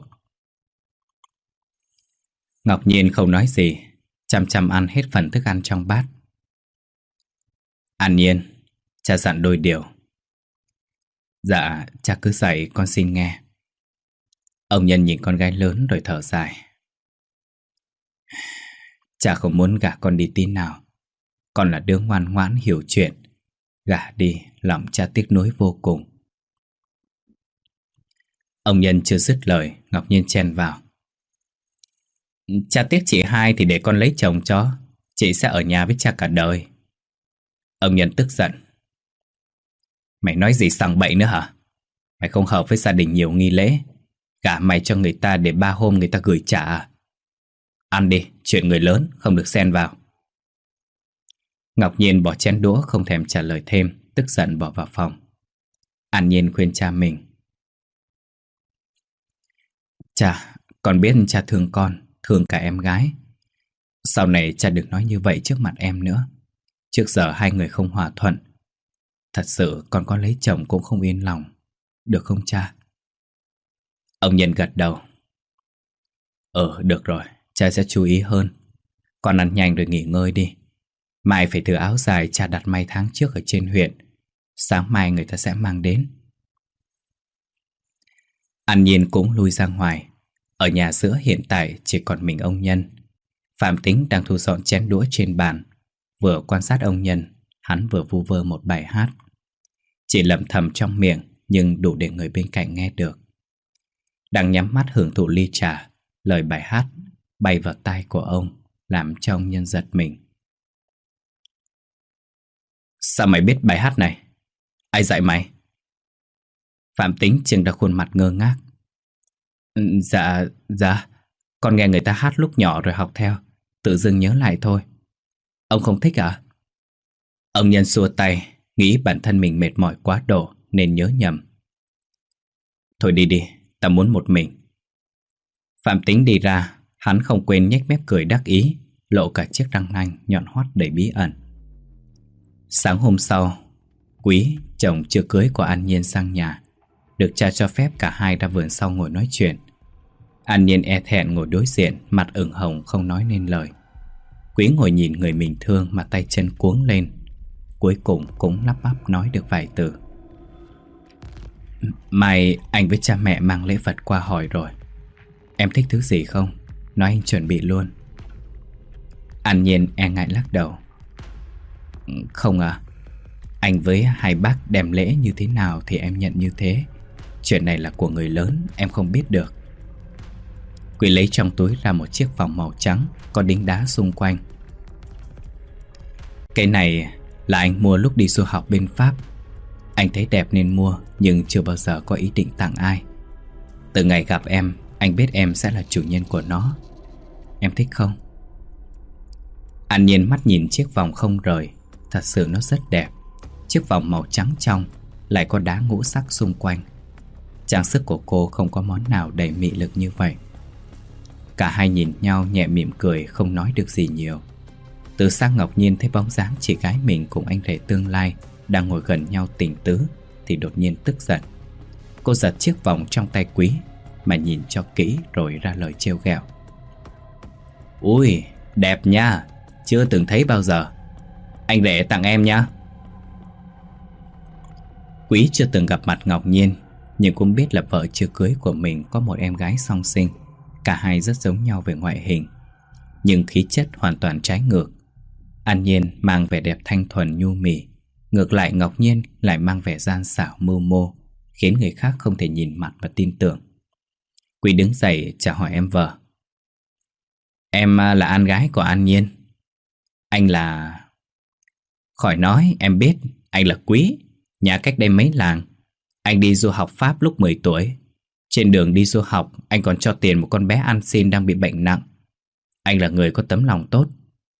Ngọc Nhiên không nói gì, chăm chăm ăn hết phần thức ăn trong bát. An Nhiên, cha dặn đôi điều. Dạ, cha cứ dạy con xin nghe. Ông Nhân nhìn con gái lớn rồi thở dài. Cha không muốn gả con đi tí nào. Con là đứa ngoan ngoãn hiểu chuyện. Gả đi, lòng cha tiếc nuối vô cùng. Ông Nhân chưa dứt lời, Ngọc Nhiên chen vào. Cha tiếc chị hai thì để con lấy chồng cho. Chị sẽ ở nhà với cha cả đời. Ông Nhân tức giận. Mày nói gì sằng bậy nữa hả? Mày không hợp với gia đình nhiều nghi lễ. Gả mày cho người ta để 3 hôm người ta gửi trả à? Ăn đi, chuyện người lớn không được xen vào. Ngọc Nhiên bỏ chén đũa không thèm trả lời thêm, tức giận bỏ vào phòng. An Nhiên khuyên cha mình. Cha, con biết cha thương con, thương cả em gái. Sau này cha đừng nói như vậy trước mặt em nữa. Trước giờ hai người không hòa thuận. Thật sự con có lấy chồng cũng không yên lòng. Được không cha? Ông Nhân gật đầu. Được rồi, cha sẽ chú ý hơn. Con ăn nhanh rồi nghỉ ngơi đi. Mai phải thử áo dài cha đặt may tháng trước ở trên huyện. Sáng mai người ta sẽ mang đến. An Nhiên cũng lui ra ngoài. Ở nhà giữa hiện tại chỉ còn mình ông Nhân. Phạm Tính đang thu dọn chén đũa trên bàn. Vừa quan sát ông Nhân, hắn vừa vu vơ một bài hát. Chỉ lẩm thầm trong miệng, nhưng đủ để người bên cạnh nghe được. Đang nhắm mắt hưởng thụ ly trà, lời bài hát bay vào tai của ông, làm cho ông Nhân giật mình. Sao mày biết bài hát này? Ai dạy mày? Phạm Tính trừng ra khuôn mặt ngơ ngác. Dạ, con nghe người ta hát lúc nhỏ rồi học theo, tự dưng nhớ lại thôi. Ông không thích à? Ông Nhân xua tay, nghĩ bản thân mình mệt mỏi quá độ nên nhớ nhầm. Thôi đi đi, ta muốn một mình. Phạm Tính đi ra, hắn không quên nhếch mép cười đắc ý, lộ cả chiếc răng nanh nhọn hoắt đầy bí ẩn. Sáng hôm sau, Quý, chồng chưa cưới của An Nhiên sang nhà. Được cha cho phép cả hai ra vườn sau ngồi nói chuyện. An Nhiên e thẹn ngồi đối diện, mặt ửng hồng không nói nên lời. Quý ngồi nhìn người mình thương mà tay chân cuống lên. Cuối cùng cũng lắp bắp nói được vài từ. Mai anh với cha mẹ mang lễ vật qua hỏi rồi. Em thích thứ gì không? Nói anh chuẩn bị luôn. An Nhiên e ngại lắc đầu. Không à, anh với hai bác đem lễ như thế nào thì em nhận như thế. Chuyện này là của người lớn, em không biết được. Quý lấy trong túi ra một chiếc vòng màu trắng có đính đá xung quanh. Cái này là anh mua lúc đi du học bên Pháp. Anh thấy đẹp nên mua, nhưng chưa bao giờ có ý định tặng ai. Từ ngày gặp em, anh biết em sẽ là chủ nhân của nó. Em thích không? An Nhiên mắt nhìn chiếc vòng không rời. Thật sự nó rất đẹp. Chiếc vòng màu trắng trong, lại có đá ngũ sắc xung quanh. Trang sức của cô không có món nào đầy mị lực như vậy. Cả hai nhìn nhau nhẹ mỉm cười, không nói được gì nhiều. Từ xa Ngọc Nhiên thấy bóng dáng chị gái mình cùng anh rể tương lai đang ngồi gần nhau tình tứ thì đột nhiên tức giận. Cô giật chiếc vòng trong tay Quý mà nhìn cho kỹ rồi ra lời trêu ghẹo. Ui, đẹp nha, chưa từng thấy bao giờ. Anh rể tặng em nha. Quý chưa từng gặp mặt Ngọc Nhiên, nhưng cũng biết là vợ chưa cưới của mình có một em gái song sinh. Cả hai rất giống nhau về ngoại hình, nhưng khí chất hoàn toàn trái ngược. An Nhiên mang vẻ đẹp thanh thuần nhu mì, ngược lại Ngọc Nhiên lại mang vẻ gian xảo mưu mô, khiến người khác không thể nhìn mặt và tin tưởng. Quý đứng dậy chào hỏi em vợ. Em là An gái của An Nhiên. Anh là... Khỏi nói, em biết, anh là Quý, nhà cách đây mấy làng. Anh đi du học Pháp lúc 10 tuổi. Trên đường đi du học, anh còn cho tiền một con bé ăn xin đang bị bệnh nặng. Anh là người có tấm lòng tốt.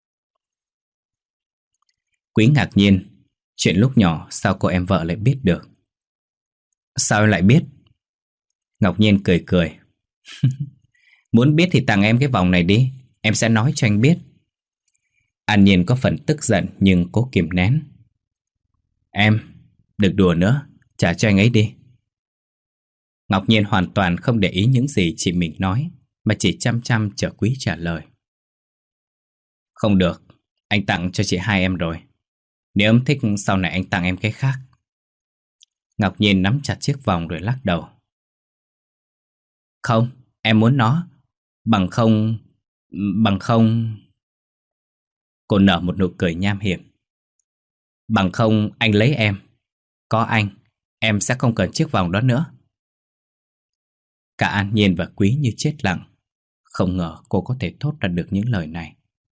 Quý ngạc nhiên, chuyện lúc nhỏ sao cô em vợ lại biết được? Sao em lại biết? Ngọc Nhiên cười cười. Muốn biết thì tặng em cái vòng này đi, em sẽ nói cho anh biết. An Nhiên có phần tức giận nhưng cố kìm nén. Em, đừng đùa nữa, trả cho anh ấy đi. Ngọc Nhiên hoàn toàn không để ý những gì chị mình nói, mà chỉ chăm chăm chờ Quý trả lời. Không được, anh tặng cho chị hai em rồi. Nếu em thích sau này anh tặng em cái khác. Ngọc Nhiên nắm chặt chiếc vòng rồi lắc đầu. Không, em muốn nó. Bằng không... Cô nở một nụ cười nham hiểm. Bằng không anh lấy em. Có anh, em sẽ không cần chiếc vòng đó nữa. Cả An Nhiên và Quý như chết lặng. Không ngờ cô có thể thốt ra được những lời này.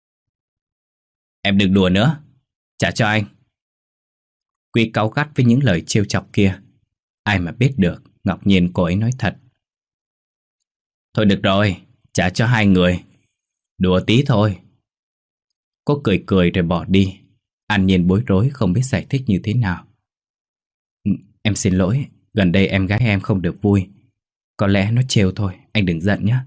Em đừng đùa nữa, trả cho anh. Quý cáu gắt với những lời trêu chọc kia. Ai mà biết được Ngọc Nhiên cô ấy nói thật. Thôi được rồi, trả cho hai người. Đùa tí thôi. Cô cười cười rồi bỏ đi. An Nhiên bối rối không biết giải thích như thế nào. Em xin lỗi, gần đây em gái em không được vui. Có lẽ nó trêu thôi, anh đừng giận nhé.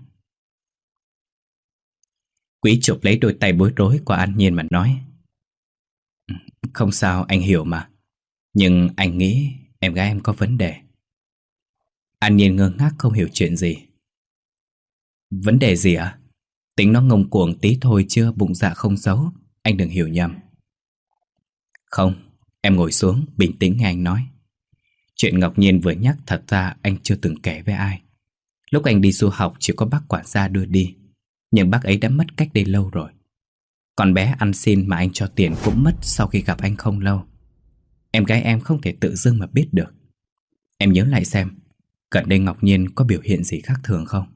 Quý chụp lấy đôi tay bối rối của An Nhiên mà nói. Không sao, anh hiểu mà. Nhưng anh nghĩ em gái em có vấn đề. An Nhiên ngơ ngác không hiểu chuyện gì. Vấn đề gì ạ? Tính nó ngông cuồng tí thôi chứ bụng dạ không xấu. Anh đừng hiểu nhầm. Không, em ngồi xuống, bình tĩnh nghe anh nói. Chuyện Ngọc Nhiên vừa nhắc thật ra anh chưa từng kể với ai. Lúc anh đi du học chỉ có bác quản gia đưa đi. Nhưng bác ấy đã mất cách đây lâu rồi. Con bé ăn xin mà anh cho tiền cũng mất sau khi gặp anh không lâu. Em gái em không thể tự dưng mà biết được. Em nhớ lại xem, gần đây Ngọc Nhiên có biểu hiện gì khác thường không?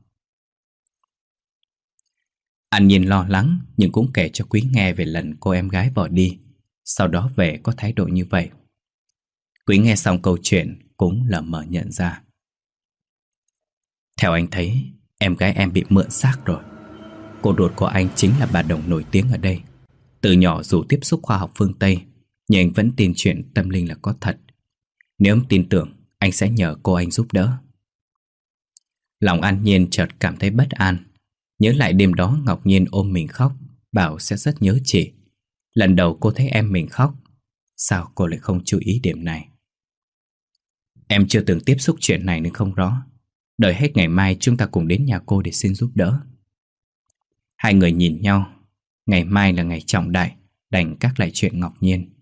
An Nhiên lo lắng nhưng cũng kể cho Quý nghe về lần cô em gái bỏ đi, sau đó về có thái độ như vậy. Quý nghe xong câu chuyện cũng lờ mờ nhận ra. Theo anh thấy, em gái em bị mượn xác rồi. Cô ruột của anh chính là bà Đồng nổi tiếng ở đây. Từ nhỏ dù tiếp xúc khoa học phương Tây, nhưng anh vẫn tin chuyện tâm linh là có thật. Nếu em tin tưởng, anh sẽ nhờ cô anh giúp đỡ. Lòng An Nhiên chợt cảm thấy bất an. Nhớ lại đêm đó Ngọc Nhiên ôm mình khóc, bảo sẽ rất nhớ chị. Lần đầu cô thấy em mình khóc. Sao cô lại không chú ý điểm này? Em chưa từng tiếp xúc chuyện này nên không rõ. Đợi hết ngày mai chúng ta cùng đến nhà cô để xin giúp đỡ. Hai người nhìn nhau. Ngày mai là ngày trọng đại, đành gác lại chuyện Ngọc Nhiên.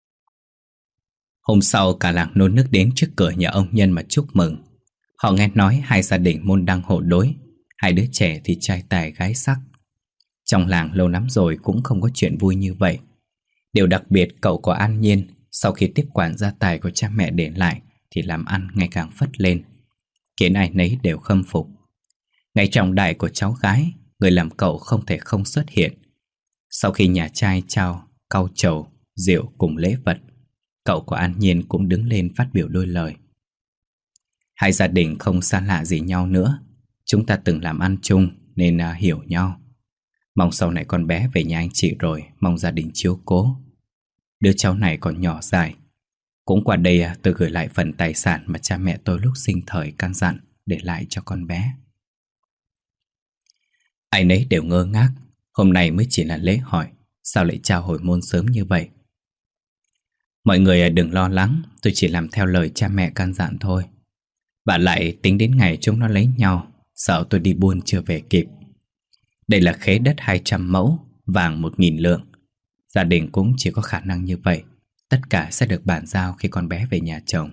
Hôm sau cả làng nôn nức đến trước cửa nhà ông Nhân mà chúc mừng. Họ nghe nói hai gia đình môn đăng hộ đối, hai đứa trẻ thì trai tài gái sắc. Trong làng lâu lắm rồi cũng không có chuyện vui như vậy. Điều đặc biệt cậu của An Nhiên sau khi tiếp quản gia tài của cha mẹ để lại thì làm ăn ngày càng phất lên, khiến ai nấy đều khâm phục. Ngày trọng đại của cháu gái, người làm cậu không thể không xuất hiện. Sau khi nhà trai trao cau trầu, rượu cùng lễ vật, cậu của An Nhiên cũng đứng lên phát biểu đôi lời. Hai gia đình không xa lạ gì nhau nữa. Chúng ta từng làm ăn chung nên hiểu nhau. Mong sau này con bé về nhà anh chị rồi, mong gia đình chiếu cố. Đứa cháu này còn nhỏ dại. Cũng qua đây tôi gửi lại phần tài sản mà cha mẹ tôi lúc sinh thời căn dặn để lại cho con bé. Ai nấy đều ngơ ngác. Hôm nay mới chỉ là lễ hỏi, sao lại trao hồi môn sớm như vậy? Mọi người đừng lo lắng, tôi chỉ làm theo lời cha mẹ căn dặn thôi. Và lại tính đến ngày chúng nó lấy nhau, sợ tôi đi buôn chưa về kịp. Đây là khế đất 200 mẫu, vàng 1.000 lượng. Gia đình cũng chỉ có khả năng như vậy. Tất cả sẽ được bàn giao khi con bé về nhà chồng.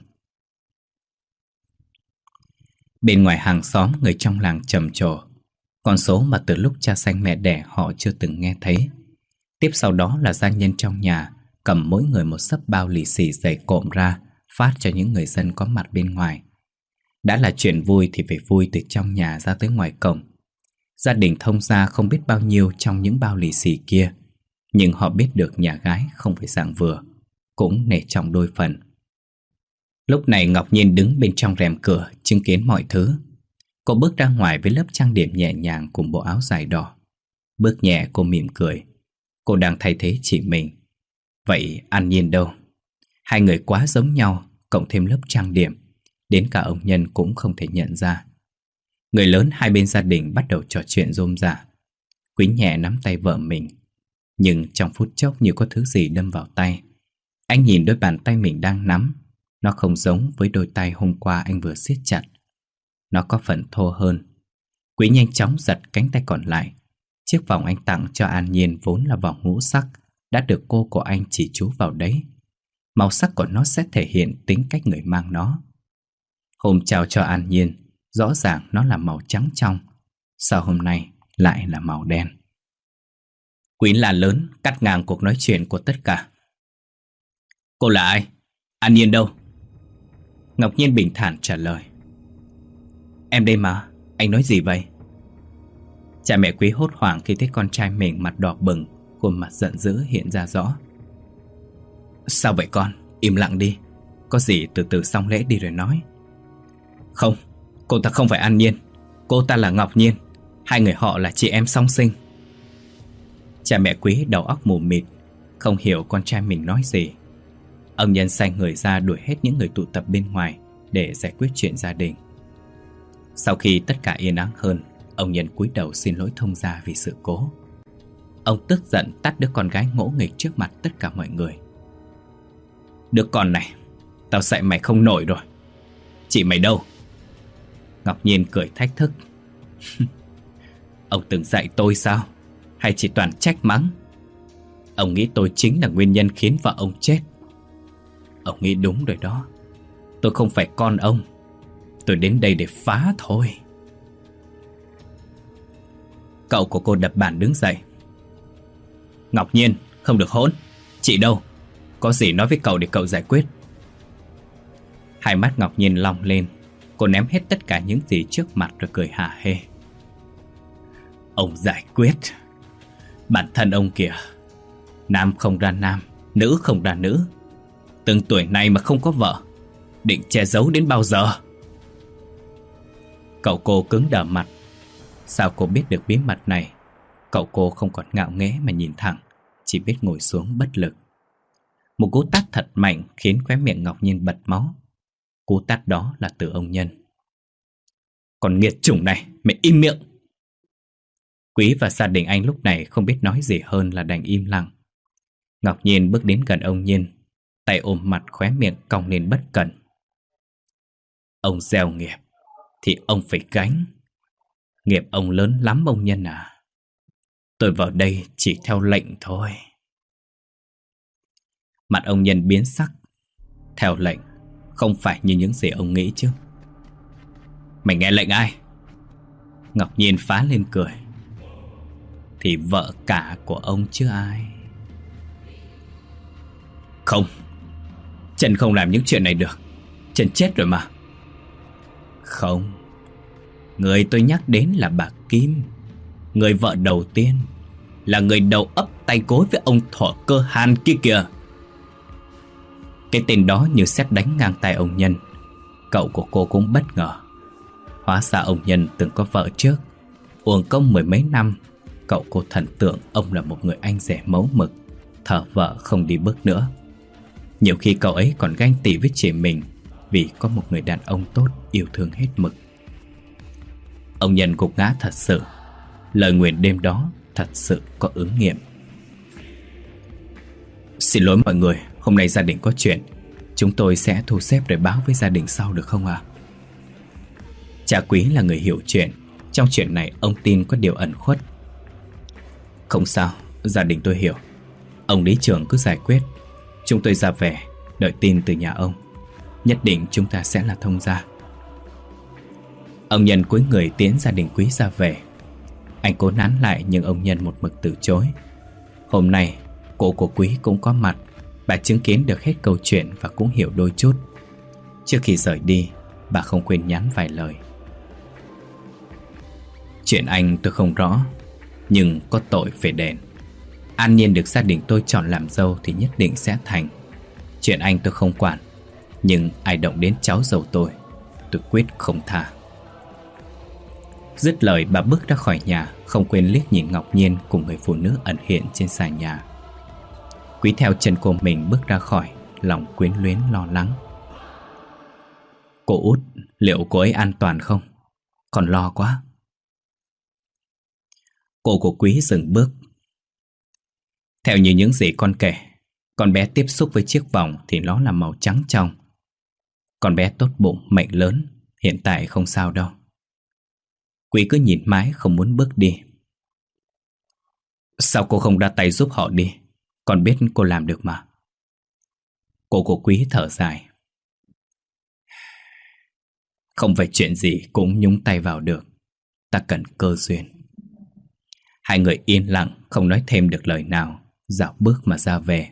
Bên ngoài hàng xóm, người trong làng trầm trồ. Con số mà từ lúc cha sanh mẹ đẻ họ chưa từng nghe thấy. Tiếp sau đó là gia nhân trong nhà cầm mỗi người một xấp bao lì xì dày cộm ra, phát cho những người dân có mặt bên ngoài. Đã là chuyện vui thì phải vui từ trong nhà ra tới ngoài cổng. Gia đình thông gia không biết bao nhiêu trong những bao lì xì kia, nhưng họ biết được nhà gái không phải dạng vừa, cũng nể trọng đôi phần. Lúc này Ngọc Nhiên đứng bên trong rèm cửa chứng kiến mọi thứ. Cô bước ra ngoài với lớp trang điểm nhẹ nhàng cùng bộ áo dài đỏ. Bước nhẹ cô mỉm cười. Cô đang thay thế chị mình. Vậy An Nhiên đâu? Hai người quá giống nhau, cộng thêm lớp trang điểm, đến cả ông Nhân cũng không thể nhận ra. Người lớn hai bên gia đình bắt đầu trò chuyện rôm rả. Quý nhẹ nắm tay vợ mình, nhưng trong phút chốc như có thứ gì đâm vào tay. Anh nhìn đôi bàn tay mình đang nắm. Nó không giống với đôi tay hôm qua anh vừa siết chặt. Nó có phần thô hơn. Quý nhanh chóng giật cánh tay còn lại. Chiếc vòng anh tặng cho An Nhiên vốn là vòng ngũ sắc, đã được cô của anh chỉ chú vào đấy. Màu sắc của nó sẽ thể hiện tính cách người mang nó. Hôm trao cho An Nhiên, rõ ràng nó là màu trắng trong. Sao hôm nay lại là màu đen? Quý là lớn, cắt ngang cuộc nói chuyện của tất cả. Cô là ai? An Nhiên đâu? Ngọc Nhiên bình thản trả lời. Em đây mà, Anh nói gì vậy? Cha mẹ Quý hốt hoảng khi thấy con trai mình mặt đỏ bừng, khuôn mặt giận dữ hiện ra rõ. Sao vậy con? Im lặng đi. Có gì từ từ xong lễ đi rồi nói. Không, cô ta không phải An Nhiên. Cô ta là Ngọc Nhiên. Hai người họ là chị em song sinh. Cha mẹ Quý đầu óc mù mịt, không hiểu con trai mình nói gì. Ông Nhân sai người ra đuổi hết những người tụ tập bên ngoài để giải quyết chuyện gia đình. Sau khi tất cả yên ắng hơn, ông Nhân cúi đầu xin lỗi thông gia vì sự cố. Ông tức giận tát đứa con gái ngỗ nghịch trước mặt tất cả mọi người. Đứa con này, tao dạy mày không nổi rồi. Chị mày đâu? Ngọc Nhiên cười thách thức. Ông từng dạy tôi sao? Hay chỉ toàn trách mắng? Ông nghĩ tôi chính là nguyên nhân khiến vợ ông chết. Ông nghĩ đúng rồi đó. Tôi không phải con ông. Tôi đến đây để phá thôi. Cậu của cô đập bàn đứng dậy. Ngọc Nhiên, không được hỗn. Chị đâu? Có gì nói với cậu để cậu giải quyết. Hai mắt Ngọc Nhiên long lên. Cô ném hết tất cả những gì trước mặt rồi cười hả hê. Ông giải quyết? Bản thân ông kìa, nam không ra nam, nữ không ra nữ. Từng tuổi này mà không có vợ, định che giấu đến bao giờ? Cậu cô cứng đờ mặt. Sao cô biết được bí mật này? Cậu cô không còn ngạo nghễ mà nhìn thẳng, chỉ biết ngồi xuống bất lực. Một cú tát thật mạnh khiến khóe miệng Ngọc Nhiên bật máu. Cú tát đó là từ ông Nhân. Còn nghiệt chủng này, mày im miệng! Quý và gia đình anh lúc này không biết nói gì hơn là đành im lặng. Ngọc Nhiên bước đến gần ông Nhiên, tay ôm mặt khóe miệng cong lên bất cẩn. Ông gieo nghiệp thì ông phải gánh. Nghiệp ông lớn lắm ông Nhân à. Tôi vào đây chỉ theo lệnh thôi. Mặt ông Nhân biến sắc. Theo lệnh? Không phải như những gì ông nghĩ chứ. Mày nghe lệnh ai? Ngọc Nhiên phá lên cười. Thì vợ cả của ông chứ ai. Không, Trần không làm những chuyện này được. Trần chết rồi mà. Không, người tôi nhắc đến là bà Kim, người vợ đầu tiên, là người đầu ấp tay gối với ông Thỏ Cơ Hàn kia kìa. Cái tên đó như sét đánh ngang tai ông Nhân. Cậu của cô cũng bất ngờ. Hóa ra ông Nhân từng có vợ trước. Uổng công mười mấy năm. Cậu cô thần tượng ông là một người anh rể mẫu mực, thở vợ không đi bước nữa. Nhiều khi cậu ấy còn ganh tị với chị mình vì có một người đàn ông tốt yêu thương hết mực. Ông Nhân gục ngã thật sự. Lời nguyền đêm đó thật sự có ứng nghiệm. Xin lỗi mọi người, hôm nay gia đình có chuyện. Chúng tôi sẽ thu xếp rồi báo với gia đình sau được không ạ? Cha Quý là người hiểu chuyện. Trong chuyện này ông tin có điều ẩn khuất. Không sao, gia đình tôi hiểu. Ông lý trưởng cứ giải quyết. Chúng tôi ra về, đợi tin từ nhà ông. Nhất định chúng ta sẽ là thông gia. Ông Nhân cúi người tiễn gia đình Quý ra về. Anh cố nán lại nhưng ông Nhân một mực từ chối. Hôm nay cô của Quý cũng có mặt. Bà chứng kiến được hết câu chuyện và cũng hiểu đôi chút. Trước khi rời đi, bà không quên nhắn vài lời. Chuyện anh tôi không rõ, nhưng có tội phải đền. An Nhiên được gia đình tôi chọn làm dâu thì nhất định sẽ thành. Chuyện anh tôi không quản, nhưng ai động đến cháu dâu tôi quyết không tha. Dứt lời bà bước ra khỏi nhà, không quên liếc nhìn Ngọc Nhiên cùng người phụ nữ ẩn hiện trên sàn nhà. Quý theo chân cô mình bước ra khỏi, lòng quyến luyến lo lắng. Cô út, liệu cô ấy an toàn không? Còn lo quá. Cô của Quý dừng bước. Theo như những gì con kể, con bé tiếp xúc với chiếc vòng thì nó là màu trắng trong. Con bé tốt bụng, mệnh lớn, hiện tại không sao đâu. Quý cứ nhìn mãi không muốn bước đi. Sao cô không ra tay giúp họ đi? Con biết cô làm được mà. Cô của Quý thở dài. Không phải chuyện gì cũng nhúng tay vào được. Ta cần cơ duyên. Hai người yên lặng, không nói thêm được lời nào, dạo bước mà ra về.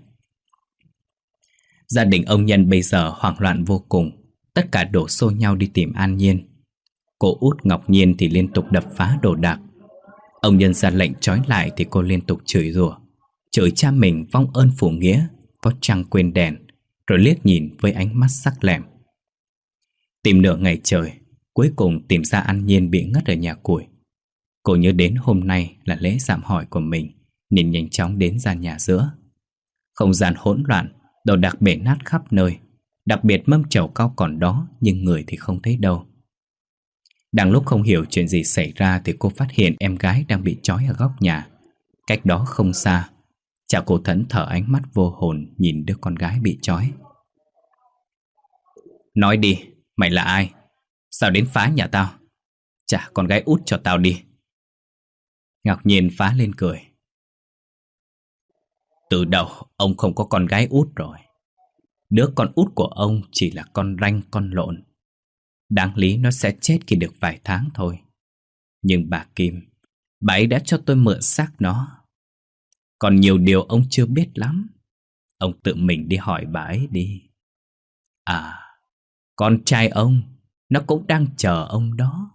Gia đình ông Nhân bây giờ hoảng loạn vô cùng. Tất cả đổ xô nhau đi tìm An Nhiên. Cô út Ngọc Nhiên thì liên tục đập phá đồ đạc. Ông Nhân ra lệnh trói lại thì cô liên tục chửi rủa, chửi cha mình vong ơn phụ nghĩa, có trăng quên đèn, rồi liếc nhìn với ánh mắt sắc lẹm. Tìm nửa ngày trời, cuối cùng tìm ra An Nhiên bị ngất ở nhà củi. Cô nhớ đến hôm nay là lễ dạm hỏi của mình, nên nhanh chóng đến gian nhà giữa. Không gian hỗn loạn, đồ đạc bể nát khắp nơi. Đặc biệt mâm chầu cao còn đó, nhưng người thì không thấy đâu. Đang lúc không hiểu chuyện gì xảy ra thì cô phát hiện em gái đang bị trói ở góc nhà. Cách đó không xa, cha cô thẫn thờ ánh mắt vô hồn nhìn đứa con gái bị trói. Nói đi, mày là ai? Sao đến phá nhà tao? Trả con gái út cho tao đi. Ngọc Nhiên phá lên cười. Từ đầu ông không có con gái út rồi. Đứa con út của ông chỉ là con ranh con lộn. Đáng lý nó sẽ chết khi được vài tháng thôi. Nhưng bà Kim, bà ấy đã cho tôi mượn xác nó. Còn nhiều điều ông chưa biết lắm. Ông tự mình đi hỏi bà ấy đi. À, con trai ông, nó cũng đang chờ ông đó.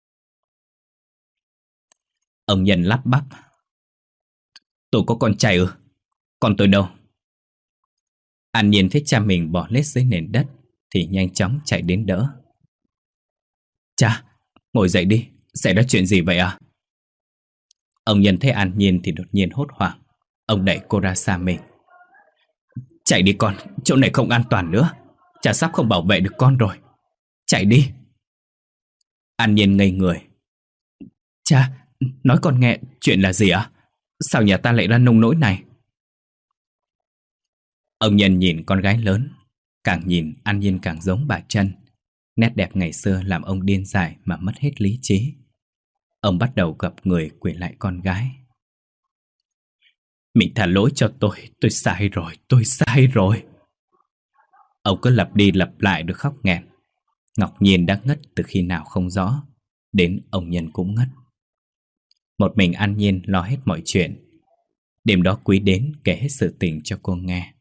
Ông Nhân lắp bắp. Tôi có con trai ư? Còn tôi đâu? An Nhiên thấy cha mình bỏ lết dưới nền đất thì nhanh chóng chạy đến đỡ. Cha, ngồi dậy đi, xảy ra chuyện gì vậy à? Ông Nhân thấy An Nhiên thì đột nhiên hốt hoảng. Ông đẩy cô ra xa mình. Chạy đi con, chỗ này không an toàn nữa. Cha sắp không bảo vệ được con rồi. Chạy đi. An Nhiên ngây người. Cha, nói con nghe, chuyện là gì ạ? Sao nhà ta lại ra nông nỗi này? Ông Nhân nhìn con gái lớn. Càng nhìn An Nhiên càng giống bà Trân. Nét đẹp ngày xưa làm ông điên dại mà mất hết lý trí. Ông bắt đầu gập người quỳ lại con gái. Mình tha lỗi cho tôi sai rồi, tôi sai rồi. Ông cứ lặp đi lặp lại được khóc nghẹn. Ngọc Nhiên đã ngất từ khi nào không rõ. Đến ông Nhân cũng ngất. Một mình An Nhiên lo hết mọi chuyện. Đêm đó Quý đến kể hết sự tình cho cô nghe.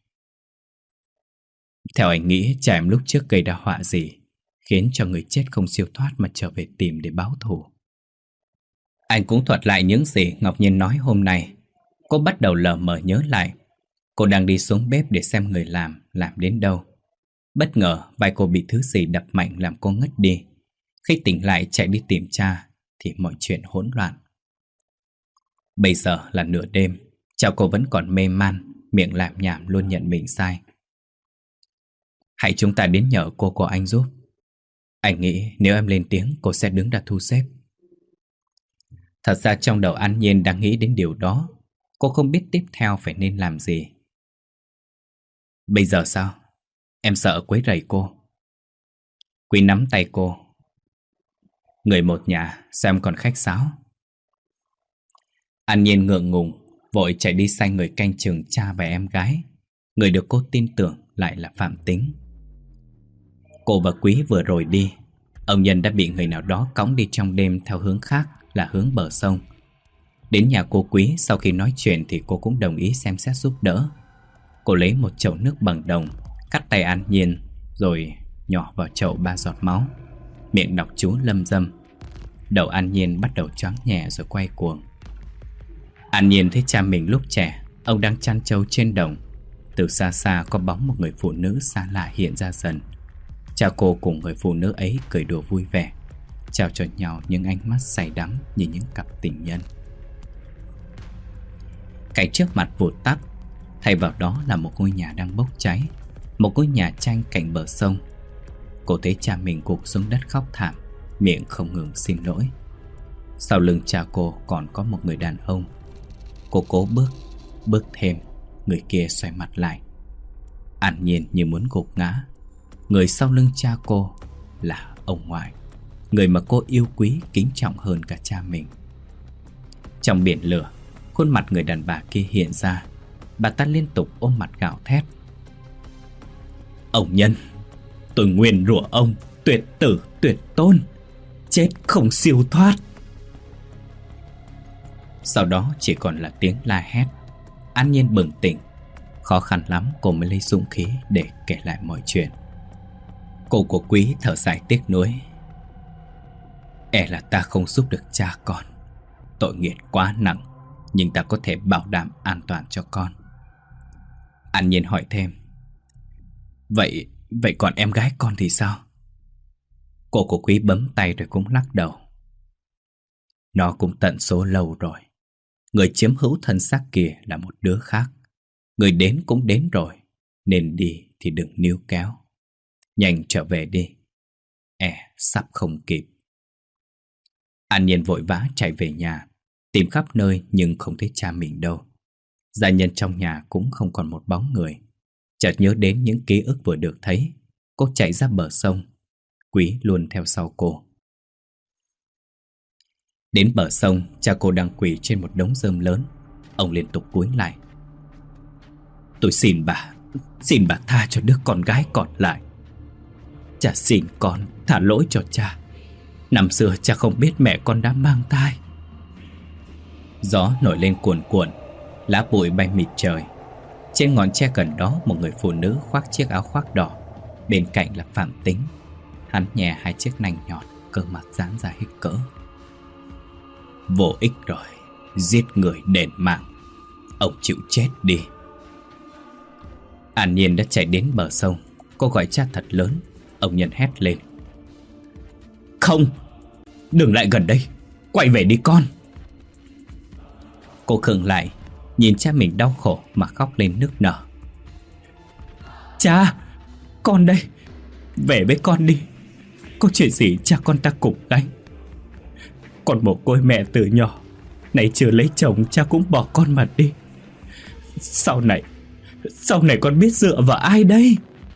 Theo anh nghĩ cha em lúc trước gây ra họa gì khiến cho người chết không siêu thoát mà trở về tìm để báo thù. Anh cũng thuật lại những gì Ngọc Nhiên nói hôm nay. Cô bắt đầu lờ mờ nhớ lại. Cô đang đi xuống bếp để xem người làm đến đâu. Bất ngờ vai cô bị thứ gì đập mạnh làm cô ngất đi. Khi tỉnh lại chạy đi tìm cha thì mọi chuyện hỗn loạn. Bây giờ là nửa đêm, cha cô vẫn còn mê man, miệng lảm nhảm luôn nhận mình sai. Hãy chúng ta đến nhờ cô của anh giúp. Anh nghĩ nếu em lên tiếng cô sẽ đứng ra thu xếp. Thật ra trong đầu An Nhiên đang nghĩ đến điều đó. Cô không biết tiếp theo phải nên làm gì. Bây giờ sao? Em sợ quấy rầy cô. Quý nắm tay cô. Người một nhà, sao em còn khách sáo? An Nhiên ngượng ngùng, vội chạy đi sai người canh chừng cha và em gái. Người được cô tin tưởng lại là Phạm Tính. Cô và Quý vừa rồi đi, ông Nhân đã bị người nào đó cõng đi trong đêm theo hướng khác là hướng bờ sông. Đến nhà cô Quý, sau khi nói chuyện thì cô cũng đồng ý xem xét giúp đỡ. Cô lấy một chậu nước bằng đồng, cắt tay An Nhiên, rồi nhỏ vào chậu 3 giọt máu, miệng đọc chú lâm dâm. Đầu An Nhiên bắt đầu choáng nhẹ rồi quay cuồng. An Nhiên thấy cha mình lúc trẻ, ông đang chăn trâu trên đồng. Từ xa xa có bóng một người phụ nữ xa lạ hiện ra dần. Cha cô cùng người phụ nữ ấy cười đùa vui vẻ, trao cho nhau những ánh mắt say đắm như những cặp tình nhân. Cái trước mặt vụt tắt, thay vào đó là một ngôi nhà đang bốc cháy. Một ngôi nhà tranh cạnh bờ sông. Cô thấy cha mình gục xuống đất khóc thảm, miệng không ngừng xin lỗi. Sau lưng cha cô còn có một người đàn ông. Cô cố bước thêm. Người kia xoay mặt lại. An Nhiên như muốn gục ngã. Người sau lưng cha cô là ông ngoại, người mà cô yêu quý kính trọng hơn cả cha mình. Trong biển lửa, khuôn mặt người đàn bà kia hiện ra. Bà ta liên tục ôm mặt gào thét. Ông Nhân, tôi nguyền rủa ông tuyệt tử tuyệt tôn, chết không siêu thoát. Sau đó chỉ còn là tiếng la hét. An Nhiên bừng tỉnh. Khó khăn lắm cô mới lấy dũng khí để kể lại mọi chuyện. Cô của Quý thở dài tiếc nuối. E là ta không giúp được cha con. Tội nghiệp quá nặng, nhưng ta có thể bảo đảm an toàn cho con. An Nhiên hỏi thêm: Vậy còn em gái con thì sao? Cô của Quý bấm tay rồi cũng lắc đầu. Nó cũng tận số lâu rồi. Người chiếm hữu thân xác kia là một đứa khác. Người đến cũng đến rồi, nên đi thì đừng níu kéo. Nhanh trở về đi, sắp không kịp. An Nhiên vội vã chạy về nhà, tìm khắp nơi nhưng không thấy cha mình đâu. Gia nhân trong nhà cũng không còn một bóng người. Chợt nhớ đến những ký ức vừa được thấy, cô chạy ra bờ sông. Quý luôn theo sau cô. Đến bờ sông, cha cô đang quỳ trên một đống rơm lớn. Ông liên tục cúi lại. Tôi xin bà tha cho đứa con gái còn lại. Cha xin con thả lỗi cho cha. Năm xưa cha không biết mẹ con đã mang thai. Gió nổi lên cuồn cuộn, lá bụi bay mịt trời. Trên ngọn tre gần đó, một người phụ nữ khoác chiếc áo khoác đỏ. Bên cạnh là Phạm Tính. Hắn nhè hai chiếc nanh nhọn, cơ mặt giãn ra hết cỡ. Vô ích rồi, giết người đền mạng. Ông chịu chết đi. An Nhiên đã chạy đến bờ sông. Cô gọi cha thật lớn. Ông Nhân hét lên: Không, đừng lại gần đây, quay về đi con. Cô khựng lại, nhìn cha mình đau khổ mà khóc lên nức nở. Cha, con đây, về với con đi. Có chuyện gì cha con ta cùng gánh. Con mồ côi mẹ từ nhỏ, này chưa lấy chồng cha cũng bỏ con mà đi. Sau này con biết dựa vào ai đây?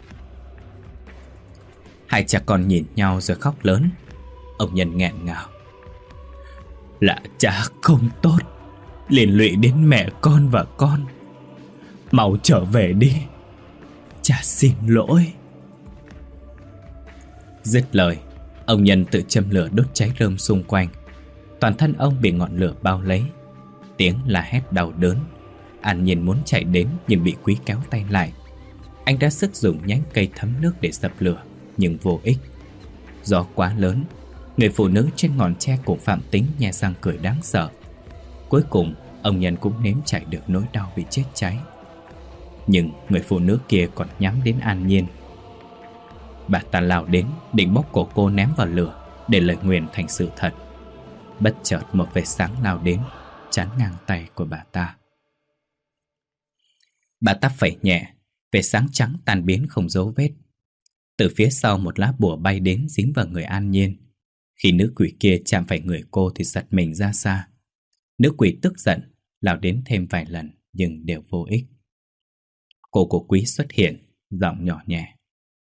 Hai cha con nhìn nhau rồi khóc lớn. Ông Nhân nghẹn ngào: Là cha không tốt, liên lụy đến mẹ con và con. Mau trở về đi, cha xin lỗi. Dứt lời, ông Nhân tự châm lửa đốt cháy rơm xung quanh. Toàn thân ông bị ngọn lửa bao lấy. Tiếng la hét đau đớn. An Nhiên muốn chạy đến nhưng bị Quý kéo tay lại. Anh đã sức dùng nhánh cây thấm nước để dập lửa, nhưng vô ích. Gió quá lớn. Người phụ nữ trên ngọn tre của Phạm Tính nhe răng cười đáng sợ. Cuối cùng ông Nhân cũng nếm trải được nỗi đau bị chết cháy. Nhưng người phụ nữ kia còn nhắm đến An Nhiên. Bà ta lao đến định bóp cổ cô ném vào lửa để lời nguyền thành sự thật. Bất chợt một vệt sáng lao đến, chắn ngang tay của bà ta. Bà ta phẩy nhẹ, vệt sáng trắng tan biến không dấu vết. Từ phía sau một lá bùa bay đến dính vào người An Nhiên. Khi nữ quỷ kia chạm phải người cô thì giật mình ra xa. Nữ quỷ tức giận, lao đến thêm vài lần nhưng đều vô ích. Cô của Quý xuất hiện, giọng nhỏ nhẹ: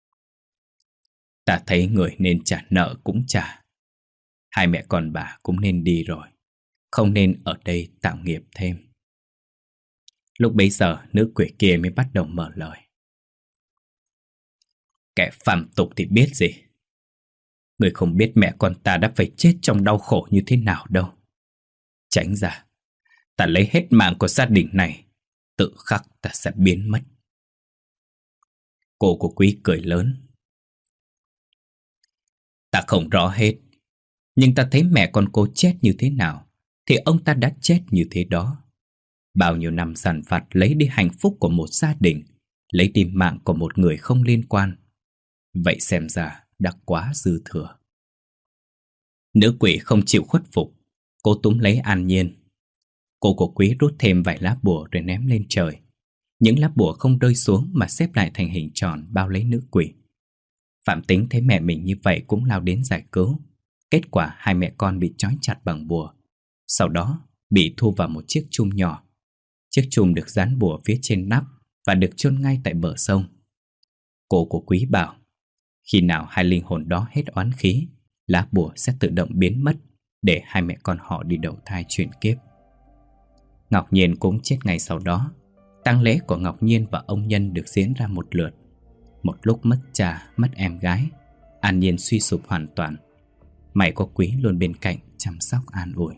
Ta thấy người nên trả nợ cũng trả. Hai mẹ con bà cũng nên đi rồi, không nên ở đây tạo nghiệp thêm. Lúc bấy giờ nữ quỷ kia mới bắt đầu mở lời: Kẻ phàm tục thì biết gì. Người không biết mẹ con ta đã phải chết trong đau khổ như thế nào đâu. Tránh ra, ta lấy hết mạng của gia đình này, tự khắc ta sẽ biến mất. Cô của Quý cười lớn: Ta không rõ hết, nhưng ta thấy mẹ con cô chết như thế nào thì ông ta đã chết như thế đó. Bao nhiêu năm dằn vặt lấy đi hạnh phúc của một gia đình, lấy đi mạng của một người không liên quan. Vậy xem ra đã quá dư thừa. Nữ quỷ không chịu khuất phục. Cô túm lấy An Nhiên. Cô của Quý rút thêm vài lá bùa rồi ném lên trời. Những lá bùa không rơi xuống mà xếp lại thành hình tròn bao lấy nữ quỷ. Phạm Tính thấy mẹ mình như vậy cũng lao đến giải cứu. Kết quả hai mẹ con bị trói chặt bằng bùa. Sau đó bị thu vào một chiếc chum nhỏ. Chiếc chum được dán bùa phía trên nắp và được chôn ngay tại bờ sông. Cô của Quý bảo khi nào hai linh hồn đó hết oán khí, lá bùa sẽ tự động biến mất để hai mẹ con họ đi đầu thai chuyển kiếp. Ngọc Nhiên cũng chết ngày sau đó. Tang lễ của Ngọc Nhiên và ông Nhân được diễn ra một lượt. Một lúc mất cha, mất em gái, An Nhiên suy sụp hoàn toàn. May có Quý luôn bên cạnh chăm sóc an ủi.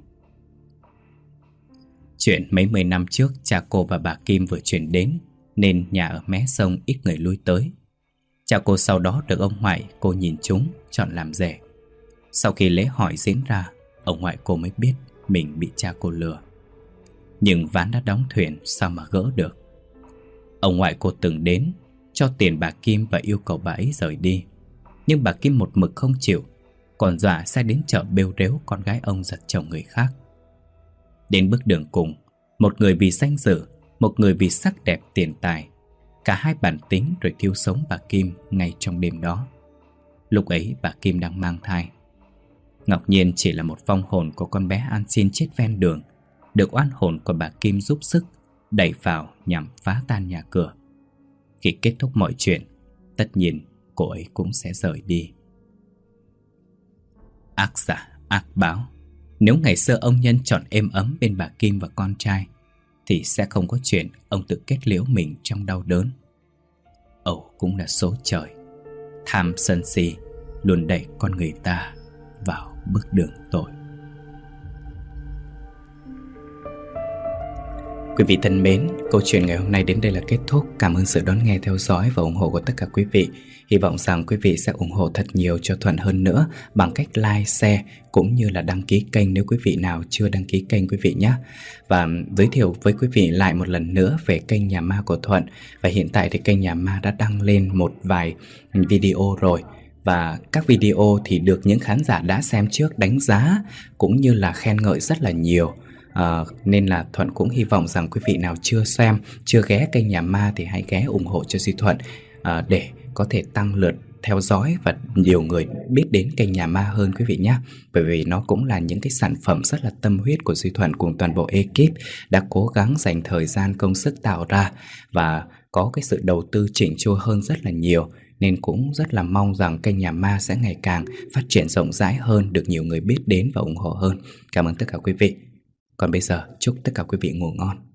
Chuyện mấy mươi năm trước cha cô và bà Kim vừa chuyển đến, nên nhà ở mé sông ít người lui tới. Cha cô sau đó được ông ngoại cô nhìn chúng chọn làm rể. Sau khi lễ hỏi diễn ra, ông ngoại cô mới biết mình bị cha cô lừa. Nhưng ván đã đóng thuyền, sao mà gỡ được. Ông ngoại cô từng đến, cho tiền bà Kim và yêu cầu bà ấy rời đi. Nhưng bà Kim một mực không chịu, còn dọa sẽ đến chợ bêu rếu con gái ông giật chồng người khác. Đến bước đường cùng, một người vì danh dự, một người vì sắc đẹp tiền tài. Cả hai bản tính rồi thiêu sống bà Kim ngay trong đêm đó. Lúc ấy bà Kim đang mang thai. Ngọc Nhiên chỉ là một vong hồn của con bé ăn xin chết ven đường, được oan hồn của bà Kim giúp sức đẩy vào nhằm phá tan nhà cửa. Khi kết thúc mọi chuyện, tất nhiên cô ấy cũng sẽ rời đi. Ác giả, ác báo. Nếu ngày xưa ông Nhân chọn êm ấm bên bà Kim và con trai, thì sẽ không có chuyện ông tự kết liễu mình trong đau đớn. Ẩu cũng là số trời. Tham sân si luôn đẩy con người ta vào bước đường tội. Quý vị thân mến, câu chuyện ngày hôm nay đến đây là kết thúc. Cảm ơn sự đón nghe, theo dõi và ủng hộ của tất cả quý vị. Hy vọng rằng quý vị sẽ ủng hộ thật nhiều cho Thuận hơn nữa bằng cách like, share cũng như là đăng ký kênh nếu quý vị nào chưa đăng ký kênh quý vị nhé. Và giới thiệu với quý vị lại một lần nữa về kênh Nhà Ma của Thuận. Và hiện tại thì kênh Nhà Ma đã đăng lên một vài video rồi. Và các video thì được những khán giả đã xem trước đánh giá cũng như là khen ngợi rất là nhiều. Nên là Thuận cũng hy vọng rằng quý vị nào chưa xem, chưa ghé kênh Nhà Ma thì hãy ghé ủng hộ cho Duy Thuận để có thể tăng lượt theo dõi và nhiều người biết đến kênh Nhà Ma hơn quý vị nhé. Bởi vì nó cũng là những cái sản phẩm rất là tâm huyết của Duy Thuận cùng toàn bộ ekip đã cố gắng dành thời gian công sức tạo ra và có cái sự đầu tư chỉnh chu hơn rất là nhiều. Nên cũng rất là mong rằng kênh Nhà Ma sẽ ngày càng phát triển rộng rãi hơn, được nhiều người biết đến và ủng hộ hơn. Cảm ơn tất cả quý vị. Còn bây giờ chúc tất cả quý vị ngủ ngon.